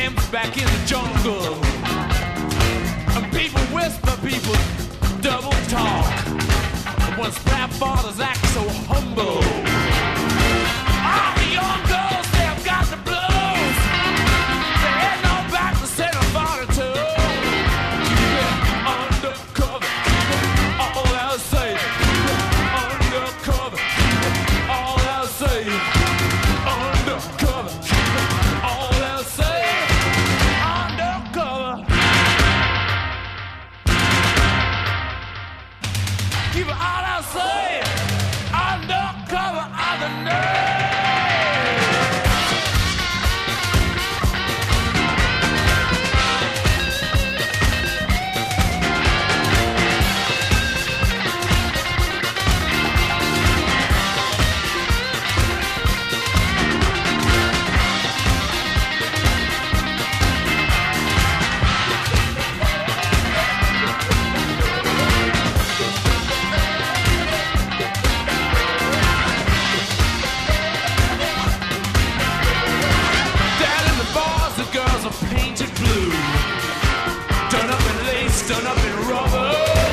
camps back in the jungle. And people whisper, people double talk. When sprout fathers act so humble. All the young girls, they've got the blues. They ain't no back to set a body to. Keep it undercover, all they'll say. Keep it undercover, all they'll say. Undercover, all they'll say. Undercover. Keep it all I'll say. Undercover are the nerds. Painted blue, done up in lace, done up in rubber.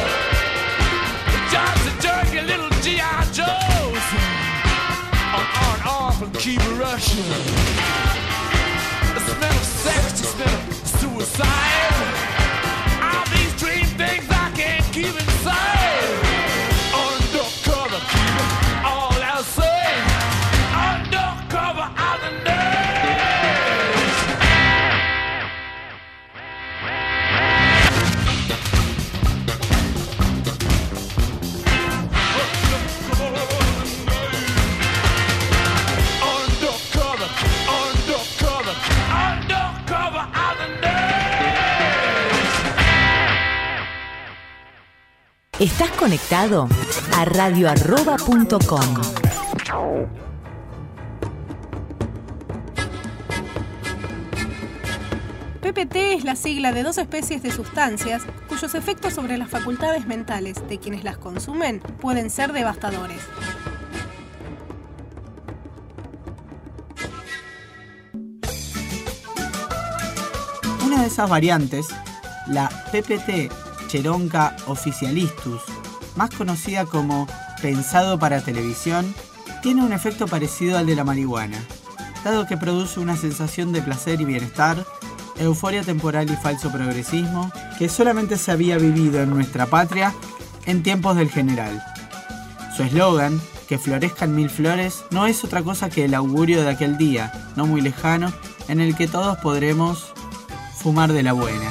Jobs are dirty little G.I. Joes. On, off, and keep rushing. The smell of sex, the smell of suicide. All these dream things I can't keep inside. Undercover, all I'll say. Undercover, I'm the nerd. Estás conectado a radioarroba.com. PPT es la sigla de dos especies de sustancias cuyos efectos sobre las facultades mentales de quienes las consumen pueden ser devastadores. Una de esas variantes, la PPT Cheronca officialistus, más conocida como pensado para televisión, tiene un efecto parecido al de la marihuana, dado que produce una sensación de placer y bienestar, euforia temporal y falso progresismo que solamente se había vivido en nuestra patria en tiempos del general. Su eslogan, que florezcan mil flores, no es otra cosa que el augurio de aquel día, no muy lejano, en el que todos podremos fumar de la buena.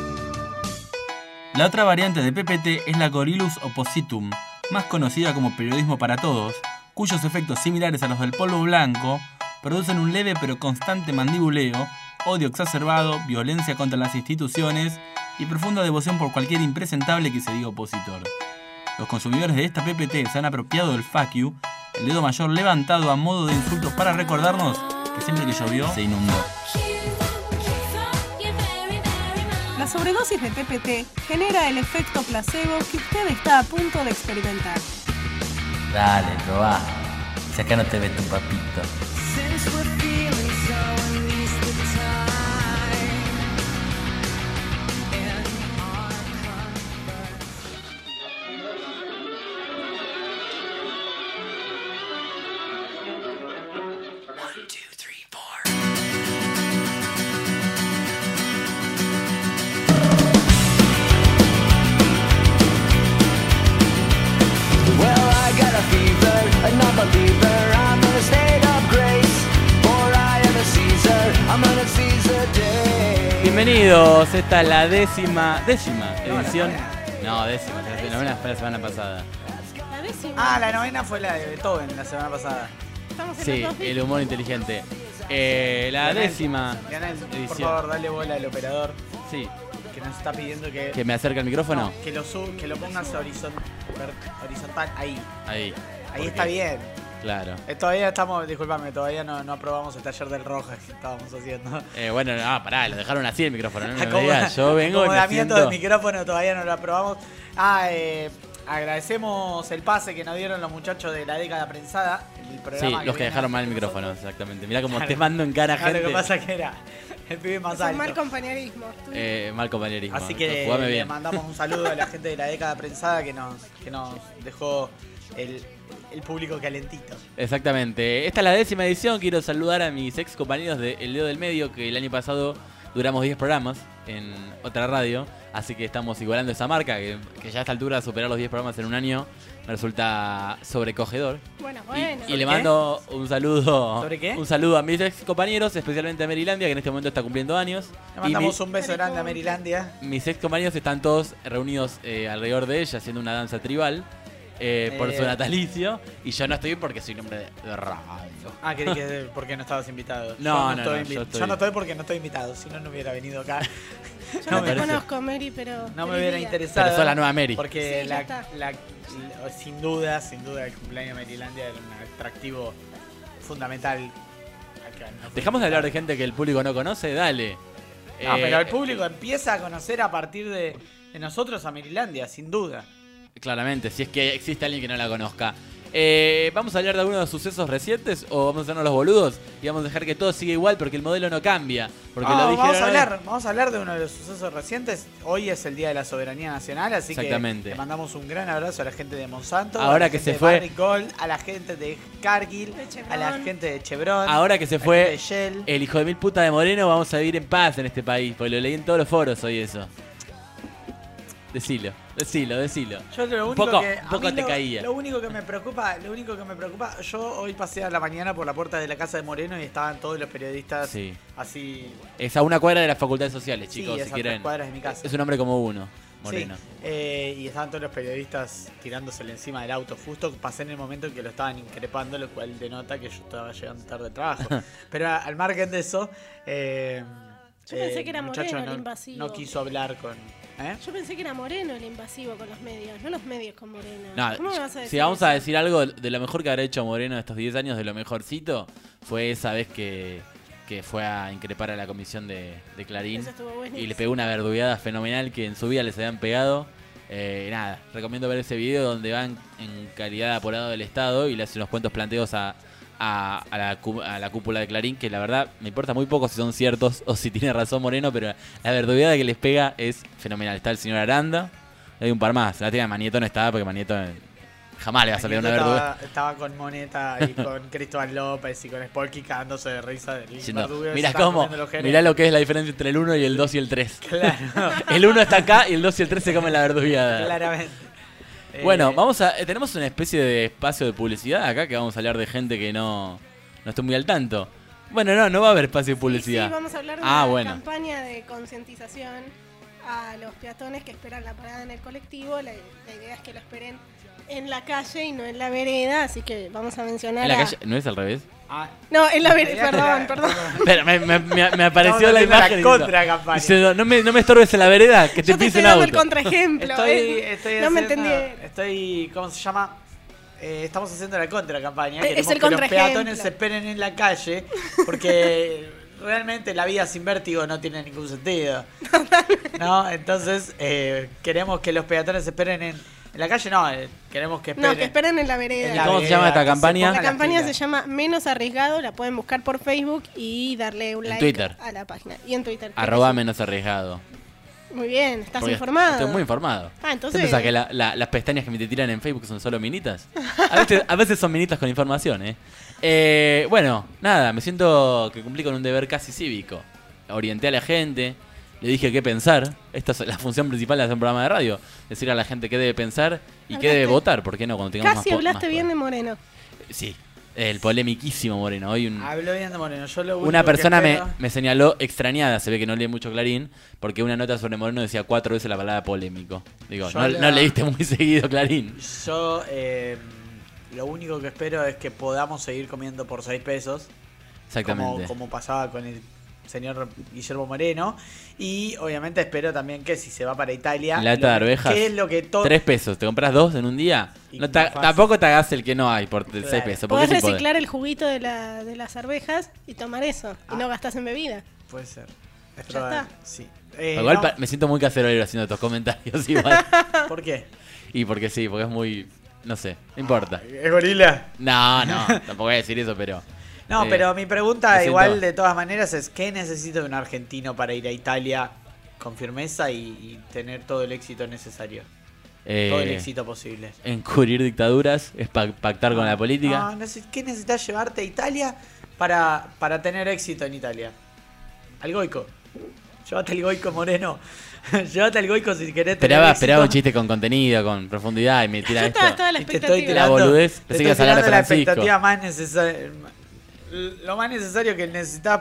La otra variante de PPT es la Gorillus oppositum, más conocida como periodismo para todos, cuyos efectos similares a los del polvo blanco producen un leve pero constante mandibuleo, odio exacerbado, violencia contra las instituciones y profunda devoción por cualquier impresentable que se diga opositor. Los consumidores de esta PPT se han apropiado del fuck you, el dedo mayor levantado a modo de insultos para recordarnos que siempre que llovió se inundó. La sobredosis de PPT genera el efecto placebo que usted está a punto de experimentar. Dale, probá. Si acá no te ve tu papito. Bienvenidos, esta es la décima edición. No, décima, la novena fue la semana pasada. ¿La décima? Ah, la novena fue la de Beethoven la semana pasada. Estamos en Sí, los dos el humor inteligente. La décima Ganel, por edición. favor, dale bola al operador Sí, que nos está pidiendo que... que me acerca el micrófono. No, que lo pongas horizontal ahí. Ahí. Ahí está bien. Claro. Todavía estamos, discúlpame, todavía no aprobamos el taller del Roja que estábamos haciendo. Bueno, pará, lo dejaron así el micrófono. No me Acomoda- digas, yo vengo y me acomodamiento siento... del micrófono todavía no lo aprobamos. Agradecemos el pase que nos dieron los muchachos de la década prensada. El programa Sí, los que viene dejaron a mal el nosotros. micrófono, exactamente. Mirá cómo Claro. te mando en cara, Claro, gente. lo que pasa que era El pibe más Eso es alto. mal compañerismo. Mal compañerismo. Así que Jugame le bien. mandamos un saludo a la gente de la década prensada que nos dejó el público calentito. Exactamente. Esta es la 10ª edición. Quiero saludar a mis ex compañeros de El Dedo del Medio, que el año pasado duramos 10 programas en otra radio. Así que estamos igualando esa marca, que ya a esta altura superar los 10 programas en un año me resulta sobrecogedor. Bueno. Y le mando un saludo. ¿Sobre qué? Un saludo a mis ex compañeros, especialmente a Merilandia, que en este momento está cumpliendo años. Le mandamos un beso grande a Merilandia. Mis ex compañeros están todos reunidos alrededor de ella haciendo una danza tribal por su natalicio. Y yo no estoy porque soy nombre de radio. Ah, creí que porque no estabas invitado. No, Yo no estoy porque no estoy invitado, si no, no hubiera venido acá. Yo No no me te parece. conozco, Mary, pero... No me feliz hubiera día. interesado. Pero sos la nueva Mary. Porque Sí, ya está. sin duda, el cumpleaños de Merilandia era un atractivo fundamental. Acá, ¿no? Dejamos de hablar de gente que el público no conoce, dale. Pero el público empieza a conocer a partir de nosotros a Merilandia, sin duda. Claramente, si es que existe alguien que no la conozca. ¿Vamos a hablar de algunos de los sucesos recientes o vamos a hacernos los boludos y vamos a dejar que todo siga igual porque el modelo no cambia? Porque lo dijeron vamos a hablar de uno de los sucesos recientes. Hoy es el Día de la Soberanía Nacional, así Exactamente. que le mandamos un gran abrazo a la gente de Monsanto, Ahora a la que gente se de fue- Barrick Gold, a la gente de Cargill, De Chevron. a la gente de Chevron. Ahora que se a la fue gente de Shell. el hijo de mil puta de Moreno, vamos a vivir en paz en este país. Porque lo leí en todos los foros hoy eso. Decilo. Yo lo Un único poco- que un poco a mí te caía. Lo único que me preocupa, yo hoy pasé a la mañana por la puerta de la casa de Moreno y estaban todos los periodistas Sí. así. Es a una cuadra de las facultades sociales, chicos, sí, si es a quieren. 3 cuadras de mi casa. Es un hombre como uno, Moreno. Sí, y estaban todos los periodistas tirándosele encima del auto. Justo pasé en el momento en que lo estaban increpando, lo cual denota que yo estaba llegando tarde de trabajo. Pero al margen de eso, Yo pensé que era el muchacho Moreno el invasivo. no quiso hablar con. Yo pensé que era Moreno el invasivo con los medios, no los medios con Moreno. No, ¿Cómo me vas a decir si vamos eso? a decir algo de lo mejor que habrá hecho Moreno estos 10 años, de lo mejorcito, fue esa vez que fue a increpar a la comisión de Clarín Eso estuvo buenísimo. y le pegó una verdugueada fenomenal que en su vida les habían pegado. Nada, recomiendo ver ese video donde van en calidad de apurado del Estado y le hacen unos cuantos planteos a la cúpula de Clarín, que la verdad me importa muy poco si son ciertos o si tiene razón Moreno, pero la verdugueada que les pega es fenomenal. Está el señor Aranda, hay un par más. La tía Manieto no estaba porque Manieto jamás le va a salir una verduguada. Estaba con Moneta y con Cristóbal López y con Spolky cagándose de risa del Diciendo, verdugo que mirá se estaban cómo, comiendo los genes. mirá lo que es la diferencia entre el 1 y el 2 y el 3. Claro, El 1 está acá y el 2 y el 3 se comen la verduguada. claramente. Bueno, tenemos una especie de espacio de publicidad acá que vamos a hablar de gente que no estoy muy al tanto. Bueno, no va a haber espacio de publicidad. Sí, vamos a hablar de Ah, una bueno. campaña de concientización a los peatones que esperan la parada en el colectivo. La idea es que lo esperen en la calle y no en la vereda, así que vamos a mencionar En la calle, ¿no es al revés? No, en la vereda, Idea que perdón. Espera, me apareció Estamos la haciendo imagen. la diciendo- contracampaña. diciendo, no me estorbes en la vereda, que te Yo te pise estoy un dando el auto. contraejemplo. No me entendí. ¿Cómo se llama? Estamos haciendo la contracampaña. Es Queremos el que los contraejemplo. peatones se esperen en la calle porque realmente la vida sin vértigo no tiene ningún sentido. ¿No? Entonces, queremos que los peatones se esperen en la calle. No, queremos que esperen. No, que esperen en la vereda. en la ¿Cómo se llama esta que se campaña? pongan La las campaña se pilas. llama Menos Arriesgado, la pueden buscar por Facebook y darle un En like Twitter. a la página. Y en Twitter. @ menos arriesgado. Muy bien, estás Porque informado. Estoy muy informado. Ah, entonces- ¿Qué pensás que las pestañas que me te tiran en Facebook son solo minitas? A veces son minitas con información, bueno, nada, me siento que cumplí con un deber casi cívico. Orienté a la gente, le dije qué pensar. Esta es la función principal de hacer un programa de radio. Decir a la gente qué debe pensar y qué debe votar. ¿Por qué no? Cuando tengamos Casi más hablaste más bien de poder. Moreno. Sí, el polemiquísimo Moreno. Hoy Habló bien de Moreno. Yo lo único una persona que me, espero- me señaló extraña, se ve que no lee mucho Clarín, porque una nota sobre Moreno decía 4 veces la palabra polémico. Digo, Yo no leíste muy seguido Clarín. Yo lo único que espero es que podamos seguir comiendo por 6 pesos. Exactamente. Como pasaba con el señor Guillermo Moreno. Y obviamente espero también que si se va para Italia. Lata de arvejas. ¿Qué es lo que 3 pesos, ¿te compras 2 en un día? Y No más fácil. tampoco te hagas el que no hay por 6 Claro. pesos. Porque Podés sí podés. reciclar el juguito de las arvejas y tomar eso. Y no gastás en bebida. Puede ser. Es Ya probable. está. Sí. Igual no, me siento muy caserolero haciendo estos comentarios igual. ¿Por qué? Y porque es muy... No sé, no importa. ¿Es gorila? No, tampoco voy a decir eso, pero... No, pero mi pregunta me igual siento- de todas maneras es ¿qué necesita un argentino para ir a Italia con firmeza y tener todo el éxito necesario? Todo el éxito posible. Encubrir dictaduras, es pactar con la política. No, ¿qué necesitas llevarte a Italia para tener éxito en Italia? Al Goico. Llévate al Goico, Moreno. Llévate al Goico si querés tener éxito. Esperaba un chiste con contenido, con profundidad y me tira Yo esto. estaba la Y te estoy expectativa. tirando, La boludez, te pensé que ibas a estoy hablar de tirando la Francisco. expectativa más necesaria. Lo más necesario que necesitas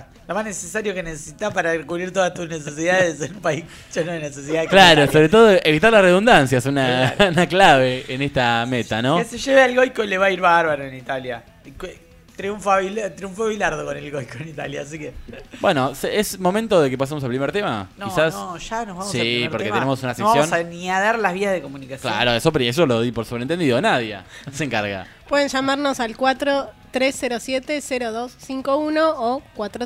para cubrir todas tus necesidades en un país lleno de necesidades. Claro, sobre todo evitar la redundancia es una clave en esta meta, ¿no? Que se lleve al Goico le va a ir bárbaro en Italia. Triunfó Bilardo con el Goico en Italia, así que. Bueno, ¿es momento de que pasemos al primer tema? No, Quizás. no, ya nos vamos Sí, al primer porque tema. tenemos una No vamos sección. ni a dar las vías de comunicación. Claro, eso lo di por sobreentendido. Nadia se encarga. Pueden llamarnos al 4307-0251 o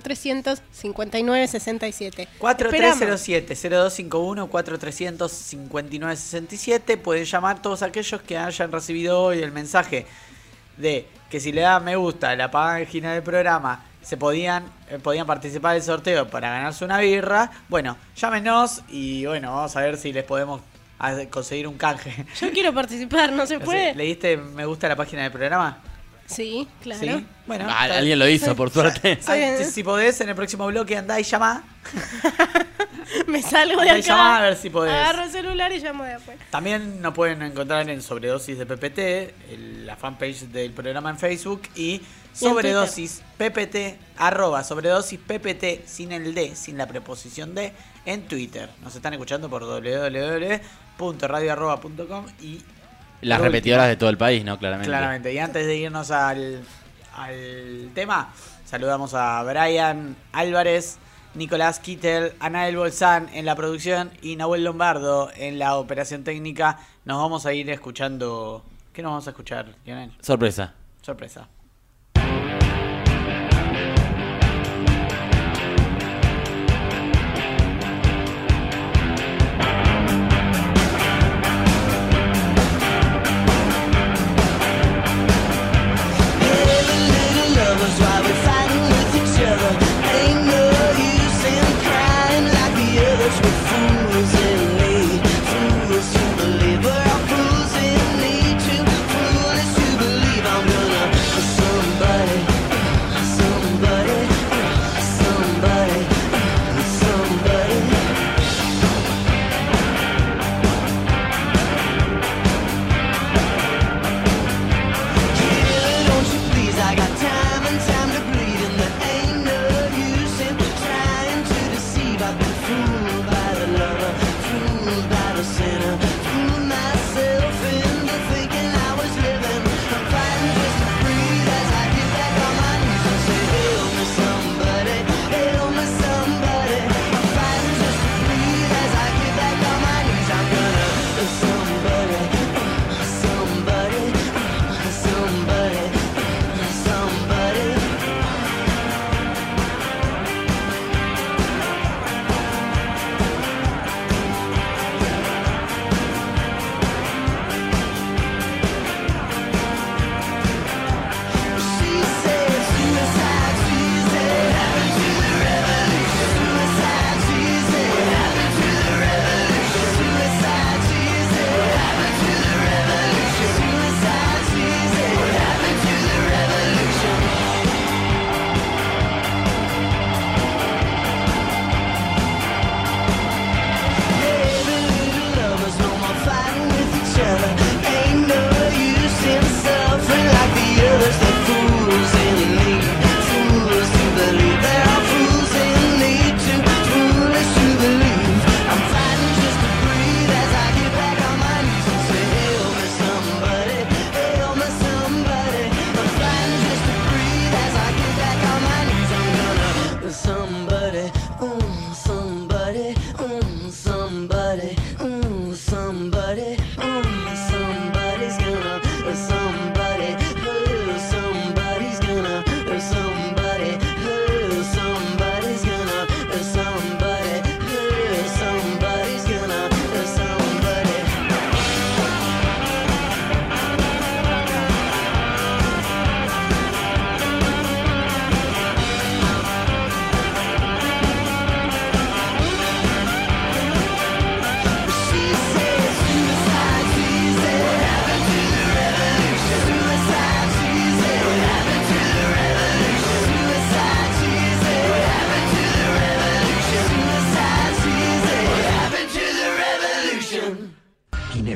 4300-5967. 4307-0251, 4300-5967. Pueden llamar todos aquellos que hayan recibido hoy el mensaje de que si le dan me gusta a la página del programa se podían participar del sorteo para ganarse una birra. Bueno, llámenos y bueno, vamos a ver si les podemos conseguir un canje. Yo quiero participar, ¿no se puede? ¿Le diste me gusta a la página del programa? Sí, claro. Sí. Bueno, Alguien lo hizo, por suerte. si podés, en el próximo bloque andá y llamá. Me salgo de Andá y acá. llamá a ver si podés. Agarro el celular y llamo de afuera. También nos pueden encontrar en Sobredosis de PPT, la fanpage del programa en Facebook y Sobredosis PPT, @Sobredosis PPT sin el D, sin la preposición D, en Twitter. Nos están escuchando por www.radio@.com y Las por repetidoras último, de todo el país, ¿no? Claramente. Claramente. Y antes de irnos al tema, saludamos a Brian Álvarez, Nicolás Kittel, Anael Bolzán en la producción y Nahuel Lombardo en la operación técnica. Nos vamos a ir escuchando. ¿Qué nos vamos a escuchar, Lionel? Sorpresa. Sorpresa.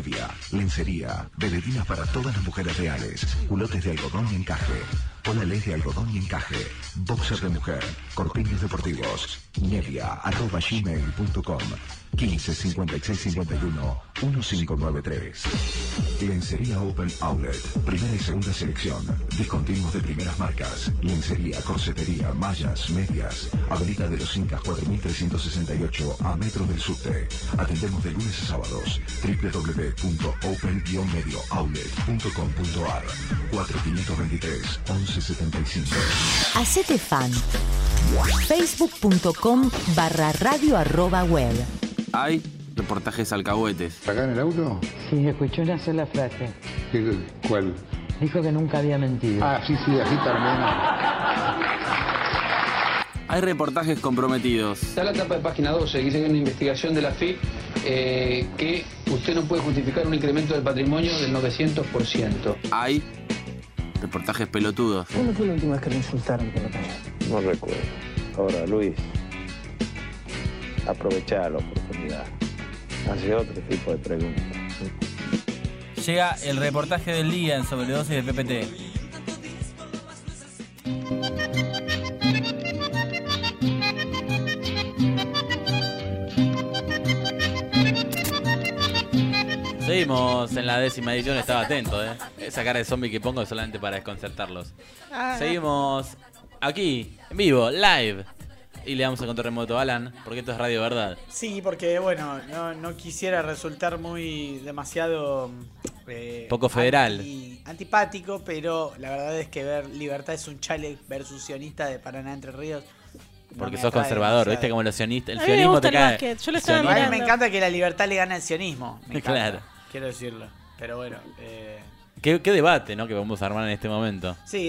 Nevia, lencería, veledinas para todas las mujeres reales, culotes de algodón y encaje, polales de algodón y encaje, boxer de mujer, corpiños deportivos. Nevia@gmail.com 15 56 51 1593. Lencería Open Outlet, primera y segunda selección, discontinuos de primeras marcas, lencería, corsetería, mallas, medias, Avenida de los Incas 4368 a metros del subte. Atendemos de lunes a sábados. www.open-mediooutlet.com.ar 4523 1175. Hacete fan. facebook.com/radio@web. Hay reportajes alcahuetes. ¿Acá en el auto? Sí, escuché una sola frase. ¿Cuál? Dijo que nunca había mentido. Ah, sí, así termina. Hay reportajes comprometidos. Está la etapa de página 12, dice que hay una investigación de la FIP que usted no puede justificar un incremento del patrimonio del 900%. Hay reportajes pelotudos. ¿Cuándo fue la última vez que lo insultaron por la calle? No recuerdo. Ahora, Luis, aprovecha la oportunidad. Hace otro tipo de preguntas. Llega el reportaje del día en sobredosis de PPT. Seguimos en la 10ª edición, estaba atento, Esa cara de zombie que pongo es solamente para desconcertarlos. Seguimos aquí, en vivo, live. Y le damos el control remoto a Alan, porque esto es Radio Verdad. Sí, porque bueno, no quisiera resultar muy demasiado poco federal, antipático, pero la verdad es que ver Libertad es un chale versus sionista de Paraná Entre Ríos. Porque sos conservador, viste como los sionistas, el a mí me sionismo gusta te el cae. básquet, yo lo estaba A mirando. mí me encanta que la libertad le gane al sionismo. Me encanta, Claro. quiero decirlo. Pero bueno. ¿Qué debate, ¿no? Que vamos a armar en este momento. Sí,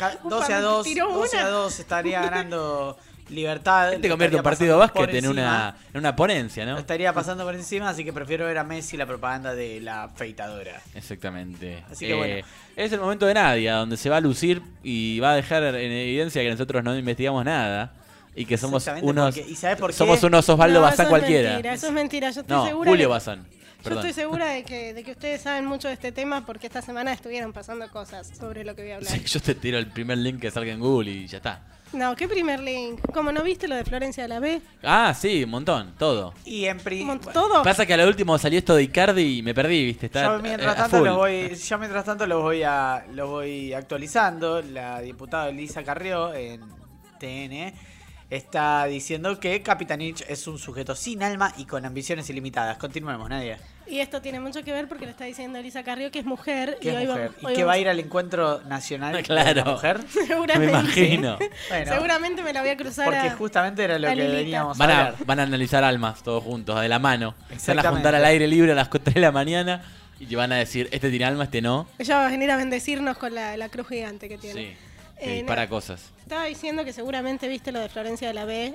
12-2 estaría ganando Libertad. Te convierte un partido de básquet en una ponencia, ¿no? Lo estaría pasando por encima, así que prefiero ver a Messi la propaganda de la afeitadora. Exactamente. Así que bueno. Es el momento de Nadia, donde se va a lucir y va a dejar en evidencia que nosotros no investigamos nada. Y que somos unos. ¿Y sabes por qué? Somos unos Osvaldo Bazán cualquiera. Eso es mentira. Yo estoy segura. Julio Bazán. Yo estoy segura de que ustedes saben mucho de este tema porque esta semana estuvieron pasando cosas sobre lo que voy a hablar. Sí, yo te tiro el primer link que salga en Google y ya está. No, ¿qué primer link? ¿Cómo no viste lo de Florencia de la B? Ah, sí, un montón, todo. Y en todo. Pasa que a lo último salió esto de Icardi y me perdí, ¿viste? Yo mientras tanto lo voy actualizando. La diputada Elisa Carrió en TN está diciendo que Capitanich es un sujeto sin alma y con ambiciones ilimitadas. Continuemos, Nadia. Y esto tiene mucho que ver porque lo está diciendo Elisa Carrió, que es mujer. ¿Qué es mujer? ¿Y que va a ir al encuentro nacional de la mujer? Seguramente. Me imagino. Bueno, seguramente me la voy a cruzar. Porque justamente era lo que veníamos a hablar. Van a analizar almas todos juntos, de la mano. Se van a juntar al aire libre a las 3 de la mañana y te van a decir, este tiene alma, este no. Ella va a venir a bendecirnos con la cruz gigante que tiene. Sí. Para cosas. Estaba diciendo que seguramente viste lo de Florencia de la B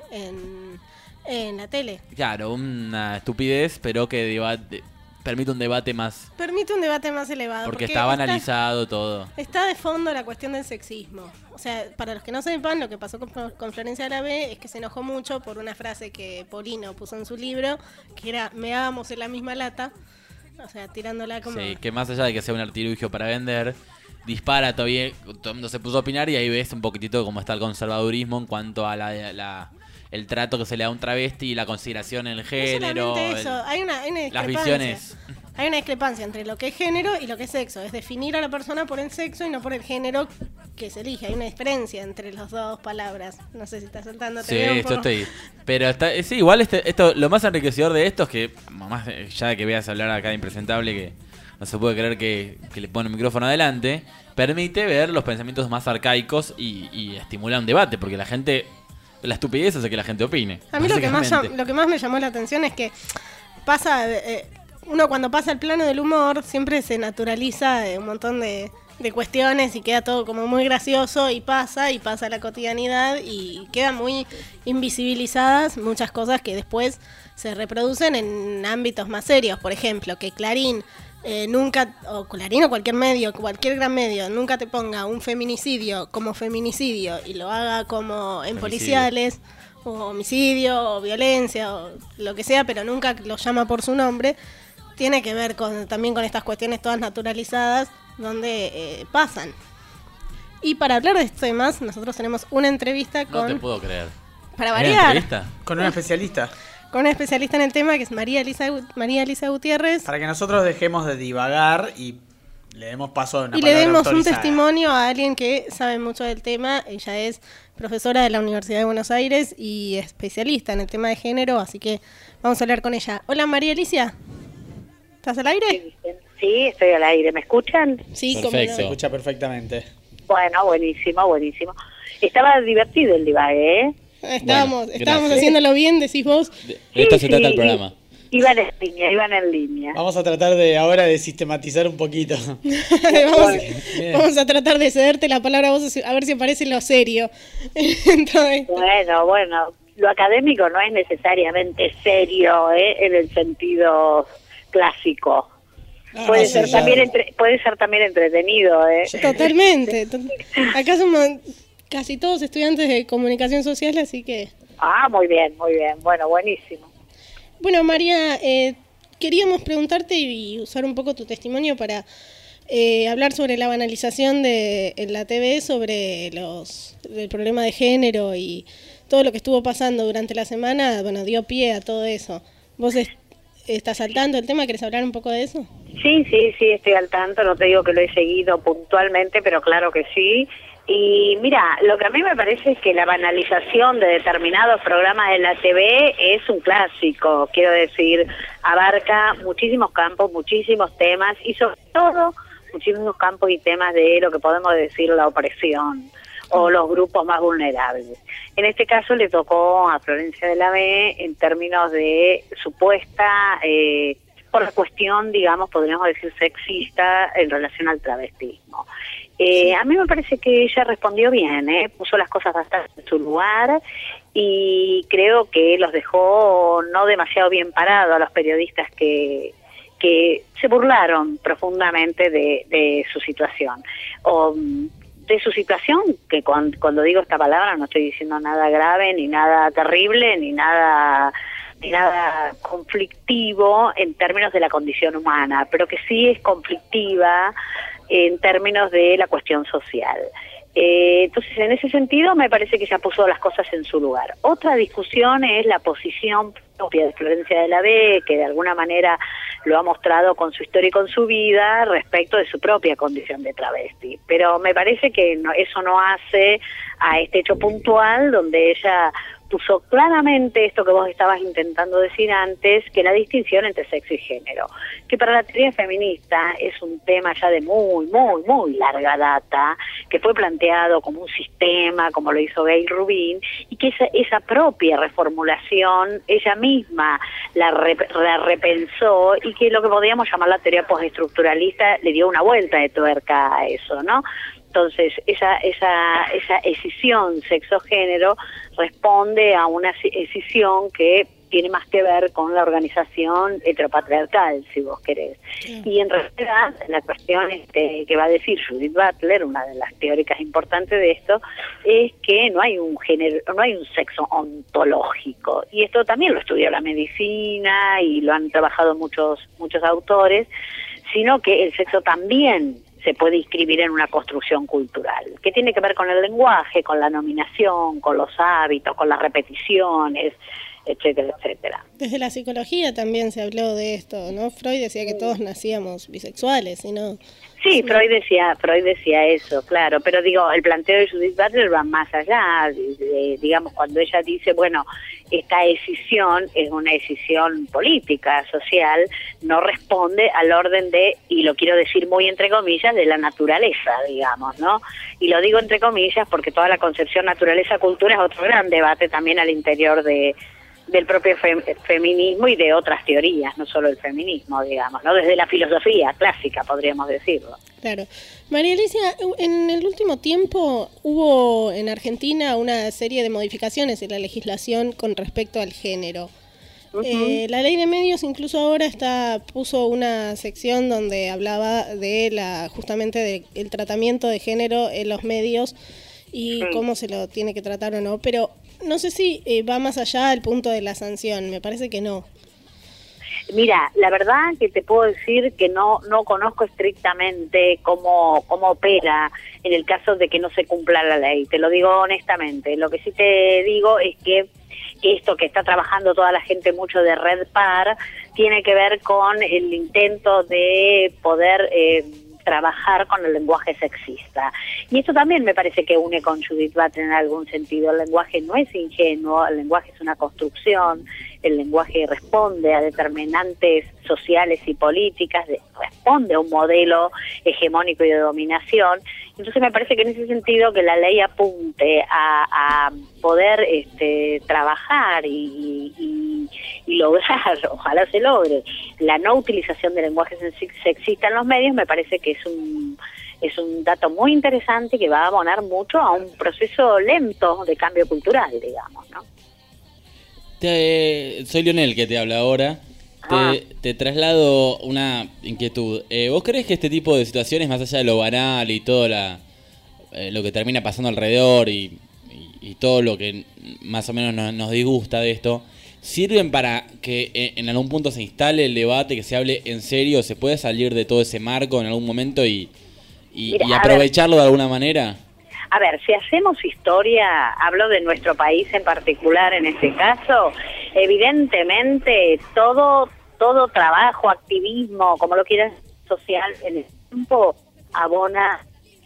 en la tele. Claro, una estupidez, pero que permite un debate más. Permite un debate más elevado. Porque estaba analizado todo. Está de fondo la cuestión del sexismo. O sea, para los que no sepan, lo que pasó con Florencia de la B es que se enojó mucho por una frase que Polino puso en su libro, que era, me dábamos en la misma lata. O sea, tirándola como... Sí, que más allá de que sea un artilugio para vender, dispara todavía, todo el mundo se puso a opinar y ahí ves un poquitito cómo está el conservadurismo en cuanto a el trato que se le da a un travesti y la consideración en el género. No solamente eso, hay una las visiones. Hay una discrepancia entre lo que es género y lo que es sexo. Es definir a la persona por el sexo y no por el género que se elige. Hay una diferencia entre las dos palabras. No sé si estás saltándote. Sí, esto estoy. Pero sí, igual esto, lo más enriquecedor de esto es que, más ya que veas hablar acá de impresentable, que no se puede creer que le pone el micrófono adelante, permite ver los pensamientos más arcaicos y estimular un debate, porque la gente, la estupidez hace que la gente opine. A mí lo que más me llamó la atención es que pasa, uno cuando pasa al plano del humor siempre se naturaliza un montón de cuestiones y queda todo como muy gracioso y pasa la cotidianidad y quedan muy invisibilizadas muchas cosas que después se reproducen en ámbitos más serios. Por ejemplo, que Clarín Clarín o cualquier gran medio, nunca te ponga un feminicidio como feminicidio y lo haga como en policiales, o homicidio, o violencia, o lo que sea, pero nunca lo llama por su nombre. tiene que ver también con estas cuestiones todas naturalizadas donde pasan. Y para hablar de estos temas, nosotros tenemos una entrevista con... No te puedo creer. Para ¿Una variar. entrevista? Con una especialista. Con una especialista en el tema, que es María Elisa Gutiérrez. Para que nosotros dejemos de divagar y le demos paso a una Y le palabra demos un autorizada. testimonio a alguien que sabe mucho del tema. Ella es profesora de la Universidad de Buenos Aires y especialista en el tema de género, así que vamos a hablar con ella. Hola, María Alicia. ¿Estás al aire? Sí, estoy al aire. ¿Me escuchan? Sí, Perfecto. Se escucha perfectamente. Bueno, buenísimo, buenísimo. Estaba divertido el divague, ¿eh? Estábamos gracias. haciéndolo bien, decís vos. De esto se trata el programa. Iban en línea. Vamos a tratar de ahora sistematizar un poquito. Vamos a tratar de cederte la palabra a vos, a ver si aparece lo serio. Entonces, Bueno, lo académico no es necesariamente serio, en el sentido clásico. Puede ser también entretenido, Totalmente. Acá somos casi todos estudiantes de comunicación social, así que... Ah, muy bien. Bueno, buenísimo. Bueno, María, queríamos preguntarte y usar un poco tu testimonio para hablar sobre la banalización en la TV sobre el problema de género y todo lo que estuvo pasando durante la semana. Bueno, dio pie a todo eso. ¿Vos estás al tanto del tema? ¿Querés hablar un poco de eso? Sí, estoy al tanto. No te digo que lo he seguido puntualmente, pero claro que sí. Y mira, lo que a mí me parece es que la banalización de determinados programas de la TV es un clásico, quiero decir, abarca muchísimos campos, muchísimos temas y sobre todo muchísimos campos y temas de lo que podemos decir la opresión o los grupos más vulnerables. En este caso le tocó a Florencia de la B en términos de supuesta, por la cuestión, digamos, podríamos decir sexista en relación al travestismo. A mí me parece que ella respondió bien, puso las cosas bastante en su lugar y creo que los dejó no demasiado bien parados a los periodistas que se burlaron profundamente de su situación. De su situación, que cuando digo esta palabra no estoy diciendo nada grave, ni nada terrible, ni nada conflictivo en términos de la condición humana, pero que sí es conflictiva en términos de la cuestión social. Entonces, en ese sentido, me parece que ella puso las cosas en su lugar. Otra discusión es la posición propia de Florencia de la B, que de alguna manera lo ha mostrado con su historia y con su vida respecto de su propia condición de travesti. Pero me parece que eso no hace a este hecho puntual donde ella puso claramente esto que vos estabas intentando decir antes, que la distinción entre sexo y género, que para la teoría feminista es un tema ya de muy larga data, que fue planteado como un sistema, como lo hizo Gail Rubin, y que esa propia reformulación ella misma la repensó y que lo que podríamos llamar la teoría postestructuralista le dio una vuelta de tuerca a eso, ¿no? Entonces, esa escisión sexo-género responde a una escisión que tiene más que ver con la organización heteropatriarcal, si vos querés. Y en realidad, la cuestión que va a decir Judith Butler, una de las teóricas importantes de esto, es que no hay un género, no hay un sexo ontológico. Y esto también lo estudió la medicina y lo han trabajado muchos autores, sino que el sexo también se puede inscribir en una construcción cultural, que tiene que ver con el lenguaje, con la nominación, con los hábitos, con las repeticiones, etcétera, etcétera. Desde la psicología también se habló de esto, ¿no? Freud decía que todos nacíamos bisexuales, y no... Sí, Freud decía eso, claro, pero digo, el planteo de Judith Butler va más allá, digamos, cuando ella dice, bueno, esta decisión es una decisión política, social, no responde al orden de, y lo quiero decir muy entre comillas, de la naturaleza, digamos, ¿no? Y lo digo entre comillas porque toda la concepción naturaleza-cultura es otro gran debate también al interior del propio feminismo y de otras teorías, no solo el feminismo, digamos, ¿no? Desde la filosofía clásica, podríamos decirlo. Claro. María Alicia, en el último tiempo hubo en Argentina una serie de modificaciones en la legislación con respecto al género. La ley de medios incluso ahora puso una sección donde hablaba de justamente del tratamiento de género en los medios y cómo se lo tiene que tratar o no, pero no sé si va más allá al punto de la sanción, me parece que no. Mira, la verdad que te puedo decir que no conozco estrictamente cómo opera en el caso de que no se cumpla la ley. Te lo digo honestamente. Lo que sí te digo es que esto que está trabajando toda la gente mucho de Red Par tiene que ver con el intento de poder trabajar con el lenguaje sexista. Y eso también me parece que une con Judith Butler en algún sentido. El lenguaje no es ingenuo, el lenguaje es una construcción, el lenguaje responde a determinantes sociales y políticas, responde a un modelo hegemónico y de dominación. Entonces me parece que en ese sentido que la ley apunte a poder trabajar y lograr, ojalá se logre, la no utilización de lenguaje sexista en los medios, me parece que es un dato muy interesante que va a abonar mucho a un proceso lento de cambio cultural, digamos, ¿no? Soy Lionel que te habla ahora. Te traslado una inquietud. ¿Vos crees que este tipo de situaciones, más allá de lo banal y todo lo que termina pasando alrededor y todo lo que más o menos nos disgusta de esto, sirven para que en algún punto se instale el debate, que se hable en serio, se puede salir de todo ese marco en algún momento y aprovecharlo de alguna manera? A ver, si hacemos historia, hablo de nuestro país en particular en este caso, evidentemente todo trabajo, activismo, como lo quieras, social, en el tiempo abona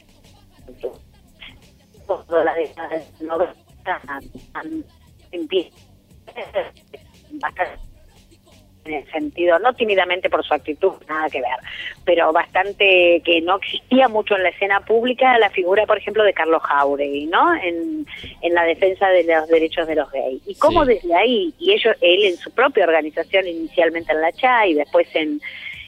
toda la década del 90 empieza bastante en el sentido, no tímidamente por su actitud, nada que ver, pero bastante que no existía mucho en la escena pública la figura, por ejemplo, de Carlos Jáuregui, ¿no? En la defensa de los derechos de los gays. Y cómo desde ahí, y él en su propia organización, inicialmente en la CHA y después en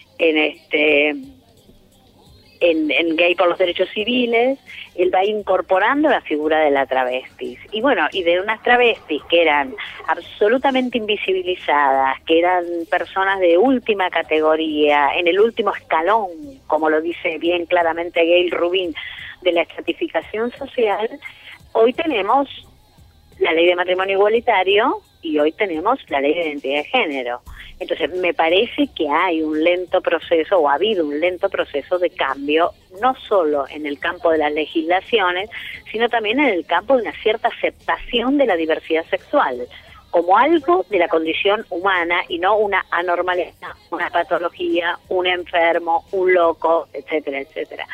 Gay por los Derechos Civiles, él va incorporando la figura de la travestis. Y bueno, y de unas travestis que eran absolutamente invisibilizadas, que eran personas de última categoría, en el último escalón, como lo dice bien claramente Gayle Rubin, de la estratificación social, hoy tenemos la ley de matrimonio igualitario y hoy tenemos la ley de identidad de género. Entonces, me parece que hay un lento proceso, o ha habido un lento proceso de cambio, no solo en el campo de las legislaciones, sino también en el campo de una cierta aceptación de la diversidad sexual, como algo de la condición humana y no una anormalidad, una patología, un enfermo, un loco, etcétera, etcétera.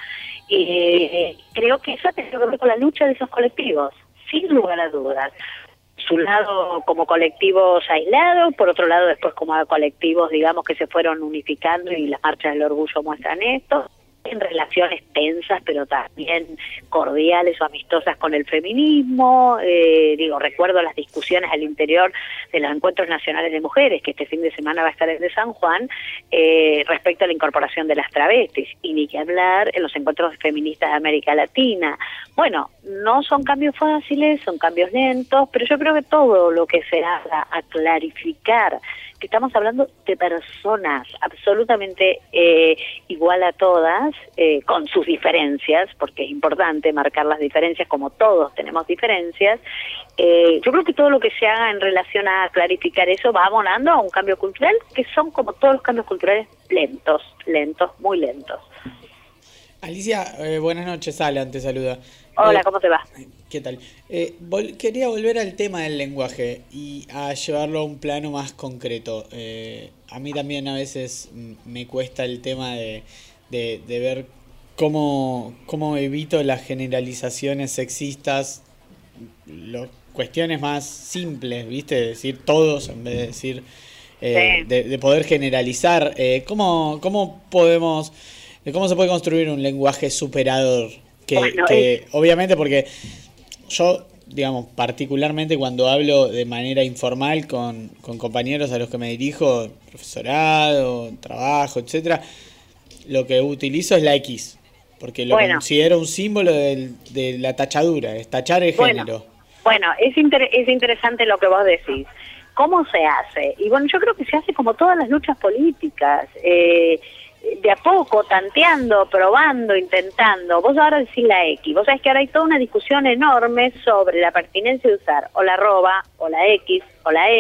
Creo que eso tiene que ver con la lucha de esos colectivos, sin lugar a dudas. Su lado como colectivos aislados, por otro lado después como colectivos, digamos, que se fueron unificando y las marchas del orgullo muestran esto, en relaciones tensas pero también cordiales o amistosas con el feminismo. Recuerdo las discusiones al interior de los encuentros nacionales de mujeres, que este fin de semana va a estar el de San Juan, respecto a la incorporación de las travestis, y ni que hablar en los encuentros feministas de América Latina. Bueno, no son cambios fáciles, son cambios lentos, pero yo creo que todo lo que se haga a clarificar que estamos hablando de personas absolutamente igual a todas, con sus diferencias, porque es importante marcar las diferencias, como todos tenemos diferencias. Yo creo que todo lo que se haga en relación a clarificar eso va abonando a un cambio cultural, que son como todos los cambios culturales lentos, muy lentos. Alicia, buenas noches, Alan te saluda. Hola, ¿cómo te va? ¿Qué tal? Quería volver al tema del lenguaje y a llevarlo a un plano más concreto. A mí también a veces me cuesta el tema de ver cómo evito las generalizaciones sexistas, cuestiones más simples, ¿viste? Decir todos en vez de decir de poder generalizar. ¿Cómo se puede construir un lenguaje superador? Que obviamente, porque yo, digamos, particularmente cuando hablo de manera informal con compañeros a los que me dirijo, profesorado, trabajo, etcétera, lo que utilizo es la X, porque lo considero un símbolo de la tachadura, es tachar el género. Bueno, es interesante lo que vos decís. ¿Cómo se hace? Y bueno, yo creo que se hace como todas las luchas políticas, de a poco, tanteando, probando, intentando. Vos ahora decís la X. Vos sabés que ahora hay toda una discusión enorme sobre la pertinencia de usar o la arroba, o la X, o la E,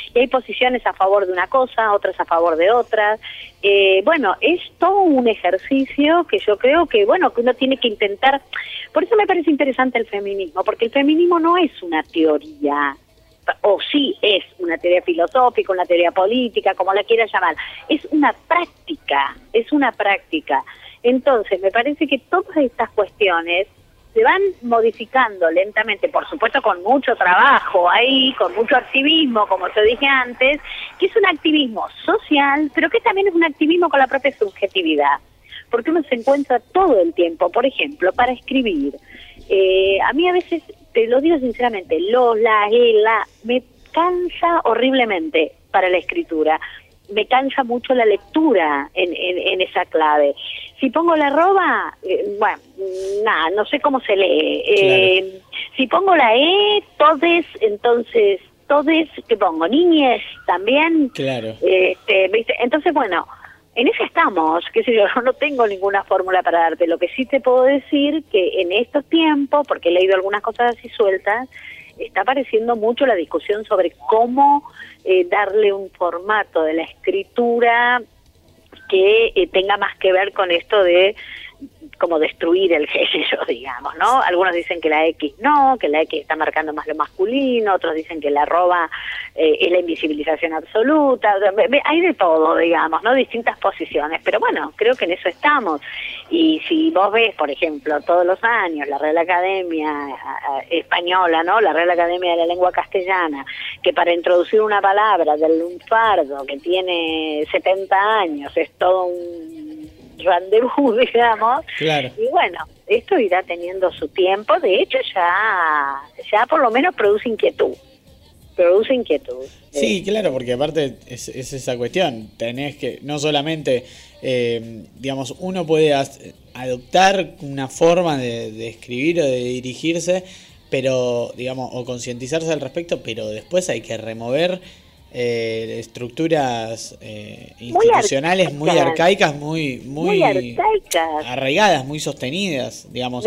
Y hay posiciones a favor de una cosa, otras a favor de otras. Bueno, es todo un ejercicio que yo creo que, bueno, que uno tiene que intentar. Por eso me parece interesante el feminismo, porque el feminismo no es una teoría, o sí es una teoría filosófica, una teoría política, como la quieras llamar, es una práctica, Entonces, me parece que todas estas cuestiones se van modificando lentamente, por supuesto con mucho trabajo ahí, con mucho activismo, como yo dije antes, que es un activismo social, pero que también es un activismo con la propia subjetividad, porque uno se encuentra todo el tiempo, por ejemplo, para escribir. A mí a veces, te lo digo sinceramente, me cansa horriblemente para la escritura. Me cansa mucho la lectura en esa clave. Si pongo la arroba, bueno, nada, no sé cómo se lee. Claro. Si pongo la todes, entonces, todes, ¿qué pongo? Niñez también. Claro. ¿Viste? Entonces, bueno, en eso estamos, qué sé yo, no tengo ninguna fórmula para darte. Lo que sí te puedo decir que en estos tiempos, porque he leído algunas cosas así sueltas, está apareciendo mucho la discusión sobre cómo darle un formato de la escritura que tenga más que ver con esto de como destruir el género, digamos, ¿no? Algunos dicen que la X no, que la X está marcando más lo masculino, otros dicen que la arroba es la invisibilización absoluta, hay de todo, digamos, ¿no? Distintas posiciones, pero bueno, creo que en eso estamos. Y si vos ves, por ejemplo, todos los años la Real Academia Española, ¿no? La Real Academia de la Lengua Castellana, que para introducir una palabra del lunfardo que tiene 70 años es todo un rendezvous, digamos. Claro. Y bueno, esto irá teniendo su tiempo. De hecho, ya por lo menos produce inquietud. Sí, claro, porque aparte es esa cuestión. Tenés que, no solamente, digamos, uno puede adoptar una forma de escribir o de dirigirse, pero, digamos, o concientizarse al respecto, pero después hay que remover estructuras institucionales muy arcaicas, muy arcaicas, arraigadas, muy sostenidas, digamos.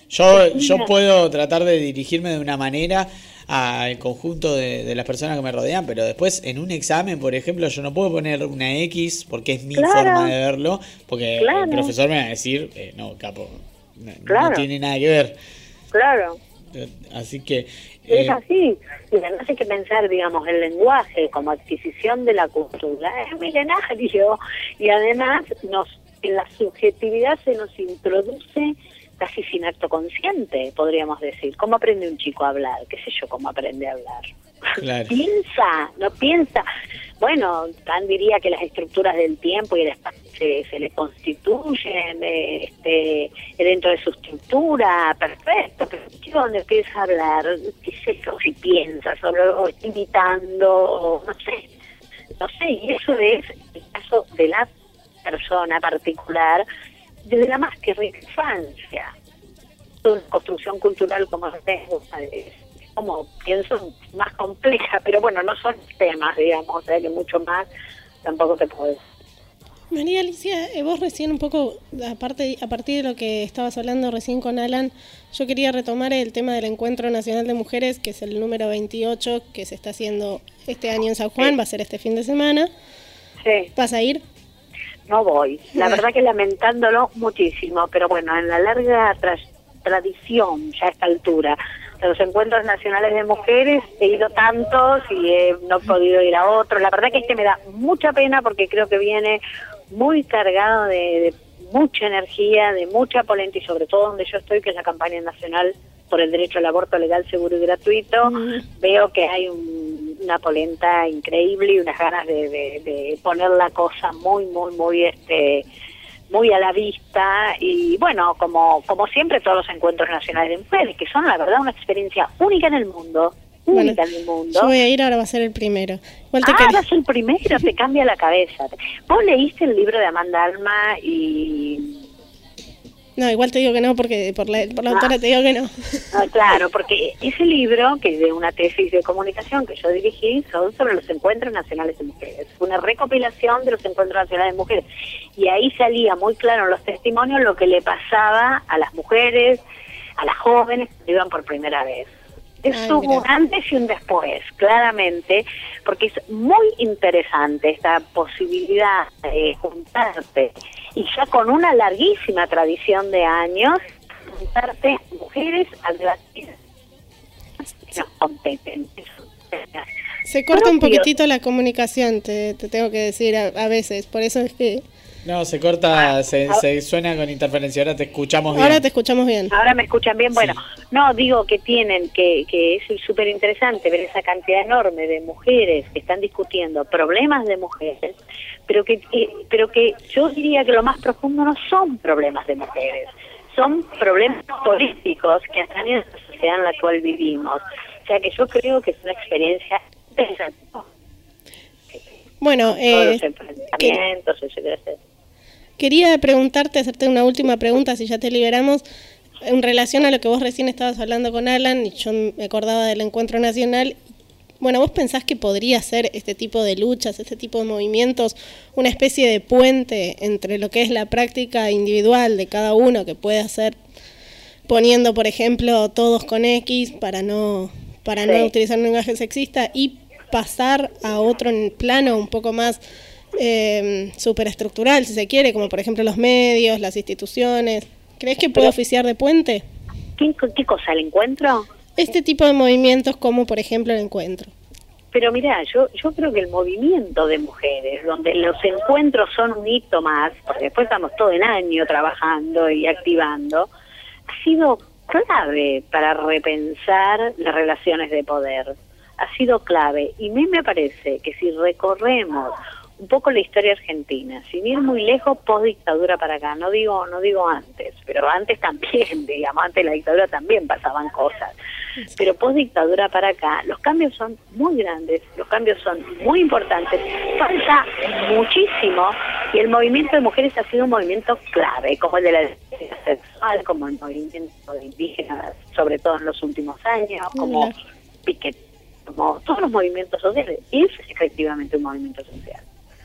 Yo puedo tratar de dirigirme de una manera al conjunto de las personas que me rodean, pero después en un examen, por ejemplo, yo no puedo poner una X porque es mi forma de verlo, porque el profesor me va a decir, no, capo, no tiene nada que ver. Claro. Así que es así, y además hay que pensar, digamos, el lenguaje como adquisición de la cultura es milenario, y además en la subjetividad se nos introduce casi sin acto consciente, podríamos decir. ¿Cómo aprende un chico a hablar? ¿Qué sé yo cómo aprende a hablar? Claro. No piensa. Bueno, Kant diría que las estructuras del tiempo y el espacio se le constituyen dentro de su estructura, perfecto, pero donde empieza a hablar, qué sé yo, si piensa, o está imitando, o no sé, y eso es el caso de la persona particular desde la más tierna infancia. Una construcción cultural como tengo, es como pienso más compleja, pero bueno, no son temas, digamos, o sea que mucho más tampoco te puedo decir. María Alicia, vos recién un poco, a partir de lo que estabas hablando recién con Alan, yo quería retomar el tema del Encuentro Nacional de Mujeres, que es el número 28, que se está haciendo este año en San Juan, va a ser este fin de semana. Sí. ¿Vas a ir? No voy, la verdad que lamentándolo muchísimo, pero bueno, en la larga tradición ya a esta altura de los Encuentros Nacionales de Mujeres he ido tantos y no he podido ir a otros. La verdad que me da mucha pena porque creo que viene muy cargado de mucha energía, de mucha polenta, y sobre todo donde yo estoy, que es la campaña nacional por el derecho al aborto legal, seguro y gratuito. Veo que hay una polenta increíble y unas ganas de poner la cosa muy a la vista, y bueno, como siempre todos los encuentros nacionales de mujeres, que son la verdad una experiencia única en el mundo. Yo voy a ir, ahora va a ser el primero. Va a ser el primero, te cambia la cabeza. ¿Vos leíste el libro de Amanda Alma y...? No, igual te digo que no, porque por la autora te digo que no. Claro, porque ese libro, que es de una tesis de comunicación que yo dirigí, son sobre los Encuentros Nacionales de Mujeres. Fue una recopilación de los Encuentros Nacionales de Mujeres. Y ahí salía muy claro en los testimonios lo que le pasaba a las mujeres, a las jóvenes que iban por primera vez. Hubo un antes y un después, claramente, porque es muy interesante esta posibilidad de juntarte, y ya con una larguísima tradición de años, juntarte mujeres a debatir que nos competen. Se corta un poquitito la comunicación, te tengo que decir a veces, por eso es que... No, se corta, se suena con interferencia. Ahora te escuchamos bien. Ahora te escuchamos bien. Ahora me escuchan bien. Bueno, no, digo que tienen, que es súper interesante ver esa cantidad enorme de mujeres que están discutiendo problemas de mujeres, pero que yo diría que lo más profundo no son problemas de mujeres, son problemas políticos que atañen a la sociedad en la cual vivimos. O sea que yo creo que es una experiencia interesante. Bueno, todos los enfrentamientos, etcétera, etcétera. Quería preguntarte, hacerte una última pregunta, si ya te liberamos, en relación a lo que vos recién estabas hablando con Alan, y yo me acordaba del Encuentro Nacional. Bueno, ¿vos pensás que podría ser este tipo de luchas, este tipo de movimientos, una especie de puente entre lo que es la práctica individual de cada uno que puede hacer, poniendo, por ejemplo, todos con X para no utilizar un lenguaje sexista, y pasar a otro plano un poco más superestructural, si se quiere, como por ejemplo los medios, las instituciones? ¿Crees que puede oficiar de puente? ¿Qué cosa, el encuentro? Este tipo de movimientos como por ejemplo el encuentro. Pero mirá, yo creo que el movimiento de mujeres, donde los encuentros son un hito más, porque después estamos todo el año trabajando y activando, ha sido clave para repensar las relaciones de poder. Ha sido clave, y a mí me parece que si recorremos un poco la historia argentina, sin ir muy lejos, post-dictadura para acá, no digo antes, pero antes también, digamos, antes de la dictadura también pasaban cosas, pero post-dictadura para acá, los cambios son muy grandes, los cambios son muy importantes, falta muchísimo, y el movimiento de mujeres ha sido un movimiento clave, como el de la diversidad sexual, como el movimiento de indígenas, sobre todo en los últimos años, como Piquet, como todos los movimientos sociales. Es efectivamente un movimiento social.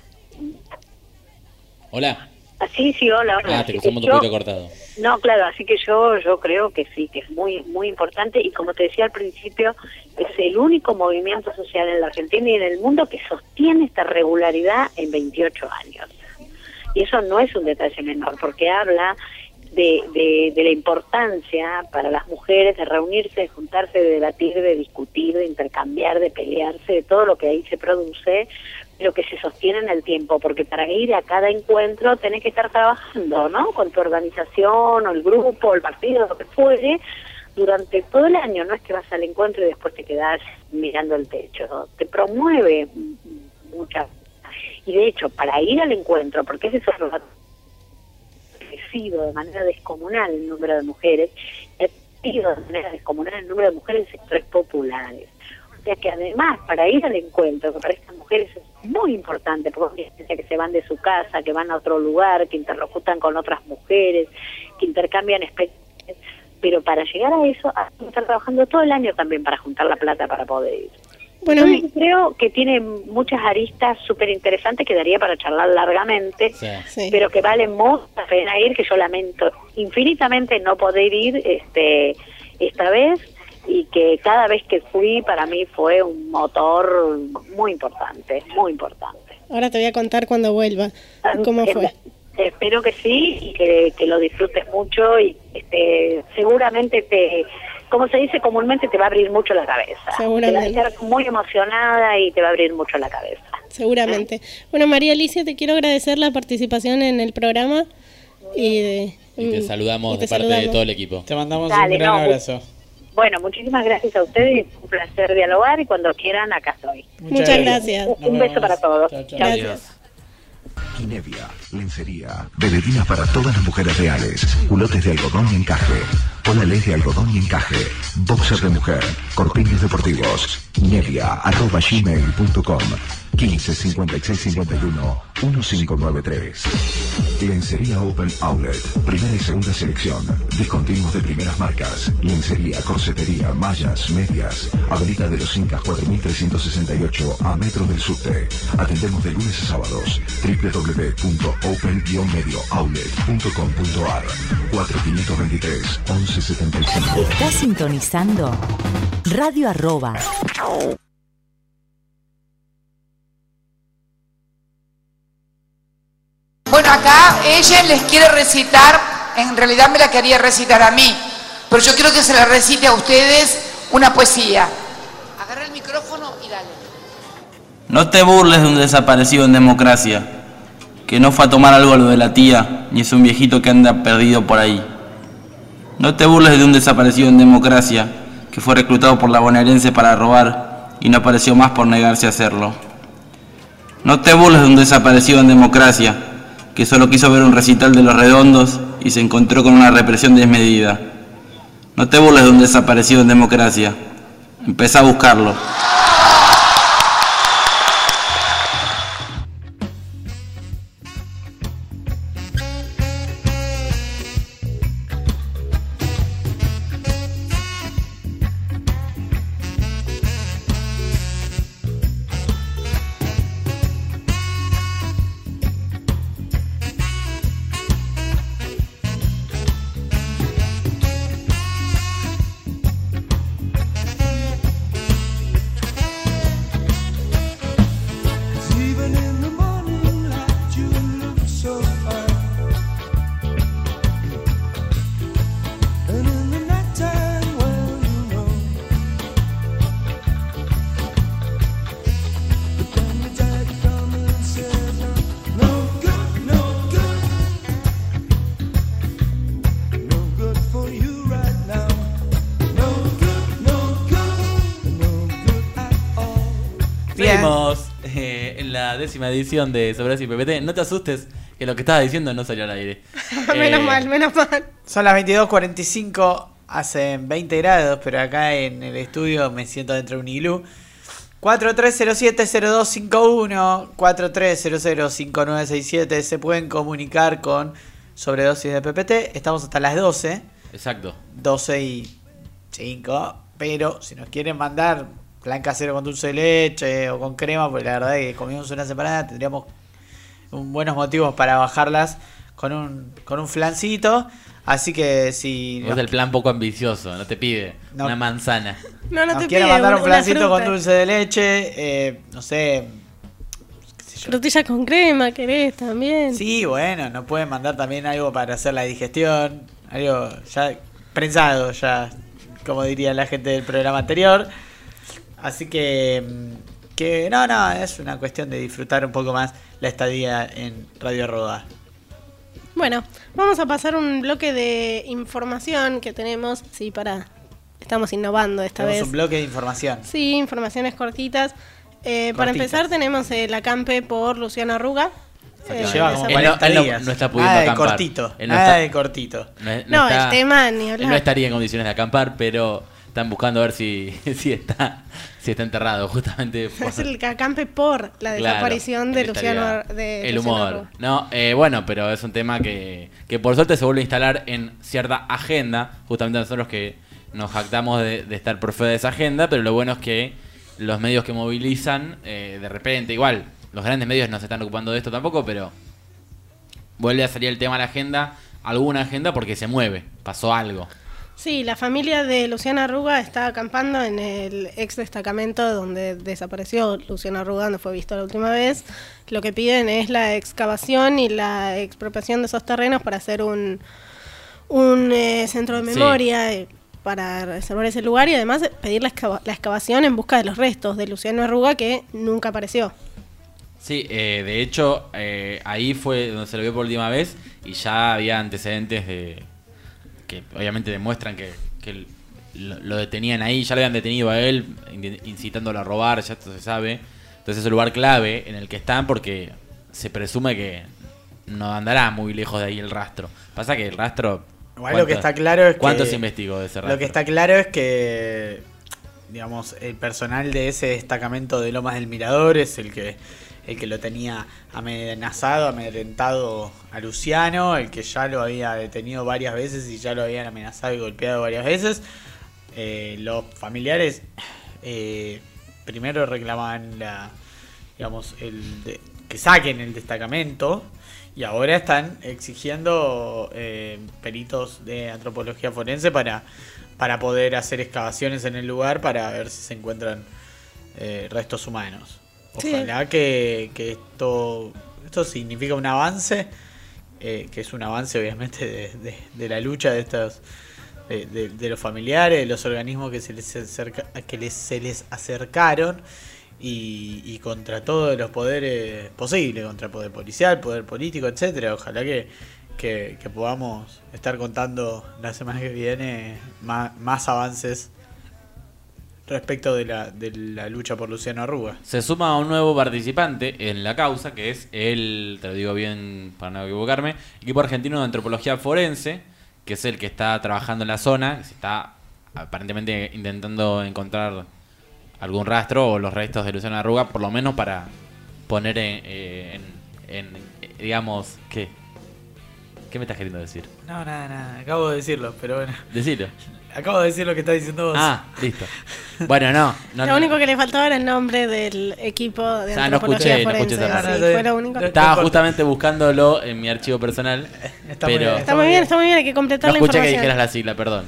Hola. Sí, hola. Te escuchamos un poquito cortado. No, claro, así que yo creo que sí, que es muy muy importante, y como te decía al principio, es el único movimiento social en la Argentina y en el mundo que sostiene esta regularidad en 28 años. Y eso no es un detalle menor, porque habla de la importancia para las mujeres de reunirse, de juntarse, de debatir, de discutir, de intercambiar, de pelearse, de todo lo que ahí se produce, pero que se sostiene en el tiempo, porque para ir a cada encuentro tenés que estar trabajando, ¿no? Con tu organización, o el grupo, o el partido, lo que fuere, durante todo el año. No es que vas al encuentro y después te quedás mirando el techo, ¿no? Te promueve muchas. Y de hecho, para ir al encuentro, porque ese es otro dato, crecido de manera descomunal el número de mujeres, ha crecido de manera descomunal el número de mujeres en sectores populares. O sea que además, para ir al encuentro, que para estas mujeres es muy importante, porque hay que se van de su casa, que van a otro lugar, que interlocutan con otras mujeres, que intercambian experiencias, pero para llegar a eso, hay que estar trabajando todo el año también para juntar la plata para poder ir. Bueno, yo creo que tiene muchas aristas súper interesantes que daría para charlar largamente, pero que vale mucho la pena ir, que yo lamento infinitamente no poder ir esta vez, y que cada vez que fui para mí fue un motor muy importante, muy importante. Ahora te voy a contar cuando vuelva cómo fue. Espero que sí, y que lo disfrutes mucho, y seguramente como se dice comúnmente, te va a abrir mucho la cabeza. Seguramente. Te va a estar muy emocionada y te va a abrir mucho la cabeza. Seguramente. Bueno, María Alicia, te quiero agradecer la participación en el programa. Y te saludamos de parte de todo el equipo. Te mandamos un gran abrazo. Bueno, muchísimas gracias a ustedes. Un placer dialogar, y cuando quieran, acá estoy. Muchas gracias. Un beso para todos. Chao, chao. Gracias. Kinevia, lencería, velerinas para todas las mujeres reales, culotes de algodón y encaje, polales de algodón y encaje, boxers de mujer, corpiños deportivos, kinevia@gmail.com. 15 56 51 1593. Lencería Open Outlet, primera y segunda selección, discontinuos de primeras marcas, lencería, corsetería, mallas, medias, Avenida de los Incas 4368 a metros del subte. Atendemos de lunes a sábados. www.open-mediooutlet.com.ar 4523 1175. Estás sintonizando Radio Arroba. Bueno, acá ella les quiere recitar, en realidad me la quería recitar a mí, pero yo quiero que se la recite a ustedes una poesía. Agarra el micrófono y dale. No te burles de un desaparecido en democracia, que no fue a tomar algo a lo de la tía, ni es un viejito que anda perdido por ahí. No te burles de un desaparecido en democracia, que fue reclutado por la bonaerense para robar y no apareció más por negarse a hacerlo. No te burles de un desaparecido en democracia, que solo quiso ver un recital de Los Redondos y se encontró con una represión desmedida. No te burles de un desaparecido en democracia. Empezá a buscarlo. Seguimos en la 10ª edición de Sobras y PPT. No te asustes, que lo que estabas diciendo no salió al aire. Menos mal, menos mal. Son las 22:45, hacen 20 grados, pero acá en el estudio me siento dentro de un iglú. 4307-0251, 4300-5967, se pueden comunicar con Sobredosis de PPT. Estamos hasta las 12. Exacto. 12:05, pero si nos quieren mandar plan casero con dulce de leche o con crema, porque la verdad es que comimos una separada, tendríamos buenos motivos para bajarlas con un flancito. Así que si es el plan poco ambicioso, no te pide una manzana. No nos te quieren pide mandar un flancito fruta. con dulce de leche, no sé, Frutillas con crema, ¿querés también? Sí, bueno, nos pueden mandar también algo para hacer la digestión, algo ya prensado, ya como diría la gente del programa anterior. Así que no, es una cuestión de disfrutar un poco más la estadía en Radio Arroba. Bueno, vamos a pasar un bloque de información que tenemos. Sí, estamos innovando esta vez. Tenemos un bloque de información. Sí, informaciones cortitas. Para empezar tenemos el acampe por Luciano Arruga. Lleva como 40 días. No está pudiendo acampar. Cortito. Él Nada de cortito. No, el tema ni hablar. Él no estaría en condiciones de acampar, pero están buscando a ver si está enterrado, justamente. Es el acampe por la desaparición de Luciano. El humor. No, bueno, pero es un tema que por suerte se vuelve a instalar en cierta agenda. Justamente nosotros que nos jactamos de estar por fuera de esa agenda, pero lo bueno es que los medios que movilizan, de repente, igual, los grandes medios no se están ocupando de esto tampoco, pero vuelve a salir el tema a la agenda, alguna agenda, porque se mueve, pasó algo. Sí, la familia de Luciano Arruga está acampando en el ex destacamento donde desapareció Luciano Arruga, donde fue visto la última vez. Lo que piden es la excavación y la expropiación de esos terrenos para hacer un centro de memoria. Sí. Para reservar ese lugar y además pedir la excavación en busca de los restos de Luciano Arruga, que nunca apareció. Sí, de hecho, ahí fue donde se lo vio por última vez y ya había antecedentes que obviamente demuestran que lo detenían ahí, ya lo habían detenido a él, incitándolo a robar, ya esto se sabe. Entonces es un lugar clave en el que están porque se presume que no andará muy lejos de ahí el rastro. Pasa que el rastro... Igual lo que está claro es ¿cuánto se investigó de ese rastro? Lo que está claro es que digamos, el personal de ese destacamento de Lomas del Mirador es el que lo tenía amenazado, amedrentado a Luciano, el que ya lo había detenido varias veces y ya lo habían amenazado y golpeado varias veces. Los familiares primero reclamaban que saquen el destacamento y ahora están exigiendo peritos de antropología forense para poder hacer excavaciones en el lugar para ver si se encuentran restos humanos. Ojalá que esto significa un avance, que es un avance obviamente de la lucha de estos de los familiares, de los organismos que se les acercaron y contra todos los poderes posibles, contra el poder policial, poder político, etcétera. Ojalá que podamos estar contando la semana que viene más avances respecto de la lucha por Luciano Arruga. Se suma un nuevo participante en la causa, que es te lo digo bien para no equivocarme, equipo argentino de antropología forense, que es el que está trabajando en la zona, que se está aparentemente intentando encontrar algún rastro o los restos de Luciano Arruga, por lo menos para poner en digamos, ¿qué me estás queriendo decir? No, nada, acabo de decirlo, pero bueno. Decilo. Acabo de decir lo que estás diciendo vos. Ah, listo. Bueno, no. Lo único que le faltaba era el nombre del equipo de antropología forense. Fue lo único. Estaba justamente buscándolo en mi archivo personal. Está muy bien, hay que completar la información. No escuché que dijeras la sigla, perdón.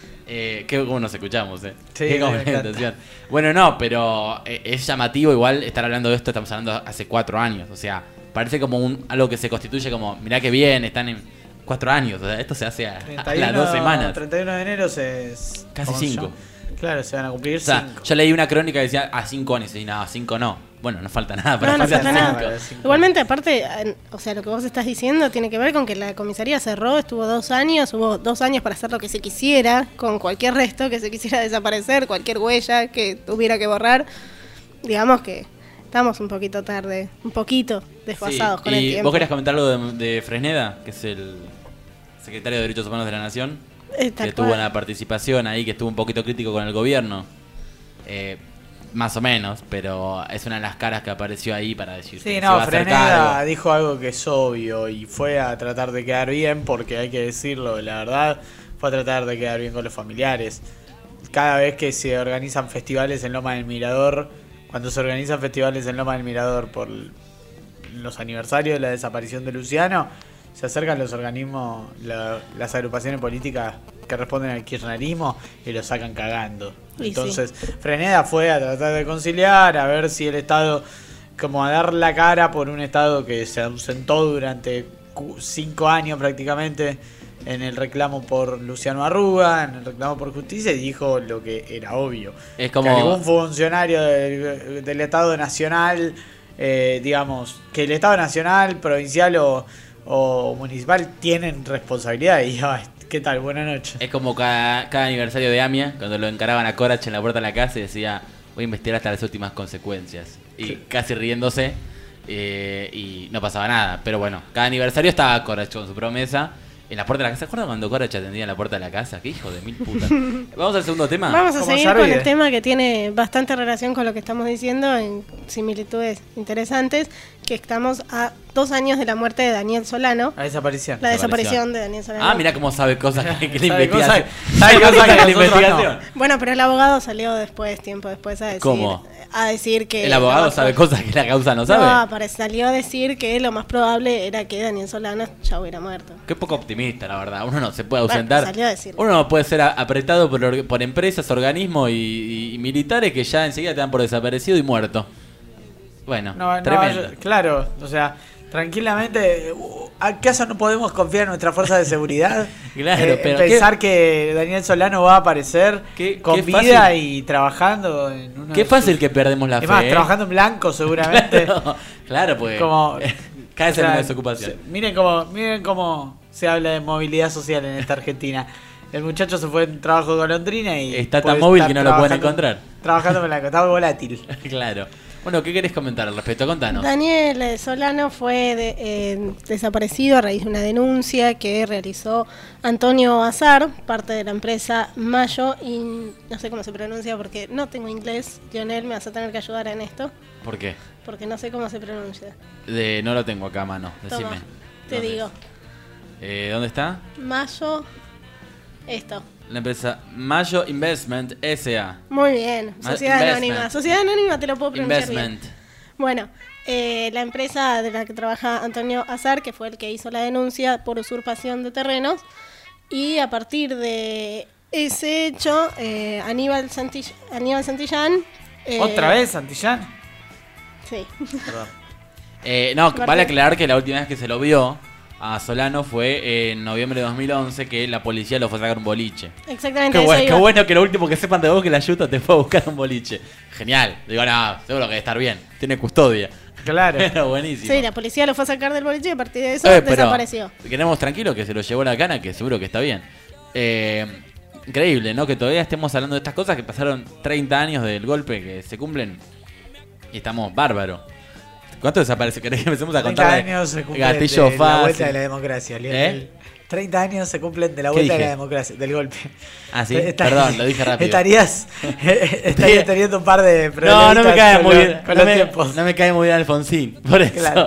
¿Cómo nos escuchamos, Sí, qué complementación. Bueno, no, pero es llamativo igual estar hablando de esto. Estamos hablando hace 4 años. O sea, parece como algo que se constituye como, mirá que bien, están en 4 años. O sea, esto se hace a las 2 semanas. 31 de enero es casi 5. Claro, se van a cumplir 5. O sea, yo leí una crónica que decía 5 años. Y nada, 5 no. Bueno, no falta nada para no falta nada. Igualmente, aparte, o sea, lo que vos estás diciendo tiene que ver con que la comisaría cerró, estuvo 2 años, hubo 2 años para hacer lo que se quisiera, con cualquier resto que se quisiera desaparecer, cualquier huella que tuviera que borrar. Digamos que estamos un poquito tarde, un poquito desfasados con el tiempo. ¿Y vos querías comentar algo de Fresneda, que es el secretario de Derechos Humanos de la Nación? Que tuvo una participación ahí, que estuvo un poquito crítico con el gobierno. Más o menos, pero es una de las caras que apareció ahí para decir sí, que no, se va a hacer Fresneda cargo. dijo algo que es obvio y fue a tratar de quedar bien, porque hay que decirlo, la verdad, fue a tratar de quedar bien con los familiares. Cada vez que se organizan festivales en Loma del Mirador, cuando se organizan festivales en Loma del Mirador por los aniversarios de la desaparición de Luciano, se acercan los organismos, las agrupaciones políticas que responden al kirchnerismo y lo sacan cagando. Entonces, Fresneda fue a tratar de conciliar, a ver si el Estado, como a dar la cara por un Estado que se ausentó durante 5 años prácticamente en el reclamo por Luciano Arruga, en el reclamo por justicia, y dijo lo que era obvio. Es como que algún funcionario del Estado Nacional, digamos, que el Estado Nacional, provincial o municipal tienen responsabilidad y ¿qué tal? Buenas noches. Es como cada aniversario de AMIA, cuando lo encaraban a Corach en la puerta de la casa y decía, voy a investigar hasta las últimas consecuencias. Y casi riéndose, y no pasaba nada. Pero bueno, cada aniversario estaba Corach con su promesa en la puerta de la casa. ¿Se acuerdan cuando Corach atendía en la puerta de la casa? ¡Qué hijo de mil putas! Vamos al segundo tema. Vamos a seguir con el tema que tiene bastante relación con lo que estamos diciendo, en similitudes interesantes, que estamos a 2 años de la muerte de Daniel Solano. La desaparición. La desaparición de Daniel Solano. Ah, mirá cómo sabe cosas que la investigación. Sabe cosas que la investigación. Bueno, pero el abogado salió tiempo después a decir... ¿Cómo? A decir que... ¿El abogado sabe cosas que la causa no sabe? No, salió a decir que lo más probable era que Daniel Solano ya hubiera muerto. Qué poco optimista, la verdad. Uno no se puede ausentar. Bueno, salió a decir. Uno no puede ser apretado por empresas, organismos y militares que ya enseguida te dan por desaparecido y muerto. Bueno, tremendo. Claro, o sea, tranquilamente, ¿acaso no podemos confiar en nuestra fuerza de seguridad? Claro, pero pensar que Daniel Solano va a aparecer con vida fácil. Y trabajando en una... Qué fácil que perdemos la fe. Más, trabajando en blanco seguramente. Claro, pues. Como, cada vez hay una desocupación. Miren cómo se habla de movilidad social en esta Argentina. El muchacho se fue en trabajo golondrina y... Está tan móvil que no lo pueden encontrar. Trabajando en blanco, está volátil. Claro. Bueno, ¿qué querés comentar al respecto? Contanos. Daniel Solano fue desaparecido a raíz de una denuncia que realizó Antonio Azar, parte de la empresa Mayo, y no sé cómo se pronuncia porque no tengo inglés. Lionel, me vas a tener que ayudar en esto. ¿Por qué? Porque no sé cómo se pronuncia. No lo tengo acá a mano, decime. Toma, te digo. ¿Dónde está? Mayo, esto. La empresa Mayo Investment S.A. Muy bien, Sociedad Anónima. Sociedad Anónima te lo puedo pronunciar Investment. bien. Bueno, la empresa de la que trabaja Antonio Azar, que fue el que hizo la denuncia por usurpación de terrenos, y a partir de ese hecho, Aníbal Santillán... ¿Otra vez Santillán? Sí. Perdón. No, vale aclarar que la última vez que se lo vio a Solano fue en noviembre de 2011, que la policía lo fue a sacar un boliche. Exactamente. Qué bueno que lo último que sepan de vos que la Yuta te fue a buscar un boliche. Genial. Digo, no, seguro que debe estar bien. Tiene custodia. Claro. Pero buenísimo. Sí, la policía lo fue a sacar del boliche y a partir de eso desapareció. Queremos tranquilo que se lo llevó la cana, que seguro que está bien. Increíble, ¿no? Que todavía estemos hablando de estas cosas, que pasaron 30 años del golpe que se cumplen y estamos bárbaros. ¿Cuánto desaparece? ¿Querés que empecemos a contar? 30 años se cumplen Gatillo de fácil. la vuelta de la democracia, Lionel. 30 años se cumplen de la vuelta de la democracia, del golpe. Ah, sí, perdón, lo dije rápido. Estarías teniendo un par de problemas. No me cae muy bien. Con los tiempos. No me cae muy bien Alfonsín. Por eso. Claro.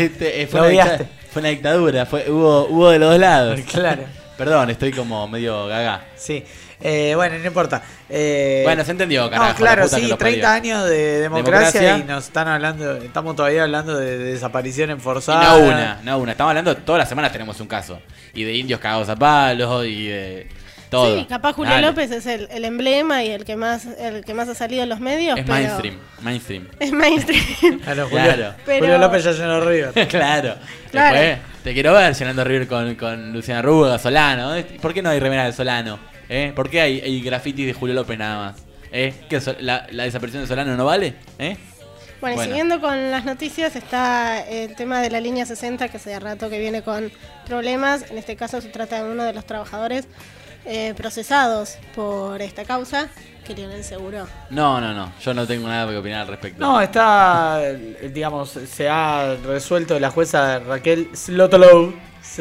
Fue una dictadura. Hubo de los dos lados. Claro. Perdón, estoy como medio gaga. Sí. Bueno, no importa. Bueno, se entendió, carajo. No, claro, sí, 30 años de democracia y nos están hablando, estamos todavía hablando de desaparición enforzada. Y no una. Estamos hablando, todas las semanas tenemos un caso. Y de indios cagados a palos y de todo. Sí, capaz Julio López es el emblema y el que más ha salido en los medios. Es pero... mainstream. Es mainstream. Claro, Pero... Julio López ya llenó River. Claro. Después, te quiero ver llenando River con Luciana Ruga, Solano. ¿Por qué no hay remera de Solano? ¿Por qué hay grafitis de Julio López nada más? ¿Que la desaparición de Solano no vale? Bueno, y siguiendo con las noticias está el tema de la línea 60, que hace rato que viene con problemas. En este caso se trata de uno de los trabajadores procesados por esta causa, que Lionel seguro. No, yo no tengo nada que opinar al respecto. No, está, digamos, se ha resuelto la jueza Raquel Slotolow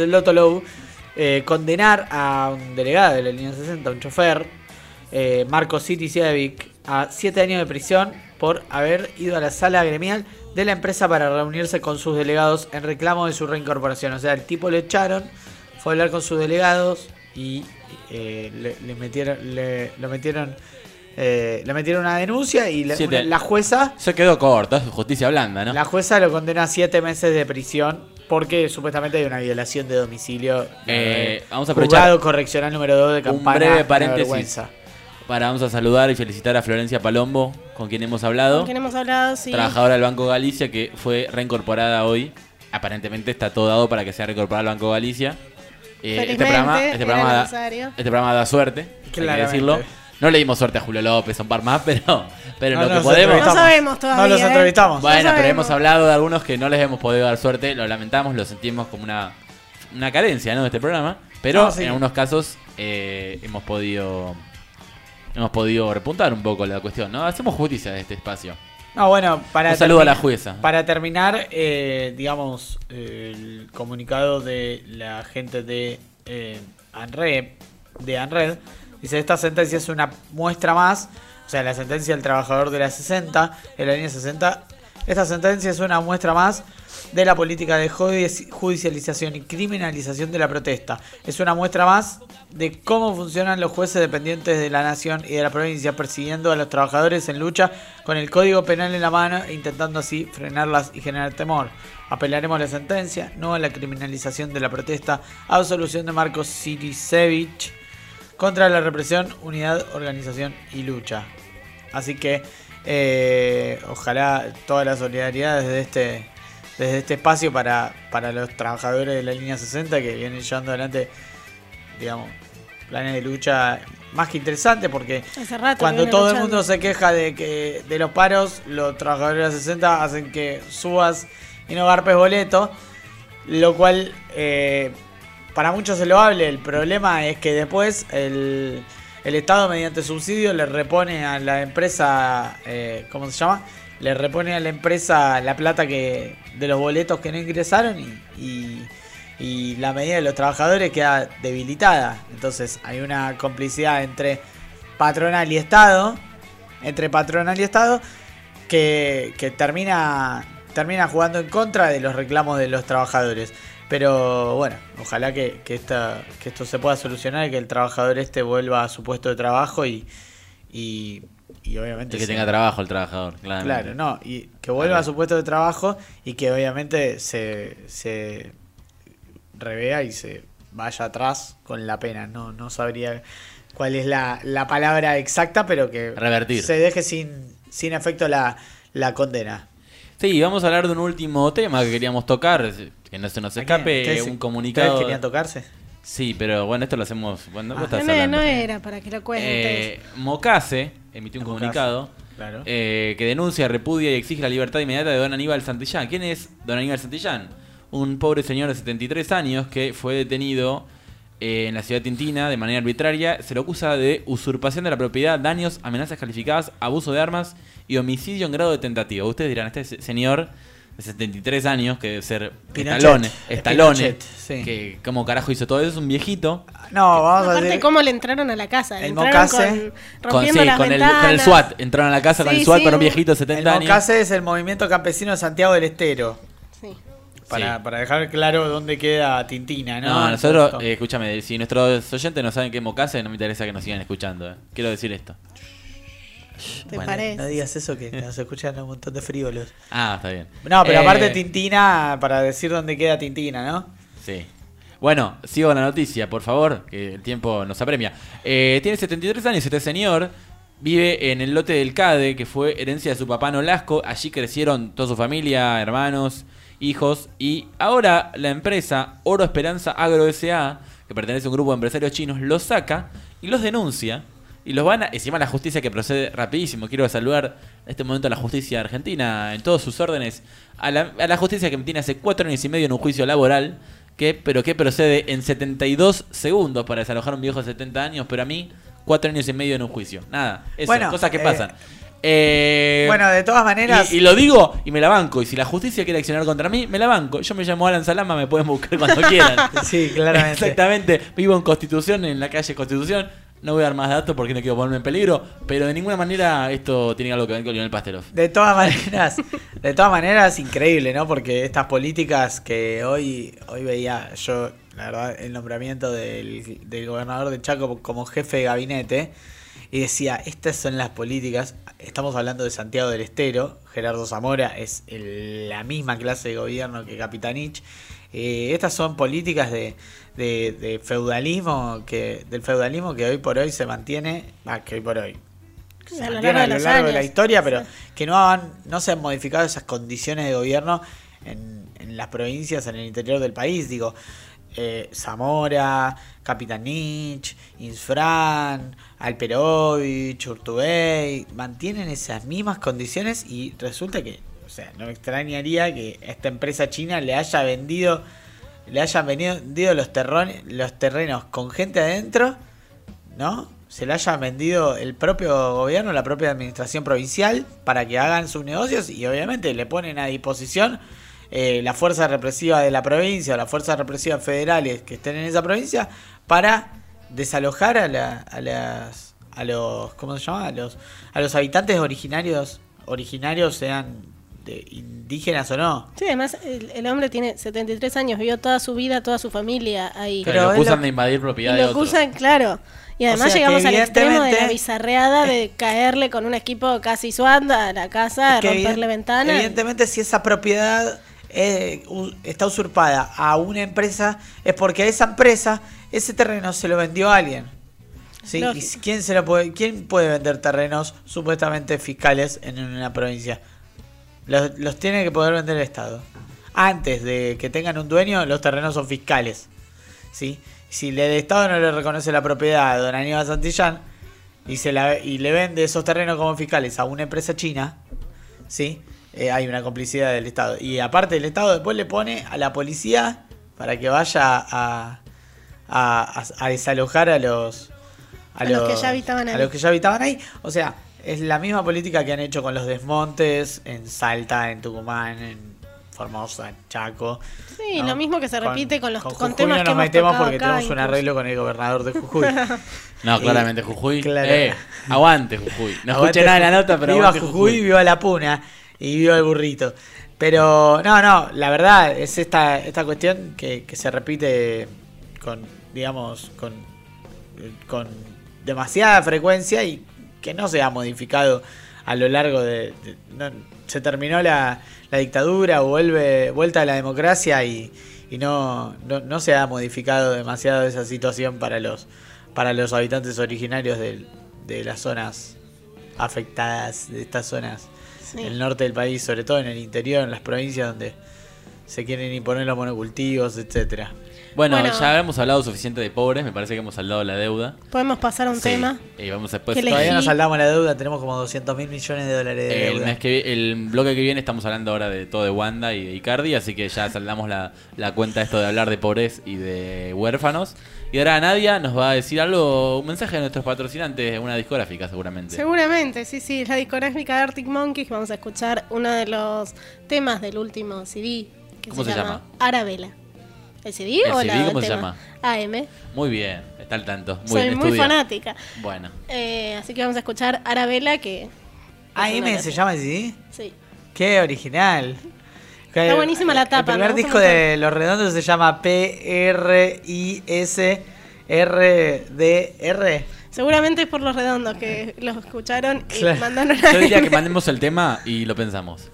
condenar a un delegado de la línea 60, un chofer, Marco Siticevic, a 7 años de prisión por haber ido a la sala gremial de la empresa para reunirse con sus delegados en reclamo de su reincorporación. O sea, el tipo le echaron, fue a hablar con sus delegados y le metieron una denuncia y la jueza... Se quedó corto, es justicia blanda, ¿no? La jueza lo condena a 7 meses de prisión porque supuestamente hay una violación de domicilio. Vamos a aprovechar juzgado correccional número 2 de Campana. Un breve paréntesis. Vamos a saludar y felicitar a Florencia Palombo, con quien hemos hablado. Sí. Trabajadora del Banco Galicia, que fue reincorporada hoy. Aparentemente está todo dado para que sea reincorporada al Banco Galicia. Este programa da suerte, hay que decirlo. No le dimos suerte a Julio López, a un par más, pero lo que podemos. No sabemos todavía. No los entrevistamos. Bueno, pero hemos hablado de algunos que no les hemos podido dar suerte. Lo lamentamos, lo sentimos como una carencia, ¿no?, de este programa. Pero en algunos casos hemos podido repuntar un poco la cuestión, ¿no? Hacemos justicia de este espacio. No, bueno, un saludo a la jueza. Para terminar, digamos, el comunicado de la gente de ANRED dice: esta sentencia es una muestra más, o sea, la sentencia del trabajador de la 60, de la línea 60, esta sentencia es una muestra más de la política de judicialización y criminalización de la protesta. Es una muestra más de cómo funcionan los jueces dependientes de la nación y de la provincia, persiguiendo a los trabajadores en lucha con el Código Penal en la mano e intentando así frenarlas y generar temor. Apelaremos a la sentencia, no a la criminalización de la protesta. Absolución de Marco Siticevic. Contra la represión, unidad, organización y lucha. Así que ojalá toda la solidaridad desde este espacio para los trabajadores de la línea 60 que vienen llevando adelante, digamos, planes de lucha más que interesante, porque cuando todo el mundo se queja de los paros, los trabajadores de la 60 hacen que subas y no garpes boleto, lo cual para muchos es loable. El problema es que después el Estado, mediante subsidio, le repone a la empresa, ¿cómo se llama?, le repone a la empresa la plata de los boletos que no ingresaron y la medida de los trabajadores queda debilitada. Entonces hay una complicidad entre patronal y Estado, que termina jugando en contra de los reclamos de los trabajadores. Pero bueno, ojalá que esto se pueda solucionar y que el trabajador vuelva a su puesto de trabajo y obviamente... Y que tenga trabajo el trabajador, claramente. Claro, no, y que vuelva a su puesto de trabajo y que obviamente se revea y se vaya atrás con la pena. No sabría cuál es la palabra exacta, pero que revertir. Se deje sin efecto la condena. Sí, vamos a hablar de un último tema que queríamos tocar, que no se nos escape, un comunicado. ¿Ustedes querían tocarse? Sí, pero bueno, esto lo hacemos cuando vos estás hablando. No era para que lo cuentes. Mocase emitió un comunicado claro. Que denuncia, repudia y exige la libertad inmediata de don Aníbal Santillán. ¿Quién es don Aníbal Santillán? Un pobre señor de 73 años que fue detenido en la ciudad de Tintina de manera arbitraria. Se lo acusa de usurpación de la propiedad, daños, amenazas calificadas, abuso de armas y homicidio en grado de tentativa. Ustedes dirán, este señor de 73 años, que debe ser Estalone, sí. Que cómo carajo hizo todo eso, es un viejito. No, vamos a Aparte, decir... cómo le entraron a la casa. El Mocase, rompiendo las ventanas. Con el SWAT. Entraron a la casa con el SWAT para un viejito de 70 años. El Mocase es el movimiento campesino de Santiago del Estero. Sí. Para dejar claro dónde queda Tintina, ¿no? No, nosotros, escúchame, si nuestros oyentes no saben qué es Mocase, no me interesa que nos sigan escuchando. Quiero decir esto. ¿Te parece? No digas eso, que nos escuchan un montón de frívolos. Ah, está bien. No, pero aparte Tintina, para decir dónde queda Tintina, ¿no? Sí. Bueno, sigo con la noticia, por favor, que el tiempo nos apremia. Tiene 73 años este señor, vive en el lote del CADE, que fue herencia de su papá Nolasco. Allí crecieron toda su familia, hermanos, hijos, y ahora la empresa Oro Esperanza Agro S.A., que pertenece a un grupo de empresarios chinos, los saca y los denuncia. Y los van a... Encima la justicia que procede rapidísimo. Quiero saludar en este momento a la justicia argentina en todos sus órdenes. A la justicia que me tiene hace 4 años y medio en un juicio laboral. Pero que procede en 72 segundos para desalojar a un viejo de 70 años. Pero a mí, 4 años y medio en un juicio. Nada, eso, bueno, cosas que pasan. Bueno, de todas maneras... Y lo digo y me la banco. Y si la justicia quiere accionar contra mí, me la banco. Yo me llamo Alan Salama, me pueden buscar cuando quieran. Sí, claramente. Exactamente. Vivo en Constitución, en la calle Constitución. No voy a dar más datos porque no quiero ponerme en peligro, pero de ninguna manera esto tiene algo que ver con Lionel Pastelov. De todas maneras, increíble, ¿no? Porque estas políticas que hoy veía yo, la verdad, el nombramiento del gobernador de Chaco como jefe de gabinete, y decía, estas son las políticas. Estamos hablando de Santiago del Estero. Gerardo Zamora es la misma clase de gobierno que Capitanich. Estas son políticas de feudalismo del feudalismo que hoy por hoy se mantiene, que hoy por hoy se mantiene a lo largo de la historia, pero que no se han modificado esas condiciones de gobierno en las provincias, en el interior del país. Digo, Zamora, Capitanich, Insfrán, Alperovich, Urtubey mantienen esas mismas condiciones y resulta que, o sea, no me extrañaría que esta empresa china le hayan vendido los terrenos con gente adentro, ¿no? Se le hayan vendido el propio gobierno, la propia administración provincial para que hagan sus negocios y obviamente le ponen a disposición la fuerza represiva de la provincia o las fuerzas represivas federales que estén en esa provincia para desalojar a los ¿cómo se llama? A los habitantes originarios sean indígenas o no. Sí, además el hombre tiene 73 años, vivió toda su vida, toda su familia ahí. Pero lo acusan de invadir propiedad de otros. Lo acusan, claro. Y además, o sea, llegamos al extremo de la bizarreada de caerle con un equipo casi SWAT a la casa, romperle ventanas. Evidentemente, si esa propiedad está usurpada a una empresa, es porque a esa empresa ese terreno se lo vendió a alguien. ¿Sí? ¿Y quién puede vender terrenos supuestamente fiscales en una provincia? Los tiene que poder vender el Estado. Antes de que tengan un dueño, los terrenos son fiscales. ¿Sí? Si el Estado no le reconoce la propiedad a don Aníbal Santillán y le vende esos terrenos como fiscales a una empresa china, ¿sí? Hay una complicidad del Estado. Y aparte el Estado después le pone a la policía para que vaya a desalojar a los que ya habitaban ahí. A los que ya habitaban ahí. O sea, es la misma política que han hecho con los desmontes en Salta, en Tucumán, en Formosa, Chaco. Sí, ¿no? lo mismo que se repite con Jujuy temas no que nos hemos metemos tocado porque acá, tenemos un incluso. arreglo con el gobernador de Jujuy. No, claramente Jujuy. Claro. Aguante Jujuy. No Aguante escuché nada de la Jujuy. nota, pero viva aguante Jujuy, viva la Puna y viva el burrito. Pero no, la verdad es esta cuestión que se repite con, digamos, con demasiada frecuencia y que no se ha modificado a lo largo se terminó la dictadura, vuelta a la democracia y no se ha modificado demasiado esa situación para los habitantes originarios de las zonas afectadas, de estas zonas del norte del país, sobre todo en el interior, en las provincias donde se quieren imponer los monocultivos, etcétera. Bueno, ya hemos hablado suficiente de pobres, me parece que hemos saldado la deuda. Podemos pasar a un tema. Y vamos después. Todavía no saldamos la deuda, tenemos como 200.000 millones de dólares de deuda. El bloque que viene estamos hablando ahora de todo de Wanda y de Icardi, así que ya saldamos la cuenta esto de hablar de pobres y de huérfanos. Y ahora Nadia nos va a decir algo, un mensaje de nuestros patrocinantes, una discográfica seguramente. Seguramente, sí, la discográfica de Arctic Monkeys. Vamos a escuchar uno de los temas del último CD. ¿Cómo se llama? Arabella. ¿El CD ¿El o CD la cómo se tema? llama? AM. Muy bien, está al tanto. Soy muy fanática. Bueno. Así que vamos a escuchar Arabella, que... AM se llama el CD. Sí. Qué original. Está buenísima la tapa. El primer disco de Los Redondos se llama PRISRDR. Seguramente es por Los Redondos que los escucharon y Claro. mandaron Yo diría que mandemos el tema y lo pensamos.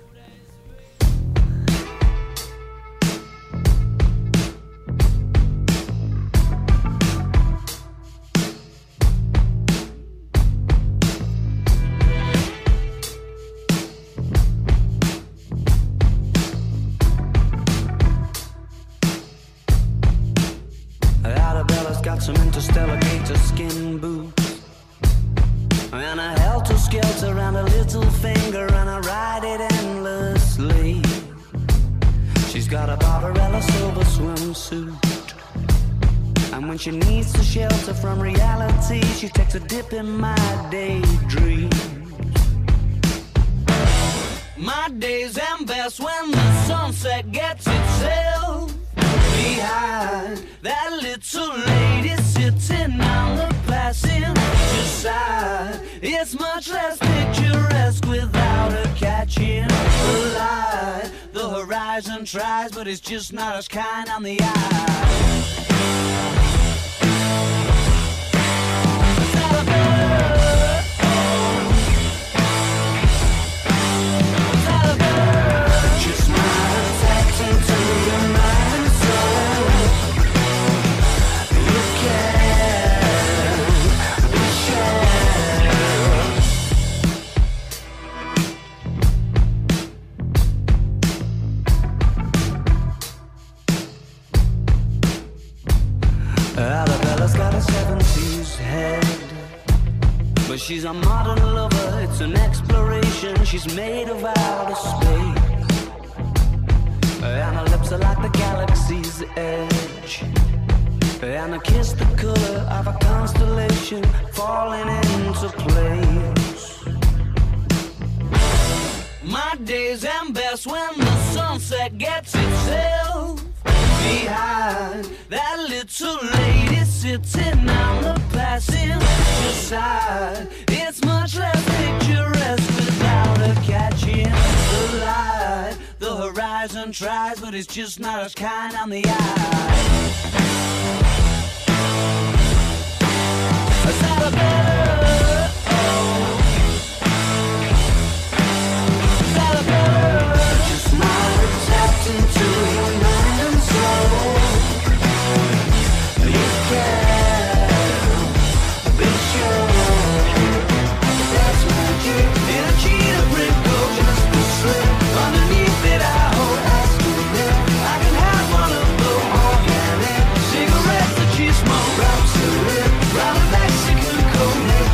Arabella's got some interstellar gator skin boots and a helter-skelter and a little finger, and I ride it endlessly. She's got a Barbarella silver swimsuit, and when she needs to shelter from reality, she takes a dip in my daydream. My days end best when the sunset gets itself behind that little lady sitting on the passenger side. It's much less picturesque without her catching the light. The horizon tries, but it's just not as kind on the eye. Just not attaching to your mind and soul. You can't be sure. Arabella's got a 70s head, but she's a modern lover, it's an exploration. She's made of outer space, and her lips are like the galaxy's edge, and her kiss the color of a constellation falling into place. My days end best when the sunset gets itself behind that little lady sitting on the passenger side. It's much less picturesque without her catching the light. The horizon tries, but it's just not as kind on the eye. Is that a bird? Is that a bird? Just not tapped into your mind and soul. You can't be sure. That's magic in a cheetah print coat, just a slip underneath it. I hope that's good. I can have one of those organic cigarettes that you smoke. Wraps the lip round a Mexican coat.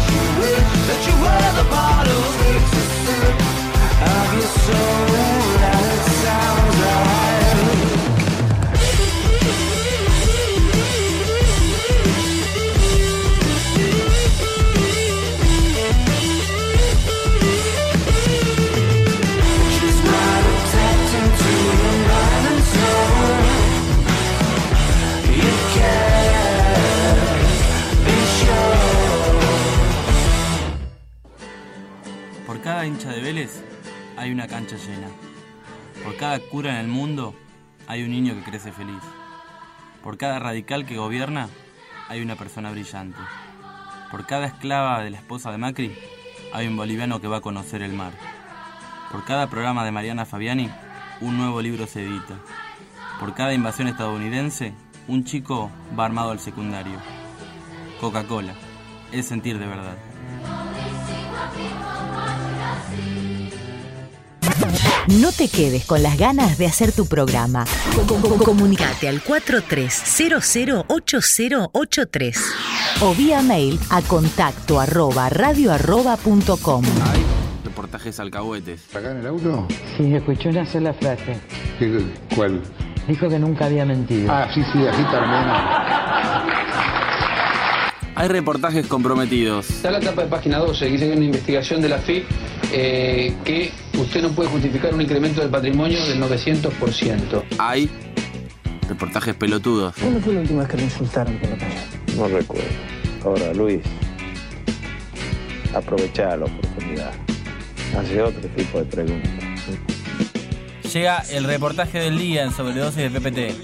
hay una cancha llena. Por cada cura en el mundo hay un niño que crece feliz. Por cada radical que gobierna hay una persona brillante. Por cada esclava de la esposa de Macri hay un boliviano que va a conocer el mar. Por cada programa de Mariana Fabiani un nuevo libro se edita. Por cada invasión estadounidense un chico va armado al secundario. Coca-Cola, es sentir de verdad. No te quedes con las ganas de hacer tu programa. Comunicate al 43008083 o vía mail a contacto@radio@.com. Hay reportajes alcahuetes. ¿Acá en el auto? Sí, escuchó una sola frase. ¿Cuál? Dijo que nunca había mentido. Ah, sí, así termina. Hay reportajes comprometidos. Está la etapa de página 12, dice que hay una investigación de la FIP que usted no puede justificar un incremento del patrimonio del 900%. Hay reportajes pelotudos. ¿Cuándo fue la última vez que le insultaron por la calle? No recuerdo. Ahora, Luis, aprovechá la oportunidad. Hace otro tipo de preguntas. Llega el reportaje del día en sobredosis de PPT.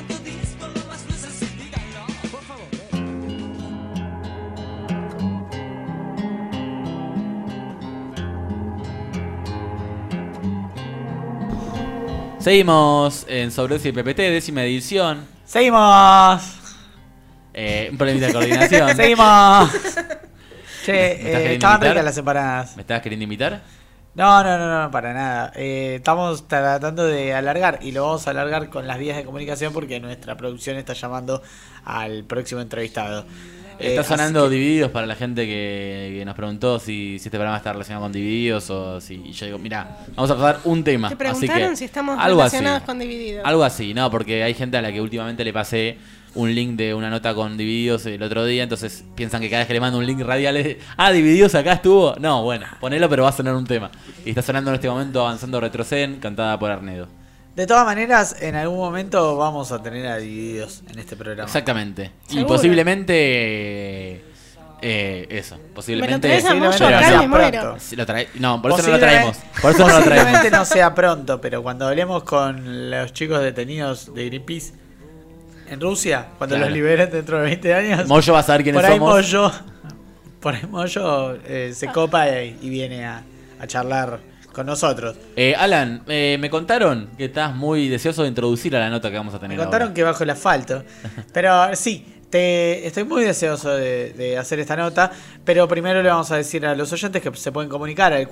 Seguimos en Sobredosis de PPT, 10ª edición. ¡Seguimos! Un problemita de coordinación. ¡Seguimos! ¿Me Che, estás queriendo estaban imitar? ricas las empanadas. ¿Me estabas queriendo imitar? No, para nada. Estamos tratando de alargar y lo vamos a alargar con las vías de comunicación porque nuestra producción está llamando al próximo entrevistado. Está sonando así que- Divididos para la gente que nos preguntó si este programa está relacionado con Divididos o si... Y yo digo, mira, vamos a pasar un tema. Te así preguntaron que, si estamos algo relacionados así. con Divididos. Algo así, no, porque hay gente a la que últimamente le pasé un link de una nota con Divididos el otro día, entonces piensan que cada vez que le mando un link radial es... Ah, Divididos acá estuvo. No, bueno, ponelo pero va a sonar un tema. Y está sonando en este momento Avanzando Retroceden, cantada por Arnedo. De todas maneras, en algún momento vamos a tener a Divididos en este programa. Exactamente. Y ¿Seguro? posiblemente... eso, posiblemente... Me lo traes a Moyo Posiblemente acá, sea me muero. pronto. Sí, no, por eso no lo traemos. Por eso no lo Posiblemente traemos. no sea pronto, pero cuando hablemos con los chicos detenidos de Greenpeace en Rusia, cuando Claro. los liberen dentro de 20 años... Moyo va a saber quiénes por ahí somos. Por ahí Moyo se copa y viene a charlar con nosotros. Alan, me contaron que estás muy deseoso de introducir a la nota que vamos a tener Me contaron ahora. que bajo el asfalto. Pero sí, estoy muy deseoso de hacer esta nota. Pero primero le vamos a decir a los oyentes que se pueden comunicar al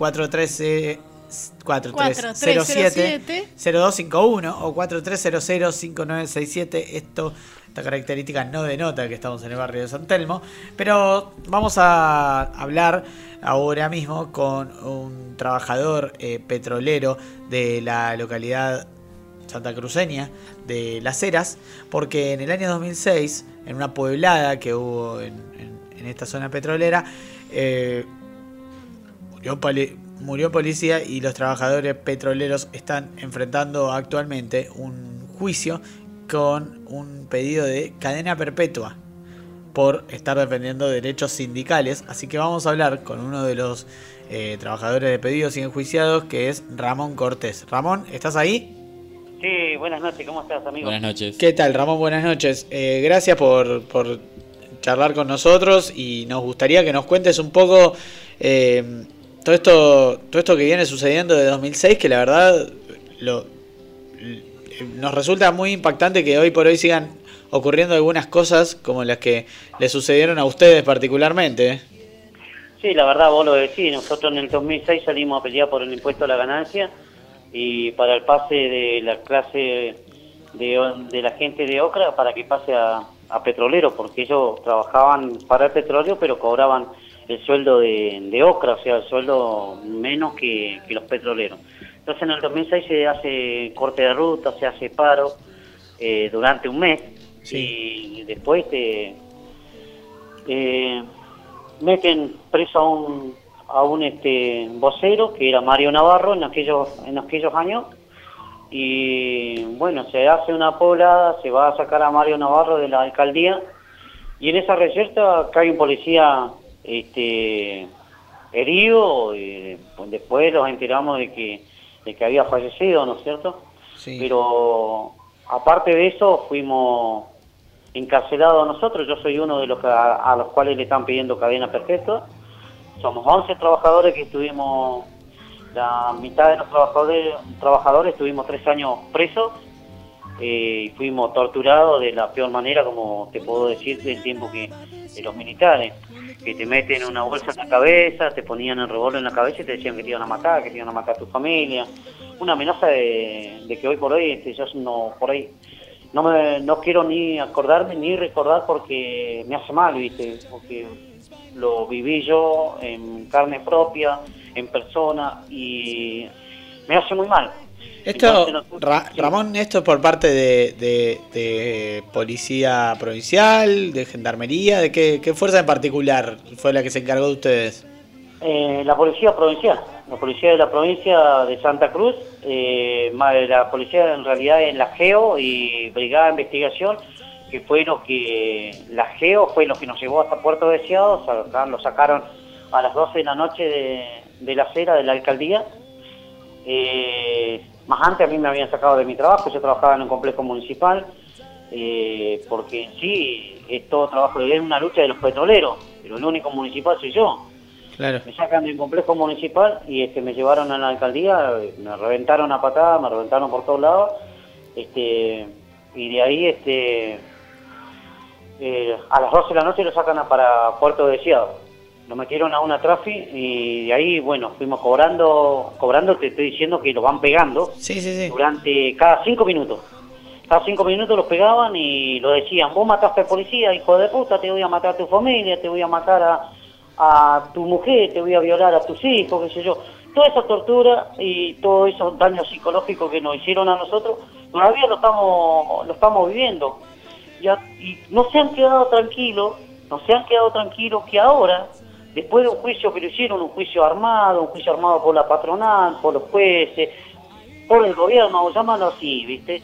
4307-0251 o 4300-5967. Esta característica no denota que estamos en el barrio de San Telmo. Pero vamos a hablar ahora mismo con un trabajador petrolero de la localidad santacruceña de Las Heras, porque en el año 2006, en una pueblada que hubo en esta zona petrolera, murió policía y los trabajadores petroleros están enfrentando actualmente un juicio con un pedido de cadena perpetua por estar defendiendo derechos sindicales. Así que vamos a hablar con uno de los trabajadores de pedidos y enjuiciados, que es Ramón Cortés. Ramón, ¿estás ahí? Sí, buenas noches, ¿cómo estás, amigo? Buenas noches. ¿Qué tal, Ramón? Buenas noches. Gracias por charlar con nosotros y nos gustaría que nos cuentes un poco todo esto que viene sucediendo de 2006, que la verdad nos resulta muy impactante que hoy por hoy sigan ocurriendo algunas cosas como las que le sucedieron a ustedes particularmente. Sí, la verdad, vos lo decís, nosotros en el 2006 salimos a pelear por el impuesto a la ganancia y para el pase de la clase de la gente de Ocra para que pase a petrolero, porque ellos trabajaban para el petróleo pero cobraban el sueldo de Ocra, o sea, el sueldo menos que los petroleros. Entonces en el 2006 se hace corte de ruta, se hace paro durante un mes. Sí. Y después meten preso a un vocero que era Mario Navarro en aquellos años, y bueno, se hace una poblada, se va a sacar a Mario Navarro de la alcaldía y en esa reyerta cae un policía herido, y después nos enteramos de que de que había fallecido, ¿no es cierto? Sí. Pero aparte de eso, fuimos encarcelados nosotros. Yo soy uno de los a los cuales le están pidiendo cadena perpetua. Somos 11 trabajadores que estuvimos, la mitad de los trabajadores estuvimos 3 años presos y fuimos torturados de la peor manera, como te puedo decir, del tiempo que de los militares, que te meten una bolsa en la cabeza, te ponían el revólver en la cabeza y te decían que te iban a matar, que te iban a matar a tu familia. Una amenaza de que hoy por hoy yo no quiero ni acordarme ni recordar porque me hace mal, ¿viste? Porque lo viví yo en carne propia, en persona, y me hace muy mal. Esto, Ramón, ¿esto es por parte de Policía Provincial, de Gendarmería? ¿De qué fuerza en particular fue la que se encargó de ustedes? La Policía Provincial, la Policía de la Provincia de Santa Cruz, la Policía en realidad es la GEO y Brigada de Investigación, que fue la GEO fue lo que nos llevó hasta Puerto Deseado. Lo sacaron a las 12 de la noche de la acera de la alcaldía. Más antes a mí me habían sacado de mi trabajo, yo trabajaba en un complejo municipal, porque en sí es todo trabajo, es una lucha de los petroleros, pero el único municipal soy yo. Claro. Me sacan del complejo municipal y me llevaron a la alcaldía, me reventaron a patadas, me reventaron por todos lados, y de ahí a las 12 de la noche lo sacan para Puerto Deseado. Lo metieron a una trafi y de ahí, bueno, fuimos cobrando, te estoy diciendo que lo van pegando. Sí. Durante cada 5 minutos. Cada 5 minutos los pegaban y lo decían: vos mataste al policía, hijo de puta, te voy a matar a tu familia, te voy a matar a tu mujer, te voy a violar a tus hijos, qué sé yo. Toda esa tortura y todos esos daños psicológicos que nos hicieron a nosotros, todavía lo estamos viviendo. Y no se han quedado tranquilos que ahora, después de un juicio que lo hicieron, un juicio armado por la patronal, por los jueces, por el gobierno, llámalo así, ¿viste?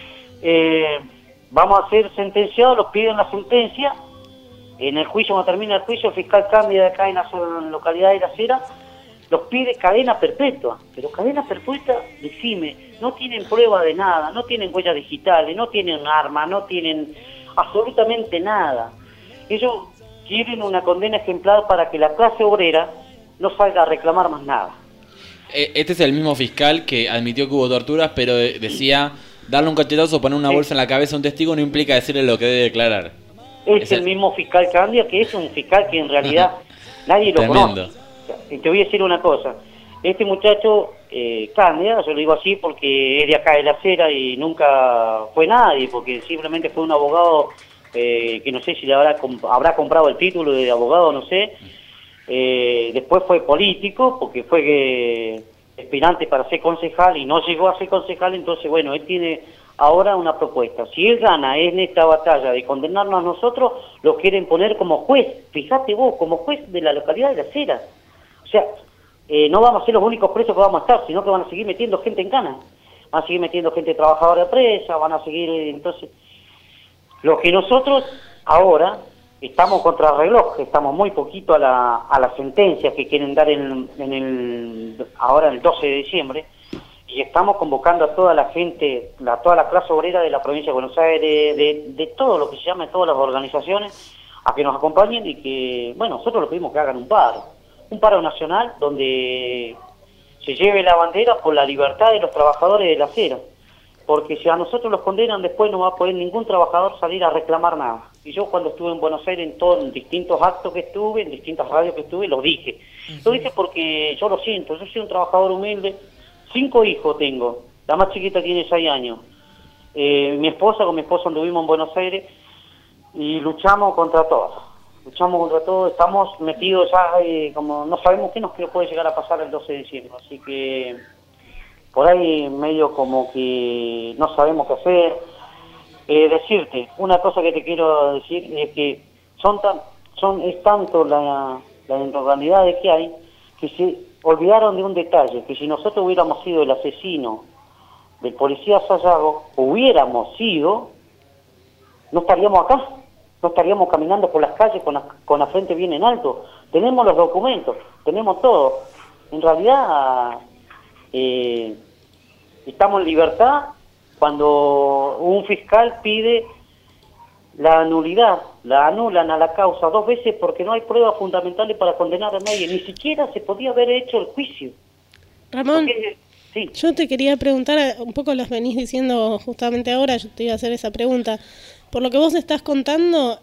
Vamos a ser sentenciados, los piden la sentencia, en el juicio, cuando termina el juicio, el fiscal cambia de acá en la localidad de La Cera, los pide cadena perpetua, pero cadena perpetua, decime, no tienen prueba de nada, no tienen huellas digitales, no tienen armas, no tienen absolutamente nada. Ellos quieren una condena ejemplar para que la clase obrera no salga a reclamar más nada. Este es el mismo fiscal que admitió que hubo torturas, pero decía: darle un cachetazo, poner una bolsa en la cabeza a un testigo no implica decirle lo que debe declarar. Es el mismo fiscal Candia, que es un fiscal que en realidad nadie lo conoce. Y te voy a decir una cosa, este muchacho Candia, yo lo digo así porque es de acá de La Cera y nunca fue nadie, porque simplemente fue un abogado que no sé si le habrá comprado el título de abogado, no sé. Después fue político, porque fue aspirante para ser concejal y no llegó a ser concejal. Entonces, bueno, él tiene ahora una propuesta. Si él gana en esta batalla de condenarnos a nosotros, lo quieren poner como juez, fíjate vos, como juez de la localidad de La Cera. O sea, no vamos a ser los únicos presos que vamos a estar, sino que van a seguir metiendo gente en cana, van a seguir metiendo gente trabajadora presa, van a seguir, entonces... Lo que nosotros ahora estamos contra el reloj, estamos muy poquito a la sentencia que quieren dar ahora el 12 de diciembre, y estamos convocando a toda la gente, a toda la clase obrera de la provincia de Buenos Aires, de todo lo que se llama, todas las organizaciones, a que nos acompañen y que, bueno, nosotros les pedimos que hagan un paro nacional donde se lleve la bandera por la libertad de los trabajadores de La Cera. Porque si a nosotros los condenan, después no va a poder ningún trabajador salir a reclamar nada. Y yo cuando estuve en Buenos Aires, en distintos actos que estuve, en distintas radios que estuve, lo dije. Lo dije porque yo lo siento, yo soy un trabajador humilde, 5 hijos tengo, la más chiquita tiene 6 años. Con mi esposa anduvimos en Buenos Aires y luchamos contra todo. Estamos metidos ya, como no sabemos qué nos puede llegar a pasar el 12 de diciembre, así que... Por ahí medio como que no sabemos qué hacer. Decirte, una cosa que te quiero decir es que es tanto la inorganidad que hay, que se olvidaron de un detalle, que si nosotros hubiéramos sido el asesino del policía Sayago, no estaríamos acá, no estaríamos caminando por las calles con la frente bien en alto. Tenemos los documentos, tenemos todo. En realidad... Estamos en libertad cuando un fiscal pide la nulidad, la anulan a la causa 2 veces porque no hay pruebas fundamentales para condenar a nadie. Ni siquiera se podía haber hecho el juicio. Ramón, sí. Yo te quería preguntar, un poco los venís diciendo justamente ahora, yo te iba a hacer esa pregunta. Por lo que vos estás contando,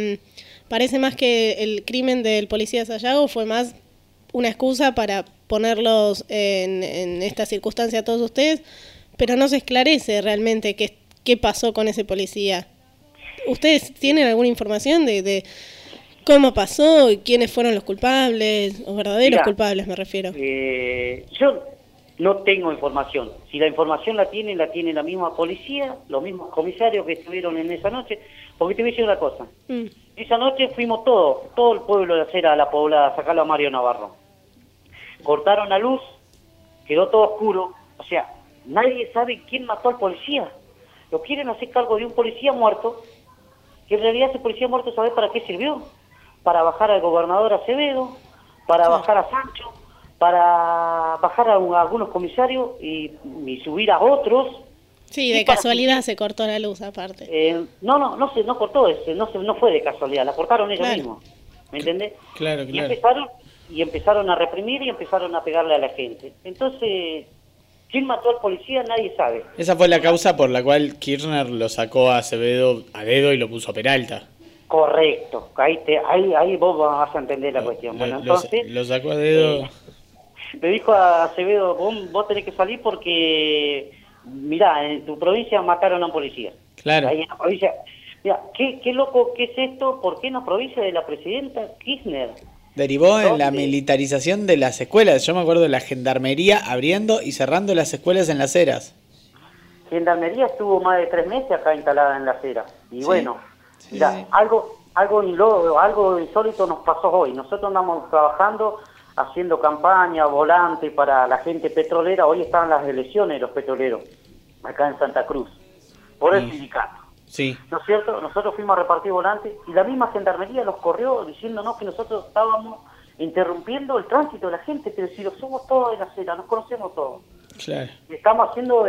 parece más que el crimen del policía Sayago fue más una excusa para ponerlos en esta circunstancia a todos ustedes, pero no se esclarece realmente qué pasó con ese policía. ¿Ustedes tienen alguna información de cómo pasó y quiénes fueron los culpables, los verdaderos culpables me refiero? Yo no tengo información. Si la información la tiene la misma policía, los mismos comisarios que estuvieron en esa noche. Porque te voy a decir una cosa. Esa noche fuimos todo el pueblo de Acera, a la poblada, a sacarlo a Mario Navarro. Cortaron la luz, quedó todo oscuro. O sea, nadie sabe quién mató al policía. Lo quieren hacer cargo de un policía muerto, que en realidad ese policía muerto, ¿sabe para qué sirvió? Para bajar al gobernador Acevedo, para bajar a Sancho, para bajar a algunos comisarios y subir a otros. Sí, de casualidad se cortó la luz aparte. No cortó, no fue de casualidad, la cortaron ellos mismos, ¿me entendés? Claro. Y empezaron a reprimir y empezaron a pegarle a la gente. Entonces, ¿quién mató al policía? Nadie sabe. Esa fue la causa por la cual Kirchner lo sacó a Acevedo a dedo y lo puso a Peralta. Correcto, ahí vos vas a entender la cuestión. Bueno, entonces lo sacó a dedo. Le dijo a Acevedo, vos tenés que salir porque, mirá, en tu provincia mataron a un policía. Claro. Ahí en la provincia. Mirá, qué loco que es esto, ¿por qué en la provincia de la presidenta Kirchner? Derivó en la militarización de las escuelas. Yo me acuerdo de la gendarmería abriendo y cerrando las escuelas en Las Heras. Gendarmería estuvo más de 3 meses acá instalada en Las Heras. Y sí. Bueno, mira, algo insólito nos pasó hoy. Nosotros andamos trabajando, haciendo campaña, volante para la gente petrolera. Hoy están las elecciones de los petroleros, acá en Santa Cruz, por el sindicato. Sí. ¿No es cierto? Nosotros fuimos a repartir volantes y la misma gendarmería los corrió diciéndonos que nosotros estábamos interrumpiendo el tránsito de la gente, pero si lo somos todos de la acera, nos conocemos todos. Claro. Y estamos haciendo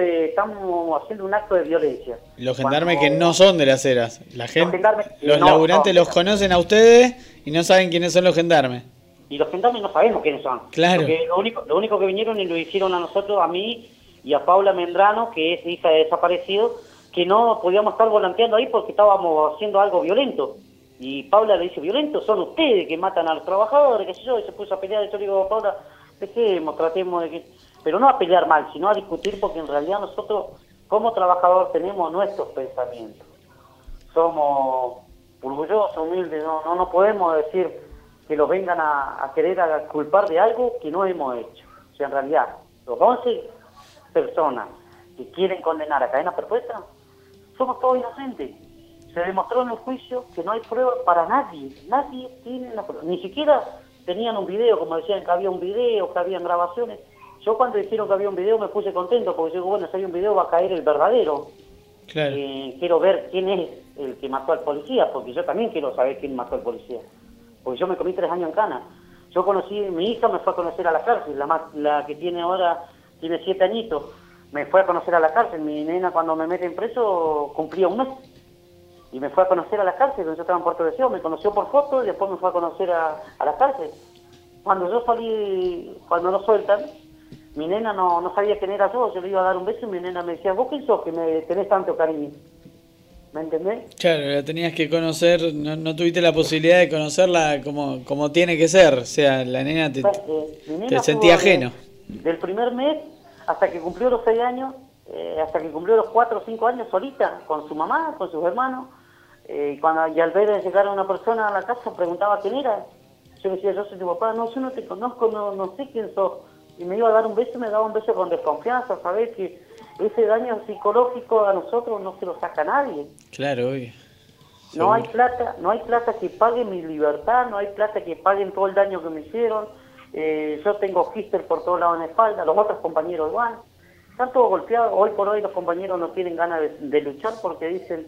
un acto de violencia. Los gendarmes que no son de Las Heras. La gente, los no, laburantes los conocen a ustedes y no saben quiénes son los gendarmes. Y los gendarmes no sabemos quiénes son. Claro. Porque lo único que vinieron y lo hicieron a nosotros, a mí y a Paula Mendrano, que es hija de desaparecido, que no podíamos estar volanteando ahí porque estábamos haciendo algo violento. Y Paula le dice, violento son ustedes que matan a los trabajadores, qué sé yo, y se puso a pelear. Yo le digo, Paula, tratemos de que... Pero no a pelear mal, sino a discutir, porque en realidad nosotros, como trabajadores, tenemos nuestros pensamientos. Somos orgullosos, humildes, no podemos decir que los vengan a querer a culpar de algo que no hemos hecho. O sea, en realidad, los 11 personas que quieren condenar a cadena perpetua, somos todos inocentes. Se demostró en el juicio que no hay pruebas para nadie. Nadie tiene la prueba. Ni siquiera tenían un video, como decían que había un video, que habían grabaciones. Yo cuando dijeron que había un video me puse contento, porque yo digo, bueno, si hay un video va a caer el verdadero. Claro. Quiero ver quién es el que mató al policía, porque yo también quiero saber quién mató al policía. Porque yo me comí 3 años en cana. Yo conocí, mi hija me fue a conocer a la cárcel, la que tiene ahora, tiene 7 añitos. Me fue a conocer a la cárcel. Mi nena, cuando me meten preso, cumplía 1 mes. Y me fue a conocer a la cárcel, cuando yo estaba en Puerto Deseo. Me conoció por foto y después me fue a conocer a la cárcel. Cuando yo salí, cuando lo sueltan, mi nena no sabía quién era yo. Yo le iba a dar un beso y mi nena me decía, ¿vos quién sos que me tenés tanto cariño? ¿Me entendés? Claro, la tenías que conocer, no tuviste la posibilidad de conocerla como tiene que ser. O sea, la nena te sentía ajeno. Del primer mes hasta que cumplió los 6 años, hasta que cumplió los 4 o 5 años solita, con su mamá, con sus hermanos. Y al ver llegar a una persona a la casa, preguntaba quién era. Yo decía, yo soy tu papá. No, yo no te conozco, no sé quién sos. Y me iba a dar un beso, me daba un beso con desconfianza, ¿sabes? Que ese daño psicológico a nosotros no se lo saca nadie. Claro, obvio. No hay plata que pague mi libertad, no hay plata que paguen todo el daño que me hicieron. Yo tengo gister por todos lados en la espalda, los otros compañeros igual. Están todos golpeados. Hoy por hoy los compañeros no tienen ganas de luchar porque dicen,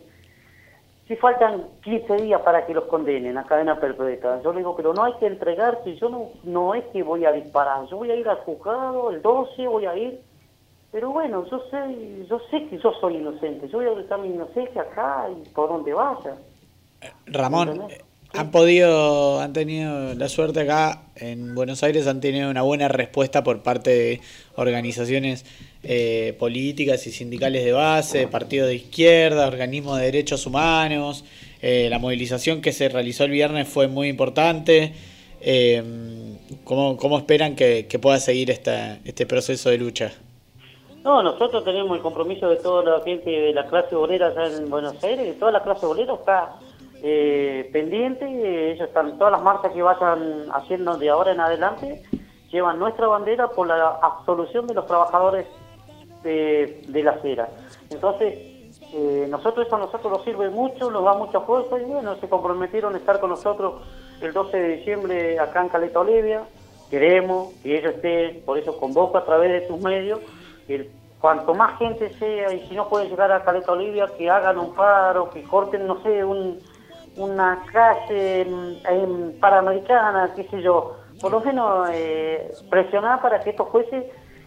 si faltan 15 días para que los condenen a cadena perpetua. Yo le digo, pero no hay que entregarse. Yo no es que voy a disparar. Yo voy a ir al juzgado, el 12 voy a ir Pero bueno, yo sé que yo soy inocente. Yo voy a dejar mi inocencia acá y por donde vaya. Ramón, han tenido la suerte acá en Buenos Aires, han tenido una buena respuesta por parte de organizaciones políticas y sindicales de base, partidos de izquierda, organismos de derechos humanos. La movilización que se realizó el viernes fue muy importante. ¿Cómo esperan que pueda seguir este proceso de lucha? No, nosotros tenemos el compromiso de toda la gente de la clase obrera allá en Buenos Aires, de toda la clase obrera está pendiente. Ellos están, todas las marchas que vayan haciendo de ahora en adelante llevan nuestra bandera por la absolución de los trabajadores de la acera. Entonces, eso a nosotros nos sirve mucho, nos da mucha fuerza y bueno, se comprometieron a estar con nosotros el 12 de diciembre acá en Caleta Olivia. Queremos que ellos estén, por eso convoco a través de tus medios, que cuanto más gente sea, y si no pueden llegar a Caleta Olivia, que hagan un paro, que corten, no sé, una calle en Panamericana, qué sé yo, por lo menos presionar para que estos jueces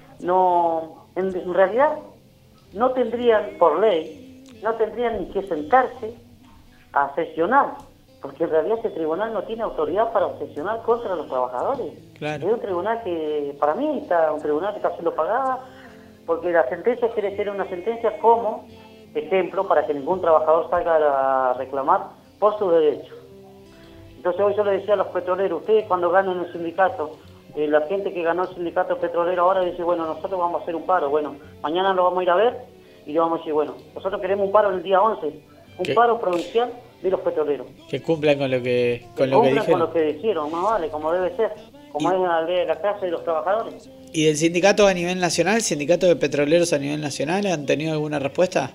en realidad no tendrían, por ley, no tendrían ni que sentarse a sesionar, porque en realidad ese tribunal no tiene autoridad para sesionar contra los trabajadores. Claro. Es un tribunal que, para mí, un tribunal que está haciendo pagada, porque la sentencia quiere ser una sentencia como ejemplo para que ningún trabajador salga a reclamar por sus derechos. Entonces hoy yo le decía a los petroleros, ustedes cuando ganan el sindicato, la gente que ganó el sindicato petrolero ahora dice, bueno, nosotros vamos a hacer un paro, bueno, mañana lo vamos a ir a ver y le vamos a decir, bueno, nosotros queremos un paro el día 11, un paro provincial de los petroleros. Que cumplan con lo que dijeron. Con lo que dijeron, más vale, como debe ser, como es la ley de la clase de los trabajadores. ¿Y del sindicato a nivel nacional, sindicato de petroleros a nivel nacional, han tenido alguna respuesta?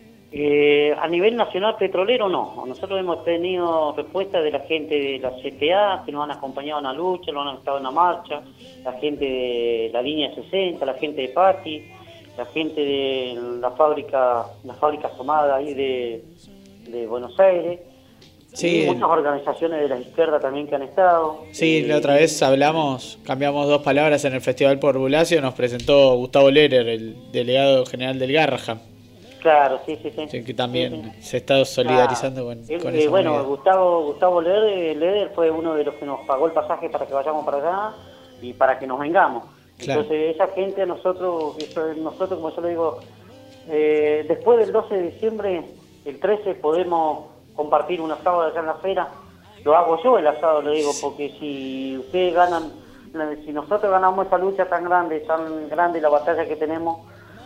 A nivel nacional petrolero no. Nosotros hemos tenido respuesta de la gente de la CTA que nos han acompañado en la lucha, nos han estado en la marcha, la gente de la línea 60, la gente de Pati, la gente de la fábrica Somada ahí de Buenos Aires. Sí, y muchas organizaciones de la izquierda también que han estado. Sí, la otra vez cambiamos dos palabras en el Festival por Bulacio, nos presentó Gustavo Lehrer, el delegado general del Garrahan. Claro, sí. Que también se está solidarizando con esa bueno, medida. Gustavo Lehrer fue uno de los que nos pagó el pasaje para que vayamos para allá y para que nos vengamos. Claro. Entonces esa gente, nosotros como yo le digo, después del 12 de diciembre, el 13 podemos compartir un asado allá en la feria. Lo hago yo el asado, le digo, porque si ustedes ganan, si nosotros ganamos esa lucha tan grande, la batalla que tenemos,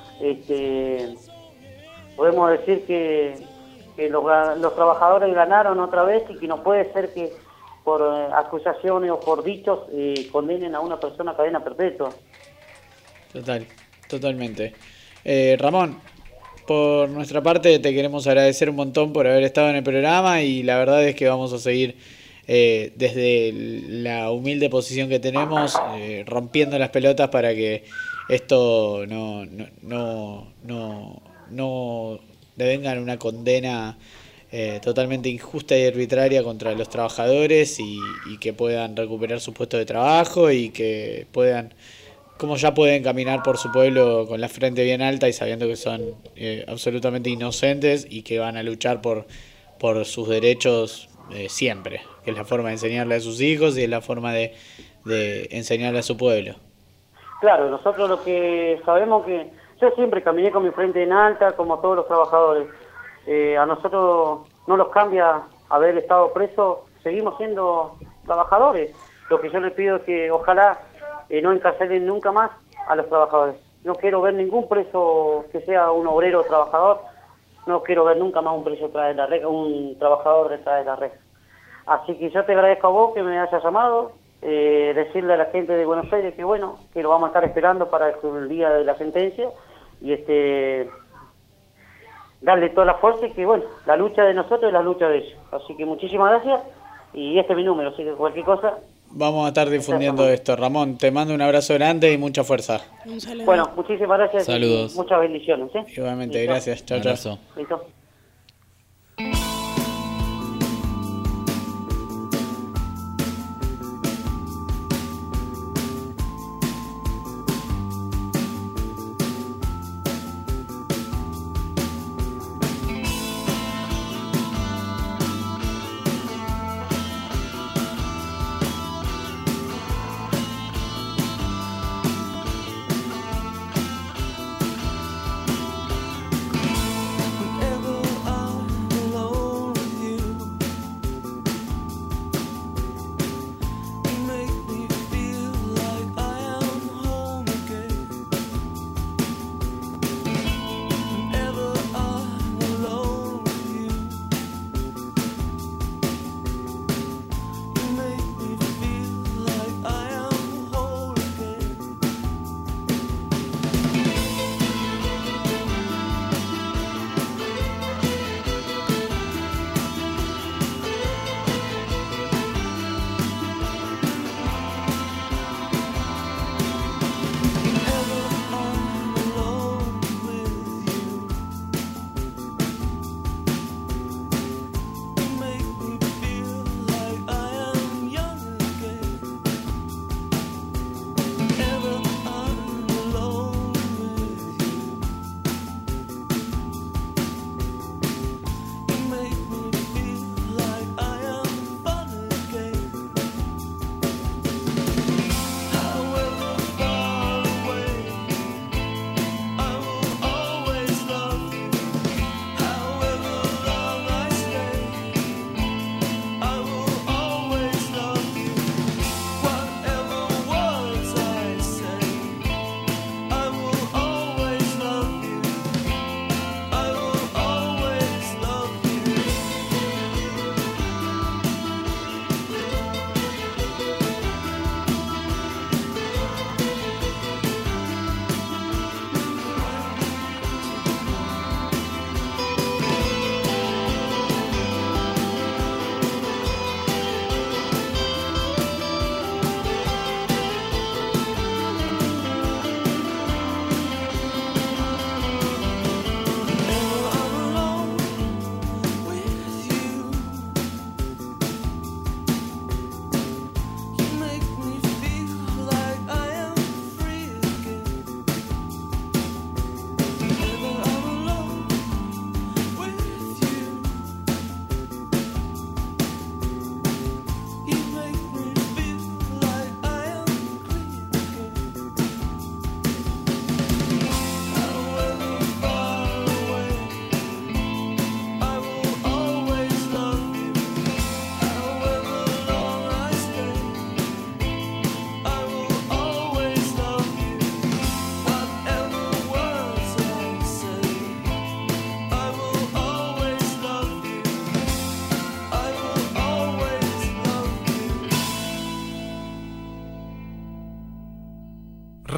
podemos decir que los trabajadores ganaron otra vez y que no puede ser que por acusaciones o por dichos condenen a una persona a cadena perpetua. Totalmente. Ramón, por nuestra parte te queremos agradecer un montón por haber estado en el programa y la verdad es que vamos a seguir desde la humilde posición que tenemos rompiendo las pelotas para que esto no devengan una condena totalmente injusta y arbitraria contra los trabajadores y que puedan recuperar su puesto de trabajo y que puedan, como ya pueden caminar por su pueblo con la frente bien alta y sabiendo que son absolutamente inocentes y que van a luchar por sus derechos siempre, que es la forma de enseñarle a sus hijos y es la forma de enseñarle a su pueblo. Claro, nosotros lo que sabemos que yo siempre caminé con mi frente en alta, como todos los trabajadores. A nosotros no nos cambia haber estado presos, seguimos siendo trabajadores. Lo que yo les pido es que ojalá no encarcelen nunca más a los trabajadores. No quiero ver ningún preso que sea un obrero trabajador, no quiero ver nunca más un preso tras de la reja, un trabajador detrás de la reja. Así que yo te agradezco a vos que me hayas llamado, decirle a la gente de Buenos Aires que bueno, que lo vamos a estar esperando para el día de la sentencia y darle toda la fuerza y que bueno, la lucha de nosotros es la lucha de ellos. Así que muchísimas gracias y este es mi número, así que cualquier cosa. Vamos a estar difundiendo esto. Ramón, te mando un abrazo grande y mucha fuerza. Un saludo. Bueno, muchísimas gracias. Saludos. Y muchas bendiciones. Igualmente, Listo. gracias. Chao, chao. Listo.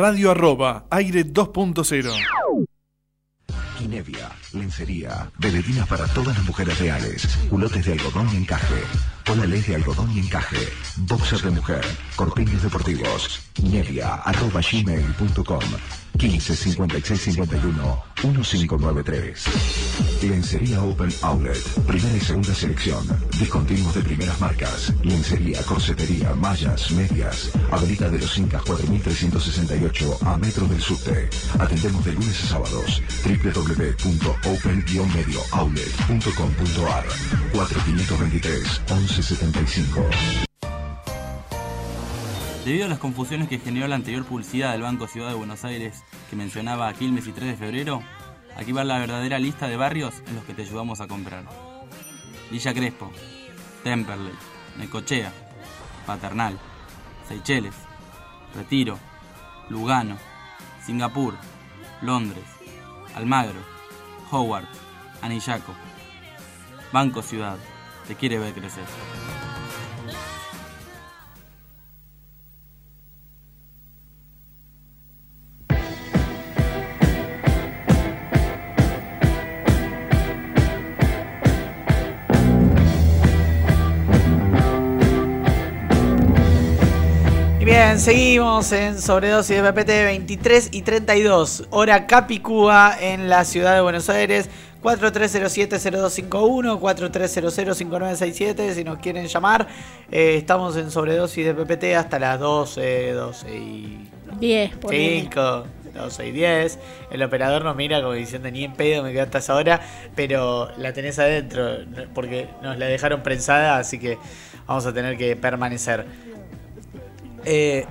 radio@aire 2.0. Kinevia, lencería, velerinas para todas las mujeres reales, culotes de algodón y encaje, polales de algodón y encaje, boxer de mujer, corpiños deportivos. Nevia@gmail.com 15 56 51 1593. Lencería Open Outlet, primera y segunda selección, discontinuos de primeras marcas, lencería, corsetería, mallas, medias, Avenida de los Incas 4368 a metros del subte. Atendemos de lunes a sábados. www.open-mediooutlet.com.ar 4523 1175. Debido a las confusiones que generó la anterior publicidad del Banco Ciudad de Buenos Aires que mencionaba a Quilmes y 3 de febrero, aquí va la verdadera lista de barrios en los que te ayudamos a comprar. Villa Crespo, Temperley, Necochea, Paternal, Seychelles, Retiro, Lugano, Singapur, Londres, Almagro, Howard, Anillaco. Banco Ciudad, te quiere ver crecer. Bien, seguimos en Sobredosis de PPT 23:32, hora Capicúa en la ciudad de Buenos Aires. 4307-0251, 4300-5967, si nos quieren llamar. Estamos en Sobredosis de PPT hasta las 12 y 10, 5, 12 y 10. El operador nos mira como diciendo ni en pedo me quedo hasta esa hora, pero la tenés adentro porque nos la dejaron prensada, así que vamos a tener que permanecer. ¿Qué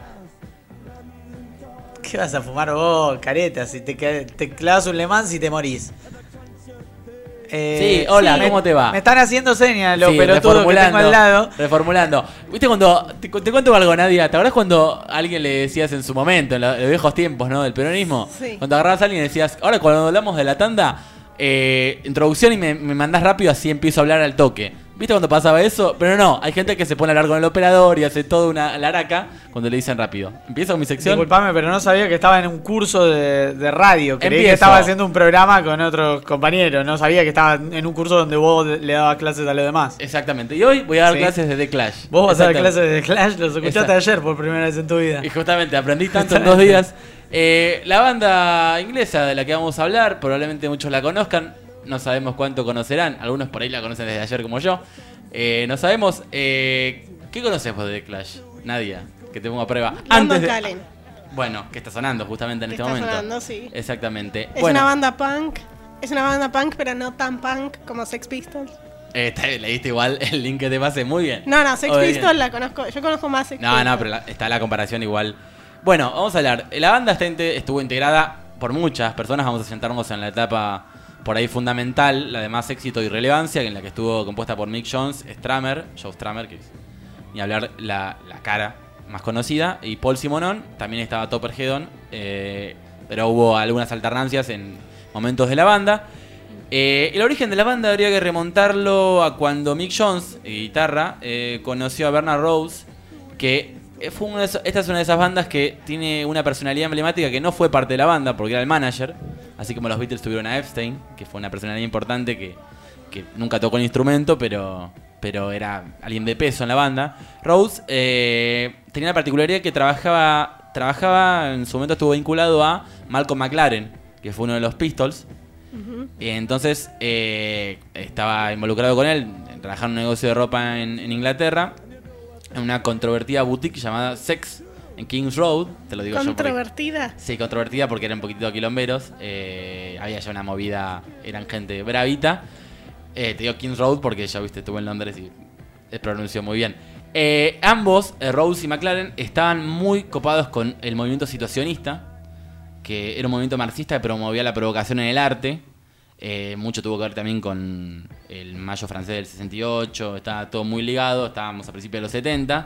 vas a fumar vos, careta? Si te clavas un Le Mans y te morís. Sí, hola, ¿cómo te va? Me están haciendo señas los pelotudos que tengo al lado. Reformulando. ¿Viste cuando... Te cuento algo, Nadia. ¿Te acordás cuando a alguien le decías en su momento, en los viejos tiempos, ¿no? Del peronismo? Sí. Cuando agarrabas a alguien y decías, ahora cuando hablamos de la tanda, introducción y me mandás rápido, así empiezo a hablar al toque. ¿Viste cuando pasaba eso? Pero no, hay gente que se pone a hablar con el operador y hace toda una laraca cuando le dicen rápido. ¿Empiezo con mi sección? Disculpame, pero no sabía que estaba en un curso de radio. Creí que estaba haciendo un programa con otros compañeros. No sabía que estaba en un curso donde vos le dabas clases a los demás. Exactamente. Y hoy voy a dar clases de The Clash. Vos vas a dar clases de The Clash, los escuchaste ayer por primera vez en tu vida. Y justamente aprendí tanto en 2 días. La banda inglesa de la que vamos a hablar, probablemente muchos la conozcan. No sabemos cuánto conocerán. Algunos por ahí la conocen desde ayer como yo. No sabemos. ¿Qué conoces vos de The Clash? Nadia, que te pongo a prueba. Antes de... Bueno, que está sonando justamente en este momento. Está sonando, sí. Exactamente. Es una banda punk. Es una banda punk, pero no tan punk como Sex Pistols. Leíste igual el link que te pasé. Muy bien. No, Sex Pistols la conozco. Yo conozco más Sex Pistols. No, pero está la comparación igual. Bueno, vamos a hablar. La banda estuvo integrada por muchas personas. Vamos a sentarnos en la etapa por ahí fundamental, la de más éxito y relevancia, en la que estuvo compuesta por Mick Jones, Joe Strummer, que es ni hablar la cara más conocida, y Paul Simonon. También estaba Topper Headon, pero hubo algunas alternancias en momentos de la banda. El origen de la banda habría que remontarlo a cuando Mick Jones, guitarra, conoció a Bernard Rose, que esta es una de esas bandas que tiene una personalidad emblemática que no fue parte de la banda porque era el manager, así como los Beatles tuvieron a Epstein, que fue una personalidad importante que nunca tocó el instrumento, pero era alguien de peso en la banda. Rose tenía la particularidad que trabajaba, en su momento estuvo vinculado a Malcolm McLaren, que fue uno de los Pistols. Y entonces estaba involucrado con él, trabajaba en un negocio de ropa en Inglaterra, en una controvertida boutique llamada Sex en Kings Road. Te lo digo ¿Controvertida? Sí, controvertida porque eran un poquitito quilomberos. Había ya una movida, eran gente bravita. Te digo Kings Road porque ya viste, estuve en Londres y pronunció muy bien. Ambos, Rose y McLaren, estaban muy copados con el movimiento situacionista, que era un movimiento marxista que promovía la provocación en el arte. Mucho tuvo que ver también con el Mayo francés del 68. Estaba todo muy ligado. Estábamos a principios de los 70.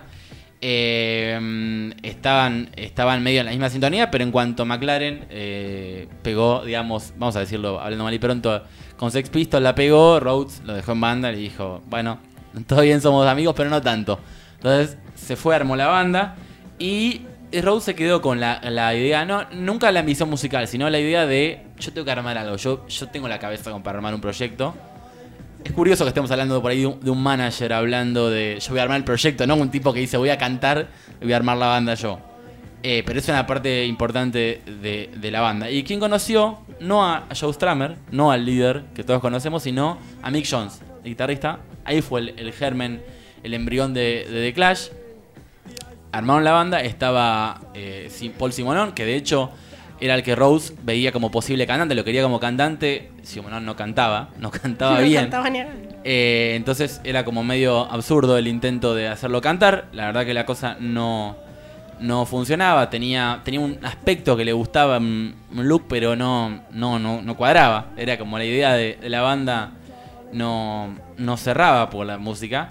Estaban medio en la misma sintonía, pero en cuanto McLaren pegó, digamos, vamos a decirlo hablando mal y pronto, con Sex Pistols la pegó, Rhodes lo dejó en banda y dijo, bueno, todo bien, somos amigos, pero no tanto. Entonces se fue, armó la banda y Rose se quedó con la idea, nunca la ambición musical, sino la idea de yo tengo que armar algo, yo tengo la cabeza como para armar un proyecto. Es curioso que estemos hablando por ahí de un manager hablando de yo voy a armar el proyecto, no un tipo que dice voy a cantar y voy a armar la banda yo. Pero es una parte importante de la banda. ¿Y quién conoció? No a Joe Strummer, no al líder que todos conocemos, sino a Mick Jones, el guitarrista. Ahí fue el germen, el embrión de The Clash. Armaron la banda, estaba Paul Simonon, que de hecho era el que Rose veía como posible cantante, lo quería como cantante. Simonon no cantaba bien. Cantaba ni entonces era como medio absurdo el intento de hacerlo cantar. La verdad que la cosa no funcionaba, tenía un aspecto que le gustaba, un look, pero no cuadraba. Era como la idea de la banda no cerraba por la música.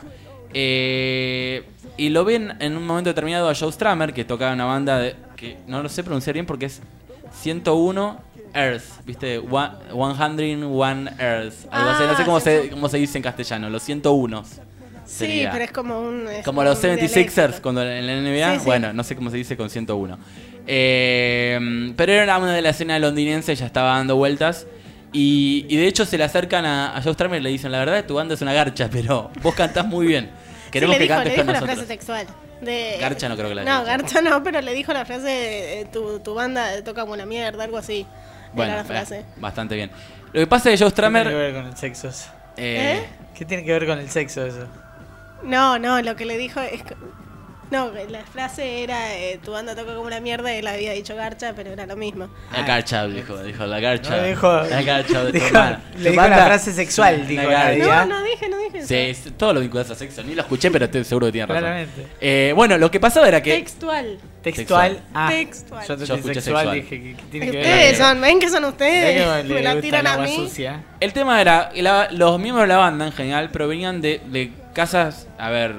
Y lo ven en un momento determinado a Joe Strummer, que tocaba una banda que no lo sé pronunciar bien porque es 101 Earth, ¿viste? 101 Earth. Algo así. No sé cómo se dice en castellano, los 101. Sí, pero es como como los 76ers dialecto. cuando en la NBA. Sí. Bueno, no sé cómo se dice con 101. Pero era una de la escena londinense, ya estaba dando vueltas. Y de hecho se le acercan a Joe Strummer y le dicen: la verdad, tu banda es una garcha, pero vos cantás muy bien. Queremos que cantes con nosotros. Le dijo la frase textual. Garcha no creo que la No, garcha no, pero le dijo la frase: tu banda toca como una mierda, algo así. Bueno, era la frase. Bastante bien. Lo que pasa es que Joe Strummer... ¿Qué tiene que ver con el sexo eso? ¿Qué tiene que ver con el sexo eso? No, lo que le dijo es... No, la frase era: tu banda toca como una mierda, y él había dicho garcha, pero era lo mismo. La garcha, dijo la garcha. No, dijo, la garcha de tu dijo, hermana. le dijo la frase sexual, dijo la No dije eso. Sí, todo lo vinculado a sexo. Ni lo escuché, pero estoy seguro que tiene razón. Claramente. Bueno, lo que pasaba era que... Textual. Textual. Yo escuché sexual. Dije que tiene que ver. Ustedes son, ven que son ustedes. Me la tiran a mí. Sucia. El tema era, los miembros de la banda en general provenían de casas, a ver,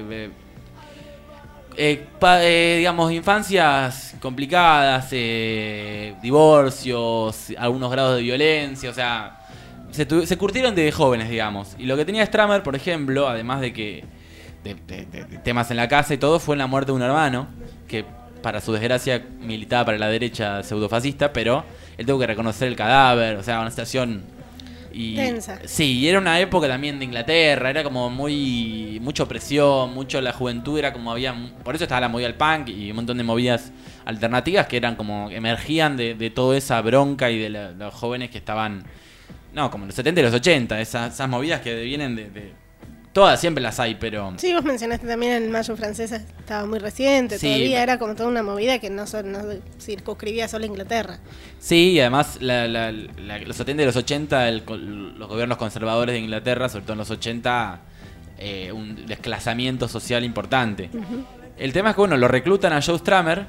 digamos, infancias complicadas, divorcios, algunos grados de violencia, o sea, se curtieron de jóvenes, digamos. Y lo que tenía Strummer, por ejemplo, además de que de temas en la casa y todo, fue la muerte de un hermano, que para su desgracia militaba para la derecha pseudofascista, pero él tuvo que reconocer el cadáver, o sea, una situación... tensa. Sí, y era una época también de Inglaterra, era como mucha opresión, la juventud era como por eso estaba la movida del punk y un montón de movidas alternativas que eran como, emergían de toda esa bronca y de los jóvenes que estaban, como en los 70 y los 80, esas movidas que vienen de todas, siempre las hay, pero... Sí, vos mencionaste también el Mayo Francesa, estaba muy reciente, Sí, todavía era como toda una movida que no circunscribía solo a Inglaterra. Sí, y además los 70 y los 80, los gobiernos conservadores de Inglaterra, sobre todo en los 80, un desclasamiento social importante. El tema es que, lo reclutan a Joe Strummer.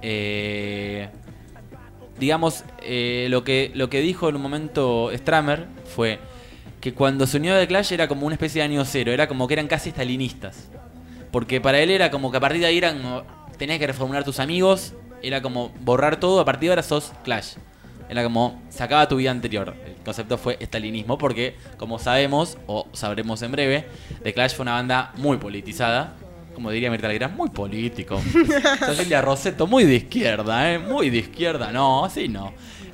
Digamos, lo que dijo en un momento Strummer fue que cuando se unió a The Clash era como una especie de año cero, era como que eran casi stalinistas. Porque para él era como que a partir de ahí tenías que reformular tus amigos, era como borrar todo, a partir de ahora sos Clash. Era como, se acaba tu vida anterior. El concepto fue stalinismo porque, como sabemos, o sabremos en breve, The Clash fue una banda muy politizada. Como diría Mirta Legrand, muy político. Cecilia Rosetto, muy de izquierda, muy de izquierda. No, así no.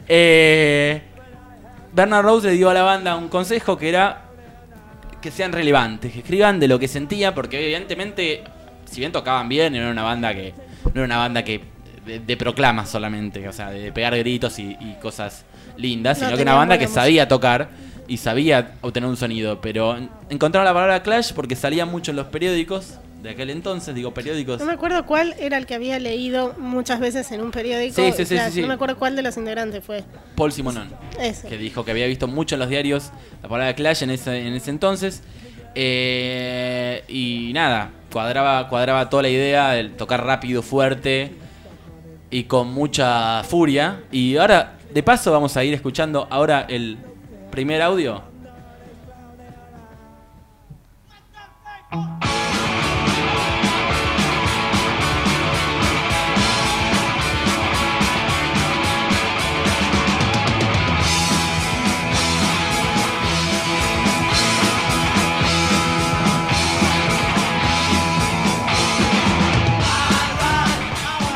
Bernard Rose le dio a la banda un consejo que era que sean relevantes, que escriban de lo que sentía, porque evidentemente, si bien tocaban bien, no era una banda que de proclamas solamente, o sea, de pegar gritos y cosas lindas, sino que una banda que sabía tocar y sabía obtener un sonido. Pero encontraron la palabra Clash porque salía mucho en los periódicos de aquel entonces, periódicos. No me acuerdo cuál era el que había leído muchas veces en un periódico. Sí. No me acuerdo cuál de los integrantes fue. Paul Simonon. Ese. Que dijo que había visto mucho en los diarios la palabra Clash en ese entonces. Y nada, cuadraba toda la idea de tocar rápido, fuerte y con mucha furia. Y ahora, de paso, vamos a ir escuchando ahora el primer audio.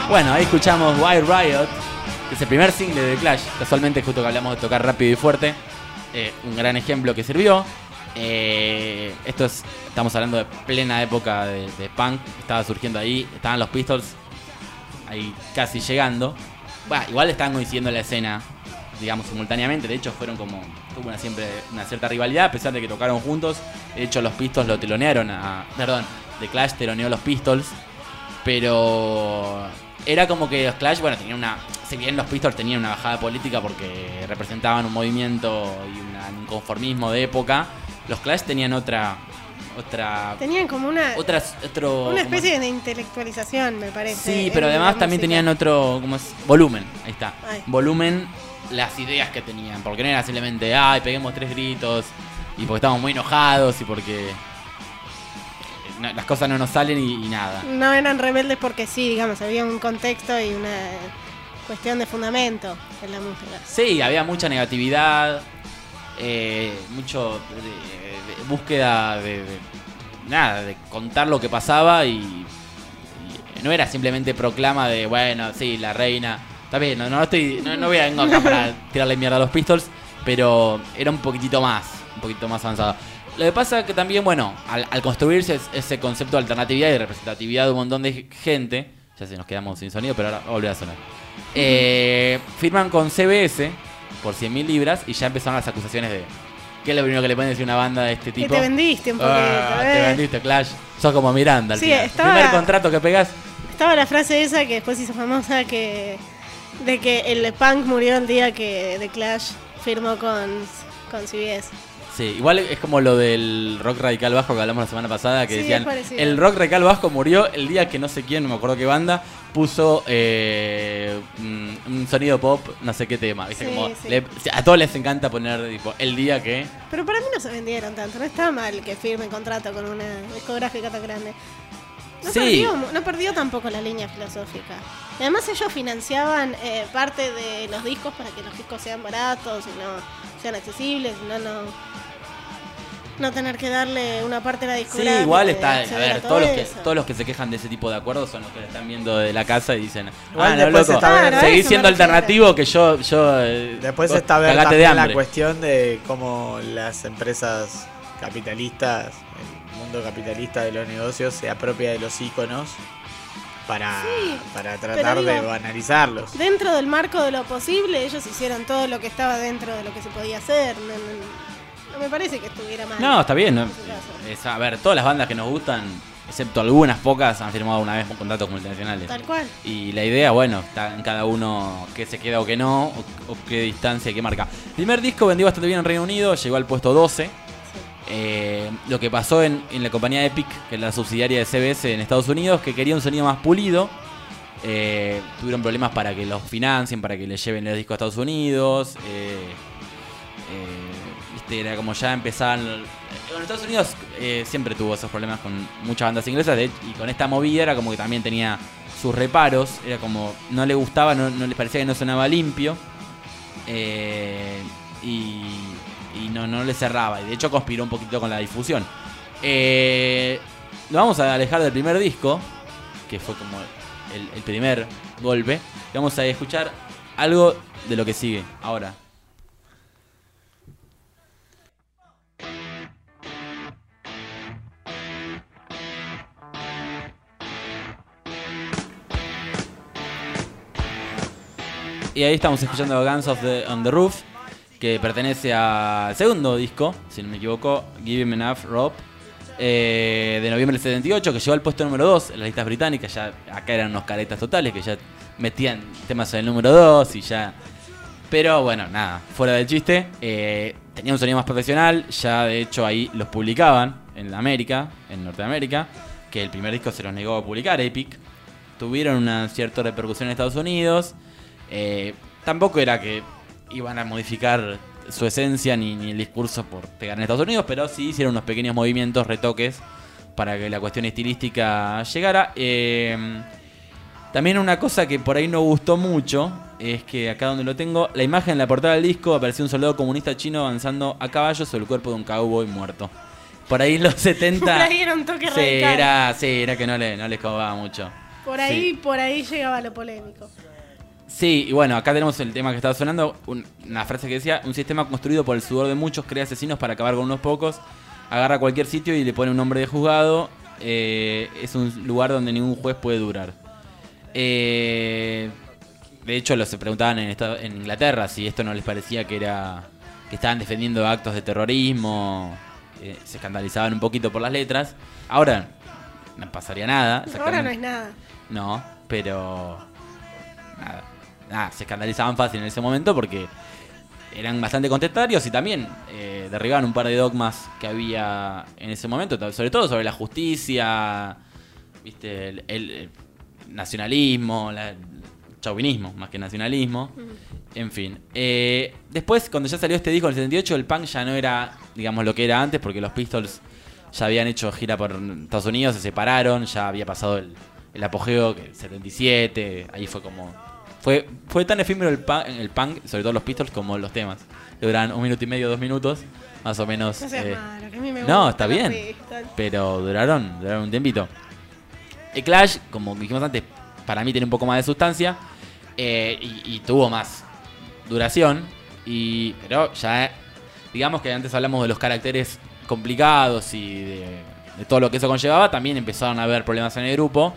Bueno, ahí escuchamos Wild Riot, que es el primer single de The Clash. Casualmente, justo que hablamos de tocar rápido y fuerte, un gran ejemplo que sirvió. Estamos hablando de plena época de punk, estaba surgiendo ahí, estaban los Pistols ahí casi llegando. Bueno, igual estaban coincidiendo en la escena, digamos, simultáneamente. De hecho, tuvo siempre una cierta rivalidad, a pesar de que tocaron juntos. De hecho, los Pistols lo telonearon The Clash teloneó a los Pistols. Pero era como que los Clash, bueno, tenían si bien los Pistols tenían una bajada política porque representaban un movimiento y un inconformismo de época, los Clash tenían tenían como una especie de intelectualización, me parece. Sí, pero además también tenían volumen. Ahí está. Volumen, las ideas que tenían. Porque no era simplemente, peguemos 3 gritos. Y porque estamos muy enojados y porque las cosas no nos salen y nada. No eran rebeldes porque sí, digamos, había un contexto y una cuestión de fundamento en la música. Sí, había mucha negatividad, mucho de búsqueda de contar lo que pasaba y no era simplemente proclama de, bueno, sí, la reina. Está bien, no voy a venir acá para tirarle mierda a los Pistols, pero era un poquitito más avanzado. Lo que pasa es que también, bueno, al construirse ese concepto de alternatividad y representatividad de un montón de gente, ya se nos quedamos sin sonido, pero ahora va a volver a sonar. Firman con CBS por 100.000 libras y ya empezaron las acusaciones de ¿qué es lo primero que le pueden decir a una banda de este tipo? Que te vendiste un poquito. Te vendiste, Clash. Sos como Miranda al final. Primer contrato que pegás. Estaba la frase esa que después hizo famosa de que el punk murió el día que The Clash firmó con CBS. Sí, igual es como lo del rock radical bajo que hablamos la semana pasada, que decían, es el rock radical bajo murió el día que no sé quién, no me acuerdo qué banda, puso un sonido pop, no sé qué tema. ¿Viste? A todos les encanta poner tipo, el día que... Pero para mí no se vendieron tanto, no está mal que firmen contrato con una discográfica tan grande. No perdió tampoco la línea filosófica. Y además ellos financiaban parte de los discos para que los discos sean baratos y no sean accesibles, no tener que darle una parte a la discográfica. Sí, igual está. A ver, todos los que se quejan de ese tipo de acuerdos son los que le están viendo de la casa y dicen, loco, seguís siendo alternativo que yo después está ver también la cuestión de cómo las empresas capitalistas, el mundo capitalista de los negocios se apropia de los íconos para tratar de banalizarlos. Dentro del marco de lo posible, ellos hicieron todo lo que estaba dentro de lo que se podía hacer. No me parece que estuviera mal. No, está bien. A ver, todas las bandas que nos gustan, excepto algunas pocas, han firmado una vez contratos multinacionales. Tal cual. Y la idea, bueno, está en cada uno qué se queda o qué no, o qué distancia, qué marca. El primer disco vendió bastante bien en Reino Unido, llegó al puesto 12. Lo que pasó en la compañía Epic, que es la subsidiaria de CBS en Estados Unidos, que quería un sonido más pulido. Tuvieron problemas para que los financien, para que les lleven los discos a Estados Unidos. Era como ya empezaban. En Estados Unidos siempre tuvo esos problemas con muchas bandas inglesas, y con esta movida era como que también tenía sus reparos. Era como no le gustaba, no les parecía que no sonaba limpio. Y no le cerraba. Y de hecho conspiró un poquito con la difusión. Lo vamos a alejar del primer disco, que fue como el primer golpe. Y vamos a escuchar algo de lo que sigue ahora. Y ahí estamos escuchando Guns on the Roof, que pertenece al segundo disco, si no me equivoco, Give Him Enough Rope, de noviembre del 78, que llegó al puesto número 2 en las listas británicas. Ya acá eran unos caretas totales que ya metían temas en el número 2 y ya... Pero bueno, nada, fuera del chiste, tenía un sonido más profesional. Ya de hecho ahí los publicaban en Norteamérica, que el primer disco se los negó a publicar Epic. Tuvieron una cierta repercusión en Estados Unidos. Tampoco era que iban a modificar su esencia ni el discurso por pegar en Estados Unidos, pero sí hicieron unos pequeños movimientos, retoques, para que la cuestión estilística llegara. También una cosa que por ahí no gustó mucho es que acá donde lo tengo, la imagen en la portada del disco apareció un soldado comunista chino avanzando a caballo sobre el cuerpo de un cowboy muerto. Por ahí en los 70 por ahí era un toque radical. Era que no les cobaba mucho. Por ahí llegaba lo polémico. Sí, y bueno, acá tenemos el tema que estaba sonando, una frase que decía: un sistema construido por el sudor de muchos crea asesinos para acabar con unos pocos, agarra cualquier sitio y le pone un nombre de juzgado, es un lugar donde ningún juez puede durar. De hecho, se preguntaban en Inglaterra si esto no les parecía que estaban defendiendo actos de terrorismo, se escandalizaban un poquito por las letras. Ahora no pasaría nada. Ahora no es nada. No, pero nada, se escandalizaban fácil en ese momento porque eran bastante contestatarios y también derribaban un par de dogmas que había en ese momento, sobre todo sobre la justicia, ¿viste? El nacionalismo, chauvinismo más que nacionalismo, en fin. Después, cuando ya salió este disco en el 78, el punk ya no era, digamos, lo que era antes, porque los Pistols ya habían hecho gira por Estados Unidos, se separaron, ya había pasado el apogeo, que 77, ahí fue como... Fue tan efímero el punk, sobre todo los Pistols, como los temas. Duran 1 minuto y medio, 2 minutos, más o menos. No seas malo, que a mí me no, gusta está los bien, Pistols. pero duraron un tiempito. El Clash, como dijimos antes, para mí tiene un poco más de sustancia y tuvo más duración. Pero ya, digamos que antes hablamos de los caracteres complicados y de todo lo que eso conllevaba. También empezaron a haber problemas en el grupo.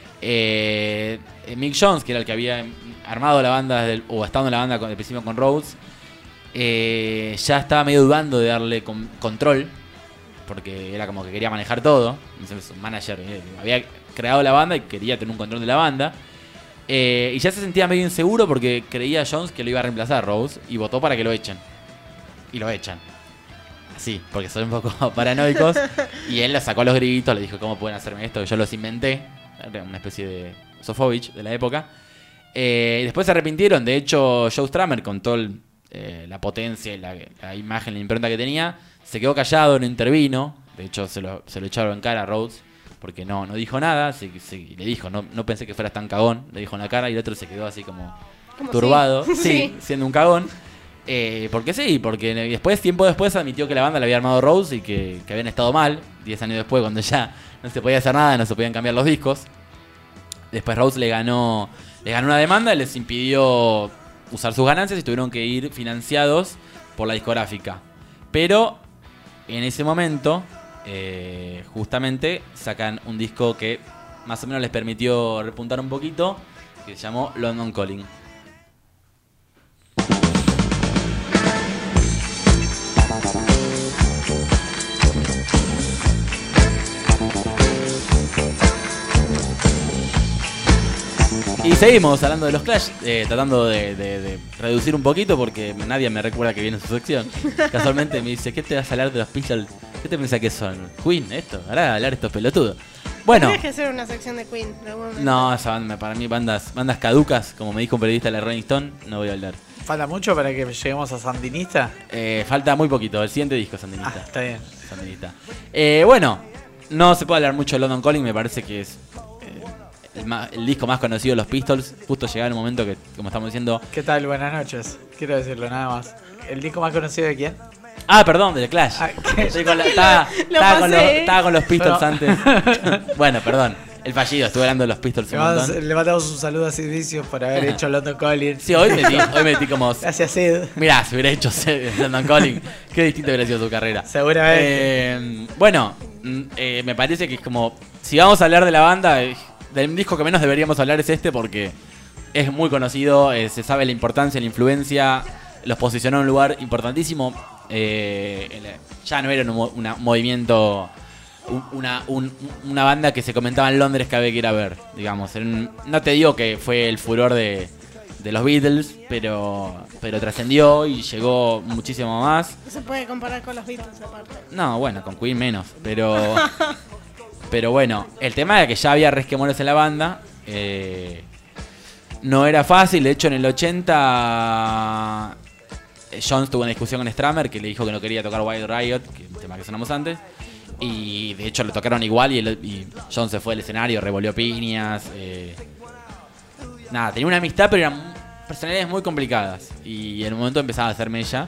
Mick Jones, que era el que había armado la banda o estado en la banda al principio con Rhodes, ya estaba medio dudando de darle control, porque era como que quería manejar todo. Entonces, un manager había creado la banda y quería tener un control de la banda, y ya se sentía medio inseguro porque creía Jones que lo iba a reemplazar a Rhodes y votó para que lo echen, y lo echan así, porque son un poco paranoicos. Y él lo sacó a los gritos, le dijo: ¿cómo pueden hacerme esto? Que yo los inventé. Era una especie de Sofovich de la época. Después se arrepintieron. De hecho, Joe Strummer, con toda la potencia y la imagen, la impronta que tenía, se quedó callado, no intervino. De hecho, se lo echaron en cara a Rhodes, porque no dijo nada. Le dijo: no pensé que fueras tan cagón. Le dijo en la cara, y el otro se quedó así como turbado. Sí, siendo un cagón. Porque después, tiempo después, admitió que la banda la había armado Rhodes y que habían estado mal. 10 años después, cuando ya no se podía hacer nada, no se podían cambiar los discos. Después Rhodes le ganó una demanda y les impidió usar sus ganancias y tuvieron que ir financiados por la discográfica. Pero en ese momento, justamente, sacan un disco que más o menos les permitió repuntar un poquito, que se llamó London Calling. Y seguimos hablando de los Clash, tratando de reducir un poquito porque nadie me recuerda que viene en su sección. Casualmente me dice: ¿qué te vas a hablar de los Pistols? ¿Qué te pensás que son? ¿Queen? ¿Esto? Ahora hablar estos pelotudos. Bueno. Tienes que hacer una sección de Queen. No, esa banda, para mí bandas caducas, como me dijo un periodista de la Rolling Stone, no voy a hablar. ¿Falta mucho para que lleguemos a Sandinista? Falta muy poquito, el siguiente disco es Sandinista. Está bien. Sandinista. Bueno, no se puede hablar mucho de London Calling, me parece que es el disco más conocido de los Pistols. Justo llegaba el momento que, como estamos diciendo... ¿Qué tal? Buenas noches. Quiero decirlo nada más. ¿El disco más conocido de quién? Perdón, de The Clash. Estaba con los Pistols antes. Bueno, perdón. El fallido, estuve hablando de los Pistols un montón. Le mandamos un saludo a Sid Vicious por haber hecho London Calling. Sí, hoy metí como... Gracias, Sid. Mirá, si hubiera hecho London Calling, qué distinto hubiera sido su carrera. Seguramente. Me parece que es como... Si vamos a hablar de la banda... Del disco que menos deberíamos hablar es este, porque es muy conocido, se sabe la importancia, la influencia, los posicionó en un lugar importantísimo. Ya no era un movimiento, una banda que se comentaba en Londres que había que ir a ver, digamos. No te digo que fue el furor de los Beatles, pero trascendió y llegó muchísimo más. No se puede comparar con los Beatles aparte. No, bueno, con Queen menos, Pero bueno, el tema era que ya había resquemores en la banda. No era fácil. De hecho, en el 80 Jones tuvo una discusión con Strummer, que le dijo que no quería tocar Wild Riot, que es un tema que sonamos antes. Y de hecho lo tocaron igual y Jones se fue del escenario, revolvió piñas. Tenía una amistad, pero eran personalidades muy complicadas. Y en un momento empezaba a hacer mella.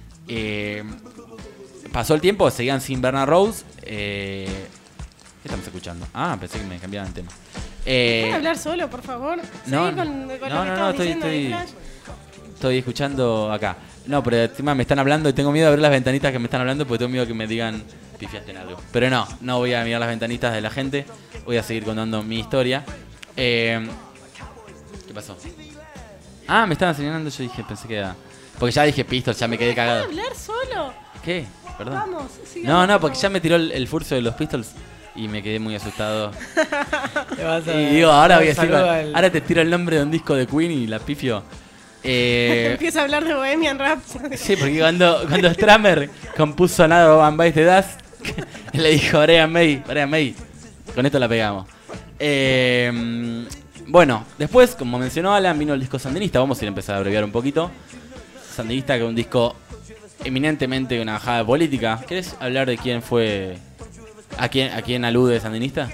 Pasó el tiempo, seguían sin Bernard Rhodes. ¿Qué estamos escuchando? Pensé que me cambiaban el tema. ¿Puedes hablar solo, por favor? No, Seguí con lo que no, estabas diciendo de Flash. estoy escuchando acá. No, pero encima me están hablando y tengo miedo de abrir las ventanitas que me están hablando porque tengo miedo que me digan pifiaste en algo. Pero no voy a mirar las ventanitas de la gente. Voy a seguir contando mi historia. ¿Qué pasó? Ah, me estaban señalando, yo dije, pensé que era... Porque ya dije Pistols, ya me quedé cagado. ¿Puedes hablar solo? ¿Qué? Perdón. Vamos, sigamos. No, porque ya me tiró el furcio de los Pistols y me quedé muy asustado. Y digo, ahora voy a decir, ahora te tiro el nombre de un disco de Queen y la pifio. Empieza a hablar de Bohemian Rhapsody. Sí, porque cuando Stramer compuso Another One Bites the Dust, le dijo Brian May, con esto la pegamos. Bueno, después, como mencionó Alan, vino el disco Sandinista. Vamos a ir a empezar a abreviar un poquito. Sandinista, que es un disco eminentemente una bajada política. ¿Querés hablar de quién fue? ¿A quién alude Sandinista?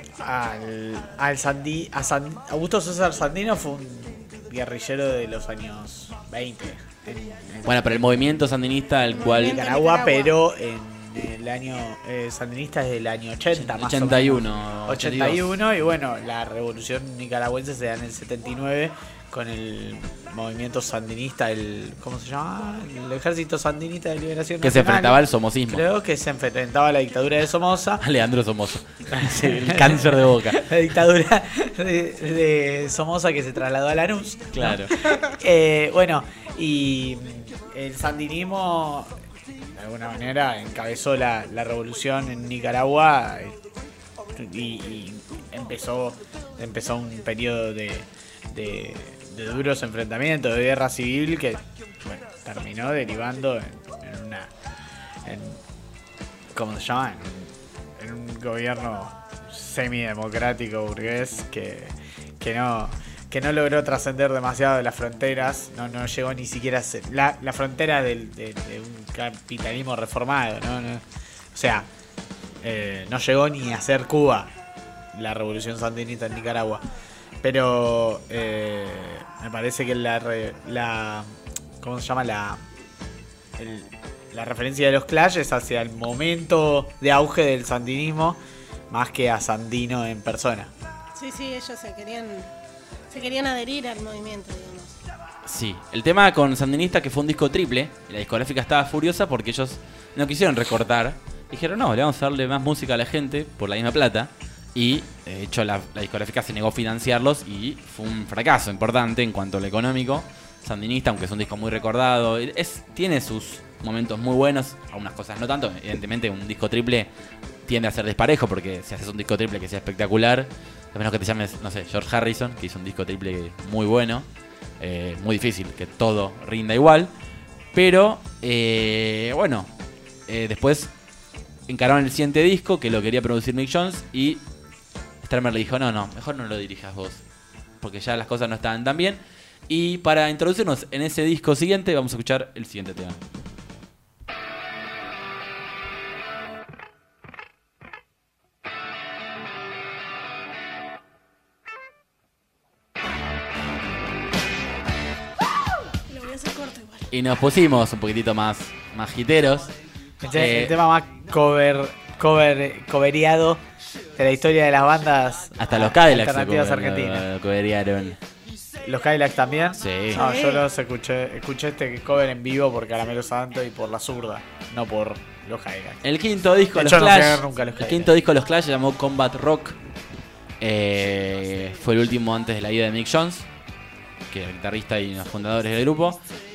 Augusto César Sandino fue un guerrillero de los años 20. Bueno, pero el movimiento sandinista, el cual... Nicaragua, pero en el año sandinista es del año 80, más 81, o menos. 81, y bueno, la revolución nicaragüense se da en el 79 con el movimiento sandinista, ¿cómo se llama? El Ejército Sandinista de Liberación Nacional. Que se enfrentaba al somosismo. Creo que se enfrentaba a la dictadura de Somoza. A Leandro Somoza. Sí, el cáncer de boca. La dictadura de Somoza que se trasladó a Lanús. Claro. ¿No? Bueno, y el sandinismo de alguna manera encabezó la revolución en Nicaragua y empezó un periodo de duros enfrentamientos, de guerra civil que terminó derivando en ¿cómo se llama? En un gobierno semidemocrático burgués que no logró trascender demasiado de las fronteras, no llegó ni siquiera a ser la frontera de un capitalismo reformado, o sea, no llegó ni a ser Cuba la revolución sandinista en Nicaragua. Pero me parece que ¿cómo se llama? La referencia de los Clash es hacia el momento de auge del sandinismo más que a Sandino en persona. Sí, ellos se querían adherir al movimiento, digamos. Sí, el tema con Sandinista, que fue un disco triple, y la discográfica estaba furiosa porque ellos no quisieron recortar. Dijeron, no, le vamos a darle más música a la gente por la misma plata. Y de hecho la discográfica se negó a financiarlos y fue un fracaso importante en cuanto a lo económico. Sandinista, aunque es un disco muy recordado, tiene sus momentos muy buenos, algunas cosas no tanto. Evidentemente un disco triple tiende a ser desparejo, porque si haces un disco triple que sea espectacular, a menos que te llames, no sé, George Harrison, que hizo un disco triple muy bueno, muy difícil que todo rinda igual. Pero después encararon el siguiente disco, que lo quería producir Mick Jones, y Stramer le dijo, no, mejor no lo dirijas vos, porque ya las cosas no estaban tan bien. Y para introducirnos en ese disco siguiente, vamos a escuchar el siguiente tema. Lo voy a hacer corto igual. Y nos pusimos un poquitito más hiteros. El tema más covereado de la historia de las bandas hasta los Cadillacs alternativas argentinas. Coverearon. ¿Los Cadillacs también? Sí. No, yo los escuché este cover en vivo por Caramelo Santo y por La Zurda, no por los Cadillacs. El quinto disco de los Clash, el quinto disco de los Clash se llamó Combat Rock. Fue el último antes de la ida de Mick Jones, que es el guitarrista y uno de los fundadores del grupo.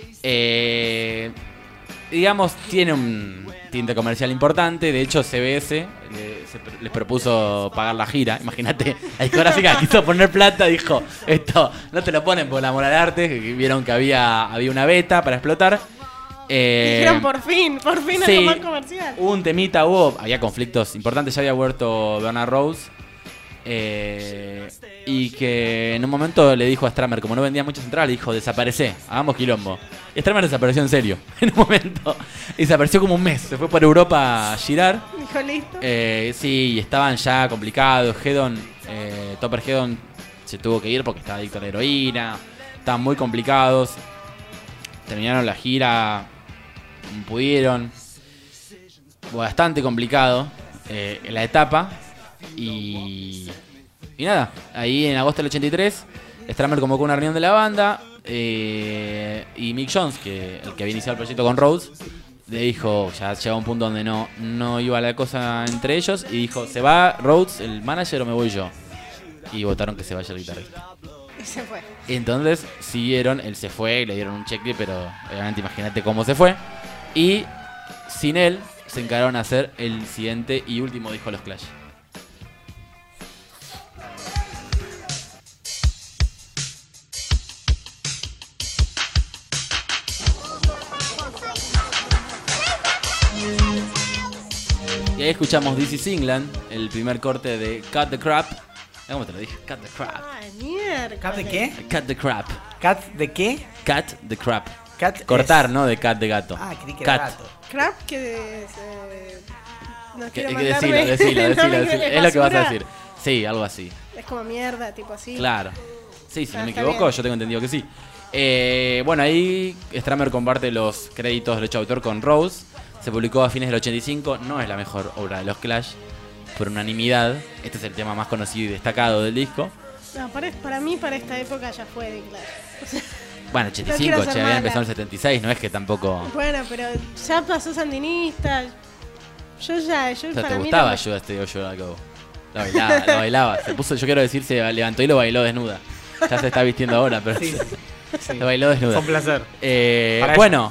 Digamos, tiene un tinte comercial importante. De hecho, CBS les propuso pagar la gira. Imagínate, la discográfica quiso poner plata. Dijo, esto no te lo ponen por amor al arte. Que vieron que había una beta para explotar. Dijeron por fin algo más comercial. Hubo un temita, había conflictos importantes. Ya había muerto Bernard Rose. Y que en un momento le dijo a Stramer, como no vendía muchas entradas, le dijo, desaparece, hagamos quilombo. Y Stramer desapareció en serio, en un momento. Y desapareció como un mes, se fue por Europa a girar. Dijo, listo. Sí, estaban ya complicados. Topper Hedon se tuvo que ir porque estaba adicto a la heroína. Estaban muy complicados. Terminaron la gira, pudieron. Bastante complicado la etapa. Y Y nada, ahí en agosto del 83, Stramer convocó una reunión de la banda y Mick Jones, que el que había iniciado el proyecto con Rhodes, le dijo, ya llegaba un punto donde no iba la cosa entre ellos, y dijo, ¿se va Rhodes, el manager, o me voy yo? Y votaron que se vaya el guitarrista. Y se fue. Entonces siguieron, él se fue, le dieron un cheque, pero obviamente imagínate cómo se fue. Y sin él se encargaron a hacer el siguiente y último disco de los Clash. Y ahí escuchamos This Is England, el primer corte de Cut the Crap. ¿Cómo te lo dije? Cut the Crap. Ay, mierda. ¿Cat de qué? Cut the Crap. ¿Cat de qué? Cut the Crap. Cat Cortar, es... ¿no? De cat de gato. Ah, creí que era Cat. gato. Crap, que es... no quiero Decilo. mandarme- Es lo que vas a basura. decir. Sí, algo así. Es como mierda, tipo así. Claro. Sí, si no me está equivoco, bien. yo tengo entendido que sí. Bueno, ahí Stramer comparte los créditos de derecho de autor con Rose. Se publicó a fines del 85. No es la mejor obra de los Clash, por unanimidad. Este es el tema más conocido y destacado del disco. No, para mí, para esta época ya fue de Clash. O sea, Bueno, no 85, quiero ser había mala. empezado en el 76, no es que tampoco... Bueno, pero ya pasó Sandinista. Yo O sea, para ¿te mí gustaba la- Yo Stay or Should I Go? Lo bailaba. Se puso, yo quiero decir, se levantó y lo bailó desnuda. Ya se está vistiendo ahora, pero Sí. lo bailó desnuda. Fue un placer. Para Bueno,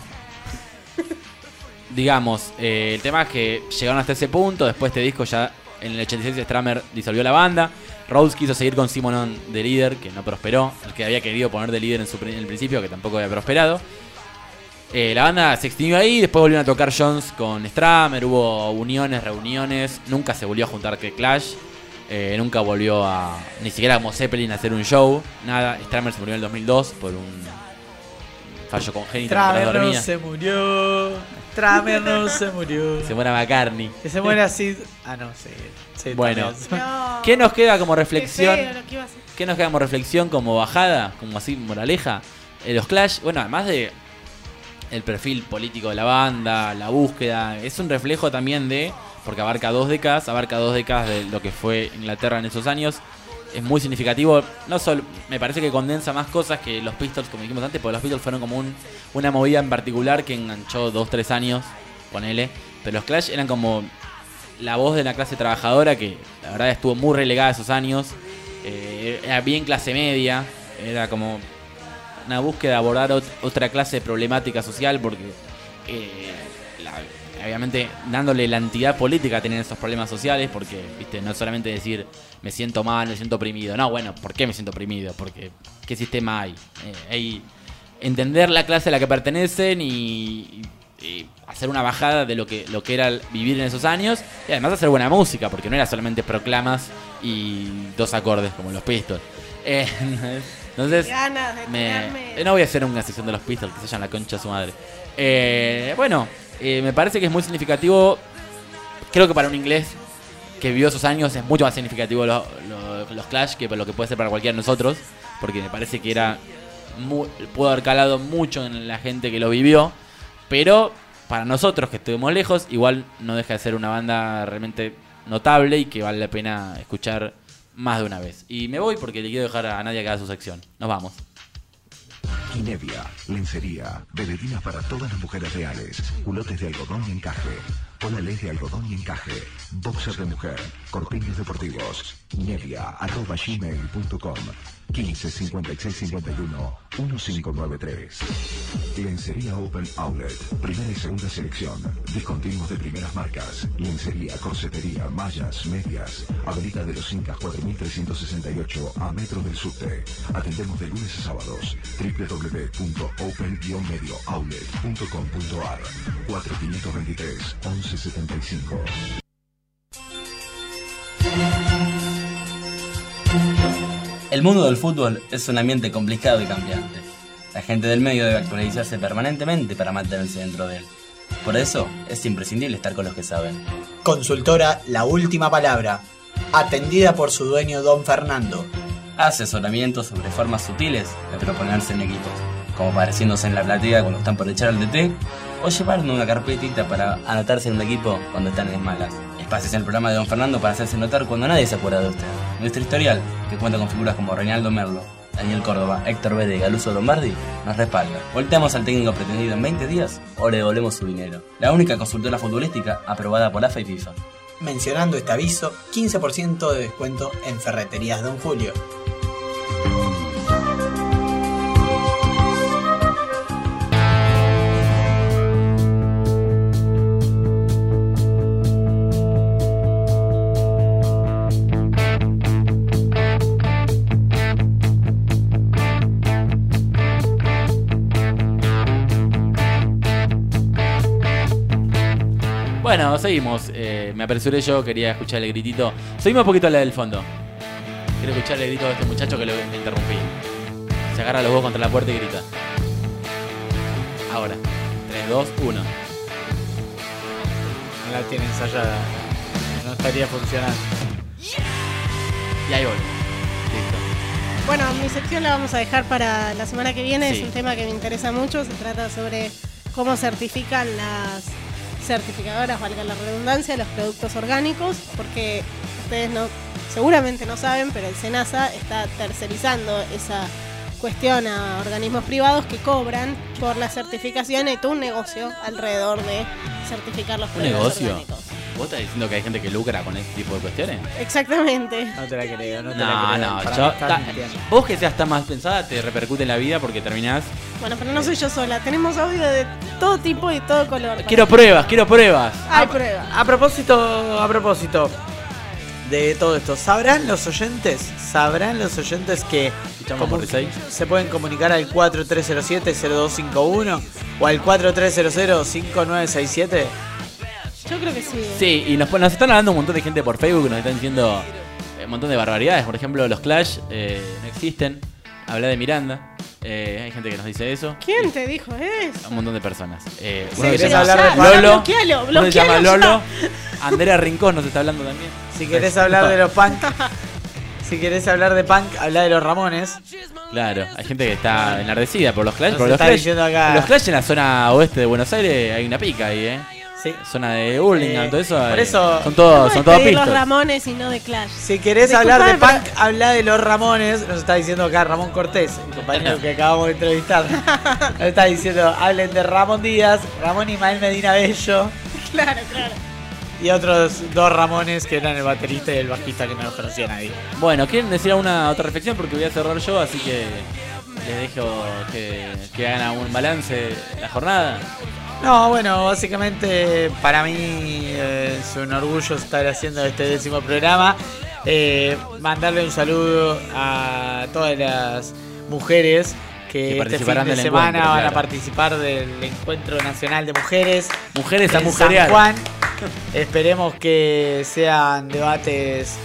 digamos, el tema es que llegaron hasta ese punto. Después de este disco ya en el 86 Stramer disolvió la banda. Rhodes quiso seguir con Simonon de líder, que no prosperó. El que había querido poner de líder en el principio, que tampoco había prosperado. La banda se extinguió ahí, después volvieron a tocar Jones con Stramer, hubo uniones, reuniones, nunca se volvió a juntar que Clash, nunca volvió a, ni siquiera como Zeppelin, a hacer un show, nada. Stramer se murió en el 2002 por un fallo congénito. Stramer mientras no dormía. se murió. Stramer no se murió. Se muera McCartney. Que se muera así. Ah, no, sí. Sí, Bueno, también. No. ¿qué nos queda como reflexión? Qué feo lo que iba a hacer. ¿Qué nos queda como reflexión, como bajada, como así moraleja? Los Clash, bueno, además de el perfil político de la banda, la búsqueda, es un reflejo también de, porque abarca dos décadas de lo que fue Inglaterra en esos años. Es muy significativo, no solo, me parece que condensa más cosas que los Pistols, como dijimos antes, porque los Pistols fueron como una movida en particular que enganchó 2-3 años, ponele, pero los Clash eran como la voz de la clase trabajadora que la verdad estuvo muy relegada esos años, era bien clase media, era como una búsqueda de abordar otra clase de problemática social, porque obviamente dándole la entidad política a tener esos problemas sociales, porque viste, no solamente decir me siento mal, me siento oprimido, no, bueno, ¿por qué me siento oprimido? Porque ¿qué sistema hay? Hay entender la clase a la que pertenecen y hacer una bajada de lo que era vivir en esos años, y además hacer buena música, porque no era solamente proclamas y 2 acordes como los Pistols. Entonces, Ganas de tirarme. no voy a hacer una sesión de los Pistols, que se llaman la concha de su madre. Bueno, me parece que es muy significativo. Creo que para un inglés que vivió esos años es mucho más significativo los Clash que lo que puede ser para cualquiera de nosotros, porque me parece que pudo haber calado mucho en la gente que lo vivió, pero para nosotros que estuvimos lejos, igual no deja de ser una banda realmente notable y que vale la pena escuchar más de una vez. Y me voy porque le quiero dejar a Nadia que haga su sección. Nos vamos. Kinevia, lencería, velerinas para todas las mujeres reales, culotes de algodón y encaje, polales de algodón y encaje, boxers de mujer, corpiños deportivos, nevia@gmail.com, 15 56 51 1593. Lencería Open Outlet, primera y segunda selección, discontinuos de primeras marcas, lencería, corsetería, mallas, medias, Avenida de los Incas 4368 a metros del subte. Atendemos de lunes a sábados. www.open-mediooutlet.com.ar 4523 1175. El mundo del fútbol es un ambiente complicado y cambiante. La gente del medio debe actualizarse permanentemente para mantenerse dentro de él. Por eso, es imprescindible estar con los que saben. Consultora La Última Palabra, atendida por su dueño Don Fernando. Asesoramiento sobre formas sutiles de proponerse en equipo, como pareciéndose en la platea cuando están por echar al DT, o llevar una carpetita para anotarse en un equipo cuando están en malas. Espacios en el programa de Don Fernando para hacerse notar cuando nadie se acuerda de usted. Nuestro historial, que cuenta con figuras como Reinaldo Merlo, Daniel Córdoba, Héctor Bede y Galuso Lombardi, nos respalda. Volteamos al técnico pretendido en 20 días o le devolvemos su dinero. La única consultora futbolística aprobada por AFA y FIFA. Mencionando este aviso, 15% de descuento en Ferreterías Don Julio. Bueno, seguimos. Me apresuré yo, quería escuchar el gritito. Subimos un poquito a la del fondo. Quiero escuchar el grito de este muchacho que lo interrumpí. Se agarra los huevos contra la puerta y grita. Ahora. 3, 2, 1. No la tiene ensayada. No estaría funcionando. Y ahí voy. Listo. Bueno, mi sección la vamos a dejar para la semana que viene. Sí. Es un tema que me interesa mucho. Se trata sobre cómo certifican las certificadoras, valga la redundancia, los productos orgánicos, porque ustedes seguramente no saben, pero el SENASA está tercerizando esa cuestión a organismos privados que cobran por la certificación y todo un negocio alrededor de certificar los ¿Un productos negocio? orgánicos. ¿Vos estás diciendo que hay gente que lucra con este tipo de cuestiones? Exactamente. No te la creo, no te No, la creo. no, Para yo, mí estás mintiendo. vos que seas tan más pensada te repercute en la vida porque terminás. Bueno, pero no soy yo sola. Tenemos audio de todo tipo y todo color. Quiero pruebas. Hay pruebas. A propósito de todo esto, ¿sabrán los oyentes que se pueden comunicar al 4307-0251 o al 4300-5967? Yo creo que sí. Sí, y nos están hablando un montón de gente por Facebook, nos están diciendo un montón de barbaridades. Por ejemplo, los Clash no existen. Habla de Miranda. Hay gente que nos dice eso. ¿Quién te dijo eso? Un montón de personas. Uno que se pero llama ya, Lolo. bloquealo, Uno se llama bloquealo Lolo. ya. Andrea Rincón nos está hablando también. Si querés hablar de los punk, si querés hablar de punk, habla de los Ramones. Claro, hay gente que está enardecida por los Clash. Nos Por los está Clash, diciendo acá. los Clash en la zona oeste de Buenos Aires hay una pica ahí, Sí. Zona de Burlingame, todo eso. Por eso son todos pedir los pistos. Ramones y no de Clash. Si querés hablar de punk, habla de los Ramones. Nos está diciendo acá Ramón Cortés, el compañero que acabamos de entrevistar. Nos está diciendo, hablen de Ramón Díaz, Ramón Ismael Medina Bello Claro. y otros dos Ramones que eran el baterista y el bajista que no los conocía nadie. Bueno, ¿quieren decir alguna otra reflexión? Porque voy a cerrar yo, así que les dejo que hagan un balance de la jornada. No, bueno, básicamente para mí es un orgullo estar haciendo este 10º programa. Mandarle un saludo a todas las mujeres que este fin participarán de del semana encuentro, van a claro. participar del Encuentro Nacional de Mujeres. Mujeres a en mujerear. San Juan. Esperemos que sean debates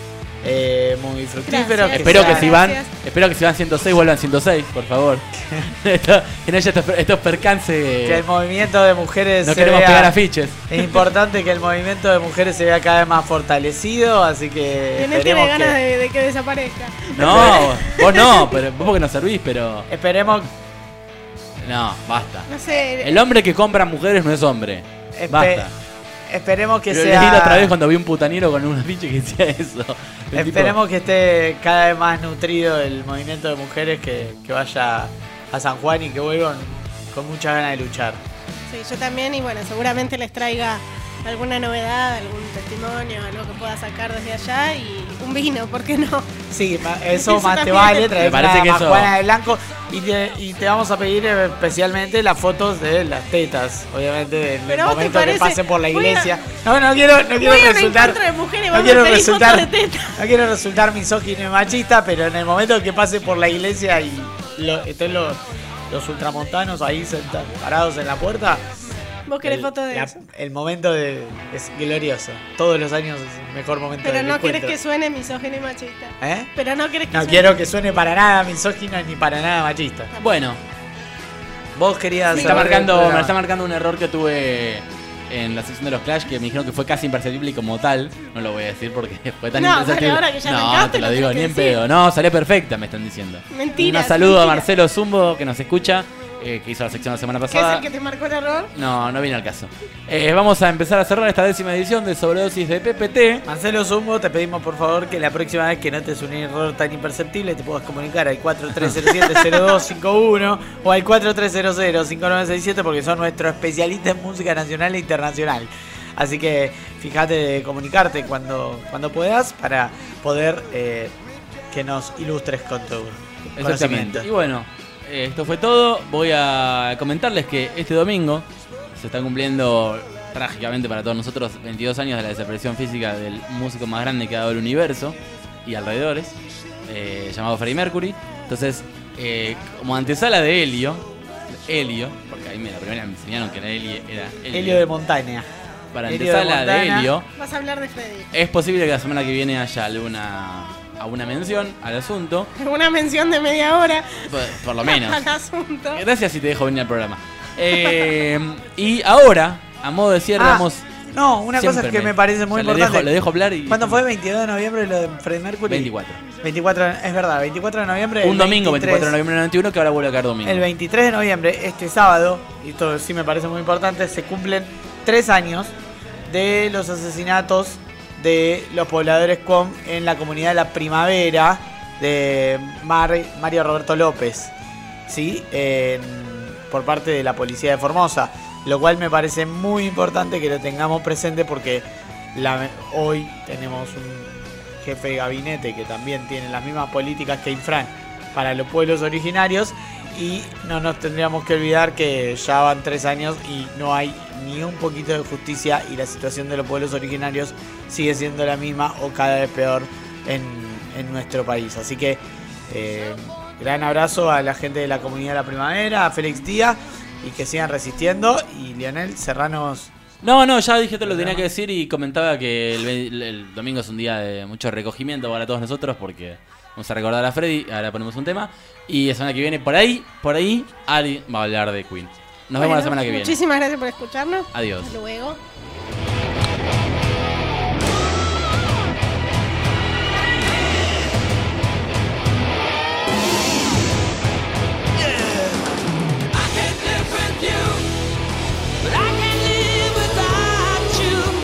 muy fructíferos. Espero que Gracias. si van 106 vuelvan 106, por favor. Que no haya estos percances. Que el movimiento de mujeres No se queremos vea- pegar afiches. Es importante que el movimiento de mujeres se vea cada vez más fortalecido, así que Tenés esperemos ganas que, de que desaparezca. No, vos no, pero vos porque no servís, pero. esperemos No, basta. No sé. El hombre que compra mujeres no es hombre. Basta. esperemos que Lo leí la otra sea vez cuando vi un putanero con un afiche que decía eso. El esperemos que esté cada vez más nutrido el movimiento de mujeres que vaya a San Juan y que vuelvan con muchas ganas de luchar. Sí, yo también, y bueno, seguramente les traiga alguna novedad, algún testimonio, algo que pueda sacar desde allá y un vino, ¿por qué no? Sí, Eso eso más te también. vale, Me traer parece una que eso- majuana de blanco y te vamos a pedir especialmente las fotos de las tetas, obviamente en el Pero ¿a vos te momento que parece? pasen por la Voy a- iglesia. No quiero Voy a un resultar encuentro de mujeres, no vamos quiero a pedir resultar fotos de tetas. no quiero resultar misógino y machista, pero en el momento que pase por la iglesia y estén los ultramontanos ahí sentados, parados en la puerta, ¿Vos querés fotos de eso? el momento es glorioso. Todos los años es el mejor momento Pero del no encuentro. querés que suene misógino y machista. ¿Eh? Pero no querés que No suene... quiero que suene para nada misógino ni para nada machista. Bueno, Vos querías me está marcando un error que tuve en la sección de los Clash que me dijeron que fue casi imperceptible y como tal. No lo voy a decir porque fue tan No, imperceptible. vale, ahora que ya no, arrancaste, te lo lo digo, tenés ni que en decir. pedo. No, salió perfecta, me están diciendo. Mentiras, Un saludo a mentiras. Marcelo Zumbo que nos escucha que hizo la sección la semana ¿Qué es pasada. el que te marcó el error? No viene al caso. Vamos a empezar a cerrar esta 10ª edición de Sobredosis de PPT. Marcelo Zumbo, te pedimos por favor que la próxima vez que notes un error tan imperceptible te puedas comunicar al 4307-0251 o al 4300-5967 porque son nuestros especialistas en música nacional e internacional. Así que fíjate de comunicarte cuando puedas para poder que nos ilustres con tu conocimiento. Y bueno, esto fue todo. Voy a comentarles que este domingo se está cumpliendo, trágicamente para todos nosotros, 22 años de la desaparición física del músico más grande que ha dado el universo y alrededores, llamado Freddie Mercury. Entonces, como antesala de Helio, porque ahí la primera me enseñaron que era Helio de Montaña. Para antesala de Helio, Vas a hablar de Freddy. es posible que la semana que viene haya alguna mención al asunto. Una mención de media hora. Por lo menos. Al asunto. Gracias si te dejo venir al programa. Y ahora, a modo de cierre, vamos. No, una cosa que me parece muy importante. Le dejo hablar y. ¿Cuándo fue? 22 de noviembre lo de Freddie Mercury. 24, es verdad, 24 de noviembre. Un domingo, 24 de noviembre del 91, que ahora vuelve a caer domingo. El 23 de noviembre, este sábado, y esto sí me parece muy importante, se cumplen 3 años de los asesinatos de los pobladores COM en la comunidad de La Primavera de Mario Roberto López, ¿sí? Por parte de la policía de Formosa, lo cual me parece muy importante que lo tengamos presente porque hoy tenemos un jefe de gabinete que también tiene las mismas políticas que Infran para los pueblos originarios y no nos tendríamos que olvidar que ya van 3 años y no hay ni un poquito de justicia y la situación de los pueblos originarios sigue siendo la misma o cada vez peor en nuestro país. Así que gran abrazo a la gente de la comunidad de La Primavera, a Félix Díaz y que sigan resistiendo. Y Lionel, cerranos. No, ya dije todo lo que tenía que decir y comentaba que el domingo es un día de mucho recogimiento para todos nosotros porque vamos a recordar a Freddy, ahora ponemos un tema y la semana que viene por ahí Ari va a hablar de Queen. Nos vemos la semana que viene. Muchísimas gracias por escucharnos. Adiós. Hasta luego.